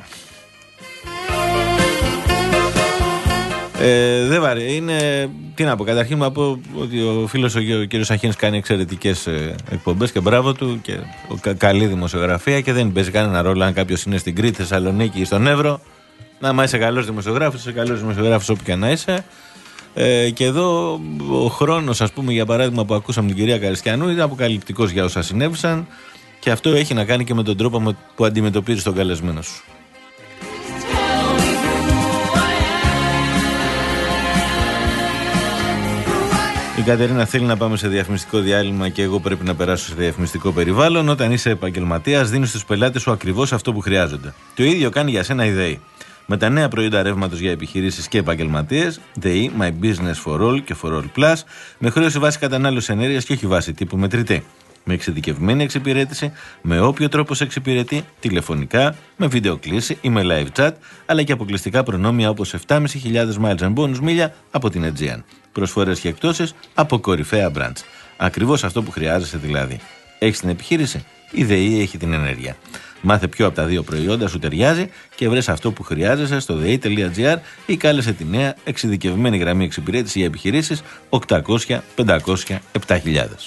Ε, δεν βάρε, είναι, τι να πω, καταρχήν να πω ότι ο φίλος ο, ο κ. Σαχίνης κάνει εξαιρετικές ε, εκπομπές και μπράβο του και ο, κα, καλή δημοσιογραφία και δεν παίζει κανένα ρόλο αν κάποιος είναι στην Κρήτη, Θεσσαλονίκη ή στον Εύρο. Να, μα είσαι καλός δημοσιογράφος, είσαι καλός δημοσιογράφος όπου και να είσαι. Ε, και εδώ ο χρόνος, ας πούμε, για παράδειγμα, που ακούσαμε την κυρία Καριστιανού είναι αποκαλυπτικός για όσα συνέβησαν και αυτό έχει να κάνει και με τον τρόπο που αντιμετωπίζεις τον καλεσμένο σου. Η Κατερίνα θέλει να πάμε σε διαφημιστικό διάλειμμα και εγώ πρέπει να περάσω σε διαφημιστικό περιβάλλον. Όταν είσαι επαγγελματίας, δίνεις στους πελάτες σου ακριβώς αυτό που χρειάζονται. Το ίδιο κάνει για σένα η ΔΕΗ. Με τα νέα προϊόντα ρεύματος για επιχειρήσεις και επαγγελματίες, ΔΕΗ, My Business for All και For All Plus, με χρέωση βάση κατανάλωση ενέργειας και όχι βάση τύπου μετρητή. Με εξειδικευμένη εξυπηρέτηση, με όποιο τρόπο σε εξυπηρετεί, τηλεφωνικά, με βιντεοκλήση ή με live chat, αλλά και αποκλειστικά προνόμια όπως επτά χιλιάδες πεντακόσια miles and bonus μίλια από την Aegean. Προσφορές και εκπτώσεις από κορυφαία brands. Ακριβώς αυτό που χρειάζεσαι δηλαδή. Έχεις την επιχείρηση, η ΔΕΗ έχει την ενέργεια. Μάθε ποιο από τα δύο προϊόντα σου ταιριάζει και βρες αυτό που χρειάζεσαι στο δε ι τελεία τζι άρ ή κάλεσε τη νέα εξειδικευμένη γραμμή εξυπηρέτηση για επιχειρήσεις οκτακόσια πεντακόσια επτά χιλιάδες.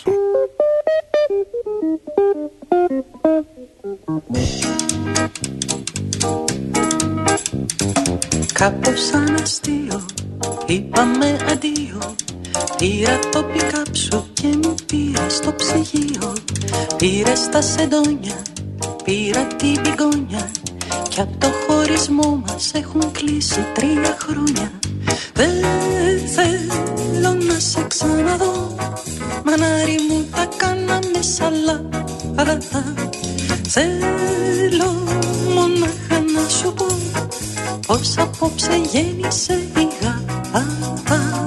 Κάπως σαν αστείο είπαμε αντίο. Πήρα το πικάπ σου και μου πήρα στο ψυγείο. Πήρες τα σεντόνια, πήρα την πηγόνια. Κι απ' το χωρισμό μας έχουν κλείσει τρία χρόνια. Δεν θέλω να σε ξαναδώ, μανάρι μου τα κάναμε σαλάτα. Θέλω μονάχα να σου πω πως απόψε γέννησε η γάτα.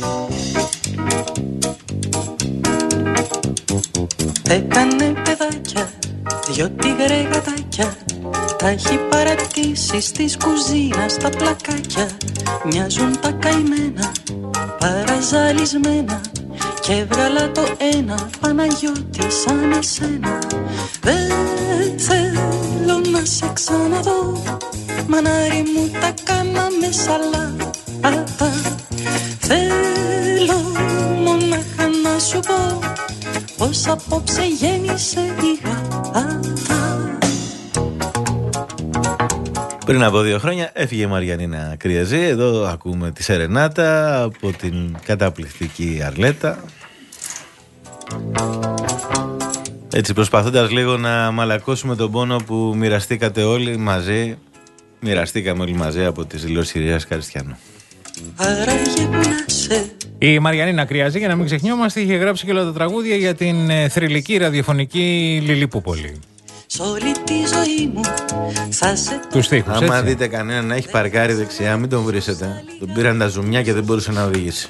Έκανε παιδάκια, δυο τίγρε γατάκια. Τα έχει παρατήσει στις κουζίνας τα πλακάκια. Μοιάζουν τα καημένα, παραζαλισμένα. Και έβγαλα το ένα Παναγιώτη σαν εσένα. Δεν θέλω να σε ξαναδώ, μανάρι μου τα κάναμε σαλάτα. Θέλω μονάχα να σου πω πως απόψε γέννησε η γάτα. Πριν από δύο χρόνια έφυγε η Μαριανίνα Κρυαζή. Εδώ ακούμε τη Σερενάτα από την καταπληκτική Αρλέτα. Έτσι, προσπαθώντας λίγο να μαλακώσουμε τον πόνο που μοιραστήκατε όλοι μαζί. Μοιραστήκαμε όλοι μαζί από τις δηλώσεις Κυριάς Καριστιανού. Η Μαριανίνα Κρυάζη, για να μην ξεχνιόμαστε, είχε γράψει και όλα τα τραγούδια για την ε, θρυλική ραδιοφωνική Λιλιπούπολη. Τους στίχους, άμα έτσι. δείτε κανέναν να έχει παρκάρει δεξιά, μην τον βρίσετε. Τον πήραν τα ζουμιά και δεν μπορούσε να οδηγήσει.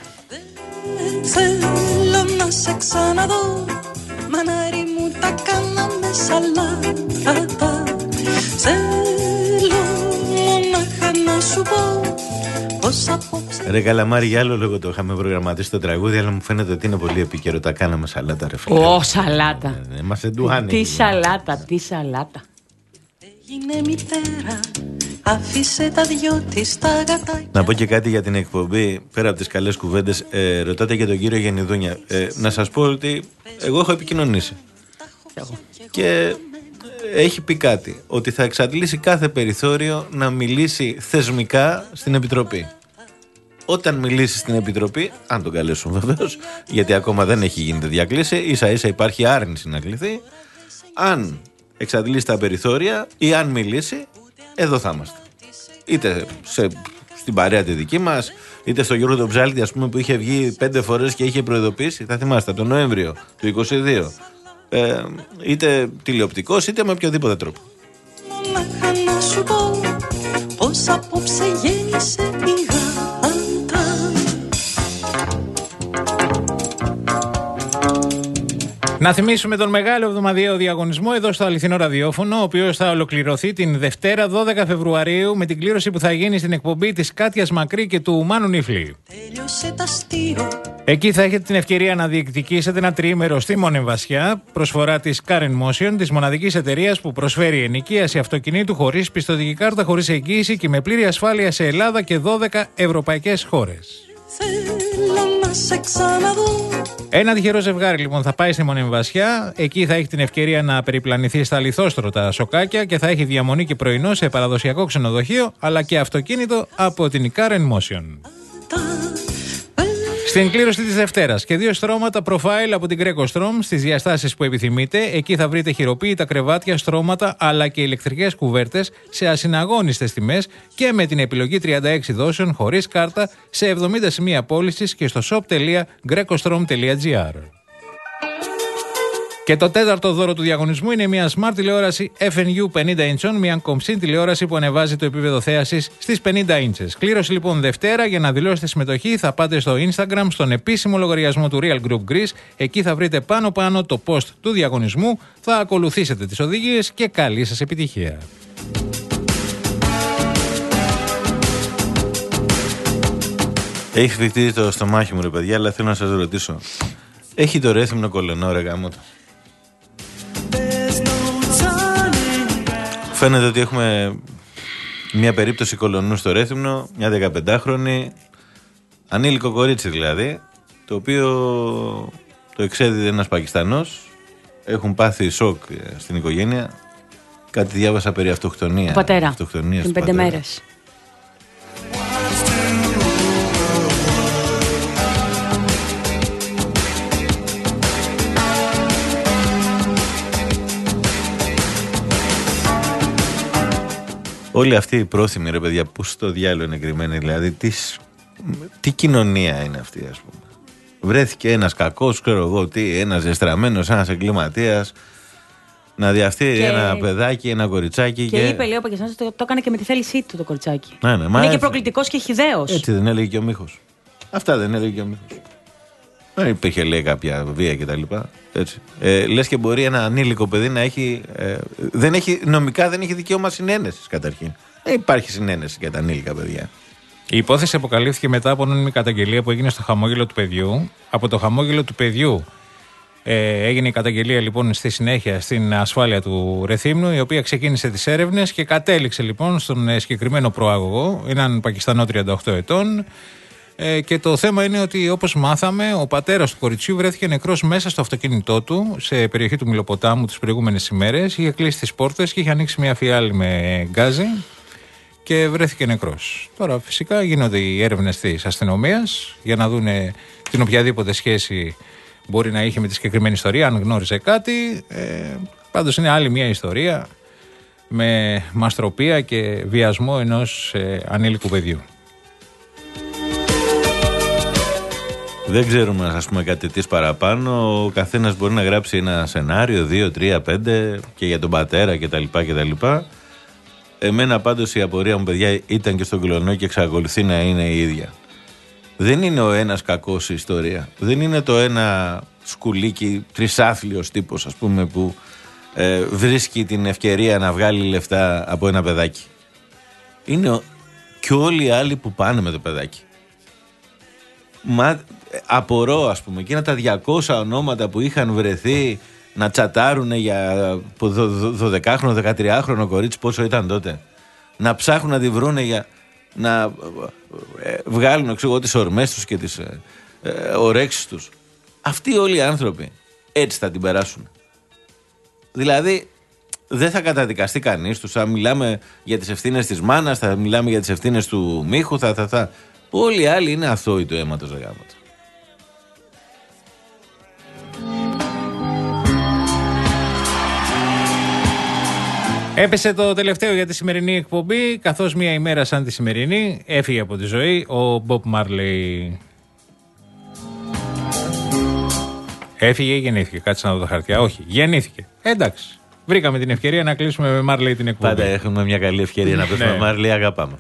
Θέλω να σε ξαναδώ, μανάρι μου τα κάναμε σαλάτα. Θέλω μονάχα να σου πω πως απόψε. Ρε Καλαμάρη, για άλλο λόγο το είχαμε προγραμματίσει το τραγούδι, αλλά μου φαίνεται ότι είναι πολύ επίκαιρο. Τα κάναμε σαλάτα, ρε φίλε. Ω, σαλάτα. Ε, μας εντουάνει. Τι σαλάτα, τι σαλάτα. Έγινε μητέρα, άφησε τα δυο της τα γατάκια. Να πω και κάτι για την εκπομπή, πέρα από τις καλές κουβέντες. Ε, ρωτάτε για τον κύριο Γεννηδούνια. Ε, να σας πω ότι εγώ έχω επικοινωνήσει. Και έχει πει κάτι, ότι θα εξαντλήσει κάθε περιθώριο να μιλήσει θεσμικά στην Επιτροπή. Όταν μιλήσει στην Επιτροπή, αν τον καλέσουν βεβαίως, γιατί ακόμα δεν έχει γίνει διακλήση, ίσα ίσα υπάρχει άρνηση να κληθεί. Αν εξαντλήσει τα περιθώρια ή αν μιλήσει, εδώ θα είμαστε. Είτε σε, στην παρέα τη δική μας, είτε στο Γιώργο τον Ψάλτη, ας πούμε, που είχε βγει πέντε φορές και είχε προειδοποιήσει, θα θυμάστε, τον Νοέμβριο του είκοσι δύο. Ε, είτε τηλεοπτικός, είτε με οποιοδήποτε τρόπο. Μονάχα να σου πω πως απόψε γέννησε η γάτα. Να θυμίσουμε τον μεγάλο εβδομαδιαίο διαγωνισμό εδώ στο Αληθινό Ραδιόφωνο, ο οποίος θα ολοκληρωθεί την Δευτέρα δώδεκα Φεβρουαρίου με την κλήρωση που θα γίνει στην εκπομπή της Κάτιας Μακρύ και του Μάνου Νίφλη. Εκεί θα έχετε την ευκαιρία να διεκδικήσετε ένα τριήμερο στη Μονεμβασιά, προσφορά της Car Motion, της μοναδικής εταιρείας που προσφέρει ενοικίαση αυτοκινήτου χωρίς πιστωτική κάρτα, χωρίς εγγύηση και με πλήρη ασφάλεια σε Ελλάδα και δώδεκα ευρωπαϊκές χώρες. Ένα τυχερό ζευγάρι λοιπόν θα πάει στη Μονεμβασιά. Εκεί θα έχει την ευκαιρία να περιπλανηθεί στα λιθόστρωτα σοκάκια και θα έχει διαμονή και πρωινό σε παραδοσιακό ξενοδοχείο, αλλά και αυτοκίνητο από την Car Motion. Στην κλήρωση της Δευτέρας και δύο στρώματα profile από την Greco Strom στις διαστάσεις που επιθυμείτε. Εκεί θα βρείτε χειροποίητα κρεβάτια, στρώματα αλλά και ηλεκτρικές κουβέρτες σε ασυναγώνιστες τιμές και με την επιλογή τριάντα έξι δόσεων χωρίς κάρτα σε εβδομήντα σημεία πώλησης και στο shop τελεία grecostrom τελεία gr. Και το τέταρτο δώρο του διαγωνισμού είναι μια smart τηλεόραση εφ εν γιου πενήντα ίντσων, μια κομψή τηλεόραση που ανεβάζει το επίπεδο θέασης στις πενήντα ίντσες. Κλήρωση λοιπόν Δευτέρα. Για να δηλώσετε συμμετοχή θα πάτε στο Instagram, στον επίσημο λογαριασμό του Real Group Greece. Εκεί θα βρείτε πάνω πάνω το post του διαγωνισμού, θα ακολουθήσετε τις οδηγίες και καλή σας επιτυχία. Έχει φυκτεί το στομάχι μου, ρε παιδιά, αλλά θέλω να σας ρωτήσω. Έχει το Ρέθυμνο κολονό, ρε γάμο το? Φαίνεται ότι έχουμε μια περίπτωση κολονού στο Ρέθυμνο, μια δεκαπεντάχρονη, ανήλικο κορίτσι δηλαδή, το οποίο το εξέδιδε ένας Πακιστανός. Έχουν πάθει σοκ στην οικογένεια. Κάτι διάβασα περί αυτοκτονία. Πατέρα, την πέντε μέρες. Όλοι αυτοί οι πρόθυμοι, ρε παιδιά, που στο διάλογο είναι κρυμμένοι, δηλαδή, τι, τι κοινωνία είναι αυτή, ας πούμε. Βρέθηκε ένας κακός, ξέρω εγώ τι, ένας ζεστραμμένος, ένας εγκληματίας, να διαφτείρει και... ένα παιδάκι, ένα κοριτσάκι. Και, και... είπε, λέει ο Πακιστανός, το, το έκανε και με τη θέλησή του το κοριτσάκι. Ναι, ναι, είναι έτσι... και προκλητικός και χυδαίος. Έτσι δεν έλεγε και ο Μίχος. Αυτά δεν έλεγε και ο Μίχος. Δεν υπήρχε, λέει, κάποια βία κτλ. Ε, λες και μπορεί ένα ανήλικο παιδί να έχει, ε, δεν έχει. Νομικά δεν έχει δικαίωμα συνένεσης καταρχήν. Δεν υπάρχει συνένεση για τα ανήλικα παιδιά. Η υπόθεση αποκαλύφθηκε μετά από ανώνυμη καταγγελία που έγινε στο χαμόγελο του παιδιού. Από το χαμόγελο του παιδιού ε, έγινε η καταγγελία λοιπόν στη συνέχεια στην ασφάλεια του Ρεθύμνου, η οποία ξεκίνησε τις έρευνες και κατέληξε λοιπόν στον συγκεκριμένο προάγωγο, έναν Πακιστανό τριάντα οκτώ ετών. Ε, και το θέμα είναι ότι, όπως μάθαμε, ο πατέρας του κοριτσιού βρέθηκε νεκρός μέσα στο αυτοκίνητό του σε περιοχή του Μιλοποτάμου τις προηγούμενες ημέρες. Είχε κλείσει τις πόρτες και είχε ανοίξει μια φιάλη με γκάζι και βρέθηκε νεκρός. Τώρα φυσικά γίνονται οι έρευνες της αστυνομίας για να δουν την οποιαδήποτε σχέση μπορεί να είχε με τη συγκεκριμένη ιστορία, αν γνώριζε κάτι. Ε, πάντως είναι άλλη μια ιστορία με μαστροπία και βιασμό ενός ε, ανήλικου παιδιού. Δεν ξέρουμε, ας πούμε, κάτι της παραπάνω. Ο καθένας μπορεί να γράψει ένα σενάριο, δύο, τρία, πέντε και για τον πατέρα κτλ. κτλ. Εμένα πάντως η απορία μου, παιδιά, ήταν και στον Κλωνό και εξακολουθεί να είναι η ίδια. Δεν είναι ο ένας κακός η ιστορία. Δεν είναι το ένα σκουλίκι τρισάθλιος τύπος, ας πούμε, που ε, βρίσκει την ευκαιρία να βγάλει λεφτά από ένα παιδάκι. Είναι ο, και όλοι οι άλλοι που πάνε με το παιδάκι. Μα απορώ, ας πούμε, εκείνα τα διακόσια ονόματα που είχαν βρεθεί να τσατάρουν για δωδεκάχρονο, δεκατριάχρονο κορίτσι, πόσο ήταν τότε. Να ψάχνουν να τη βρούνε για να ε, βγάλουν, ξέρω, τις ορμές τους και τις ε, ε, ορέξεις τους. Αυτοί όλοι οι άνθρωποι έτσι θα την περάσουν. Δηλαδή δεν θα καταδικαστεί κανείς τους. Θα μιλάμε για τις ευθύνες της μάνας, θα μιλάμε για τις ευθύνες του Μίχου, θα, θα, θα. Όλοι οι άλλοι είναι αθώοι του αίματος γάμματος. Έπεσε το τελευταίο για τη σημερινή εκπομπή, καθώς μία ημέρα σαν τη σημερινή έφυγε από τη ζωή ο Μπομπ Μάρλεϊ. Έφυγε ή γεννήθηκε? Κάτσε να δω τα χαρτιά. Όχι, γεννήθηκε. Εντάξει. Βρήκαμε την ευκαιρία να κλείσουμε με Μάρλεϊ την εκπομπή. Πάντα έχουμε μια καλή ευκαιρία να πέσουμε. Μάρλεϊ, αγαπάμε.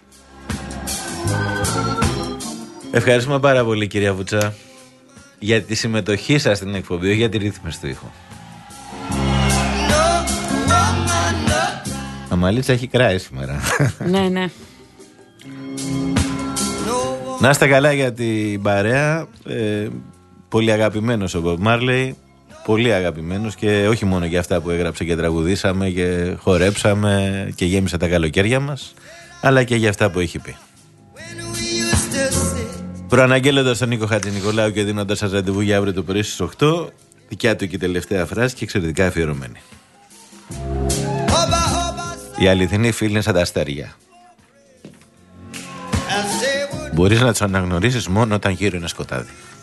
Ευχαριστούμε πάρα πολύ, κυρία Βουτσά, για τη συμμετοχή σας στην εκπομπή, όχι για τη ρύθμιση του ήχου. Αμαλίτσα έχει κράει σήμερα. Ναι, ναι. Να είστε καλά για την παρέα. Ε, πολύ αγαπημένος ο Μπομπ Μάρλεϊ. Πολύ αγαπημένος και όχι μόνο για αυτά που έγραψε και τραγουδήσαμε και χορέψαμε και γέμισε τα καλοκαίρια μας, αλλά και για αυτά που έχει πει. Προαναγγέλλοντας τον Νίκο Χατζηνικολάου και δίνοντας σας ραντεβού για αύριο το πρωί στις οκτώ, δικιά του και η τελευταία φράση και εξαιρετικά αφιερωμένη. Οι αληθινοί φίλοι είναι σαν τα αστέρια. Μπορείς να τους αναγνωρίσεις μόνο όταν γύρω είναι σκοτάδι.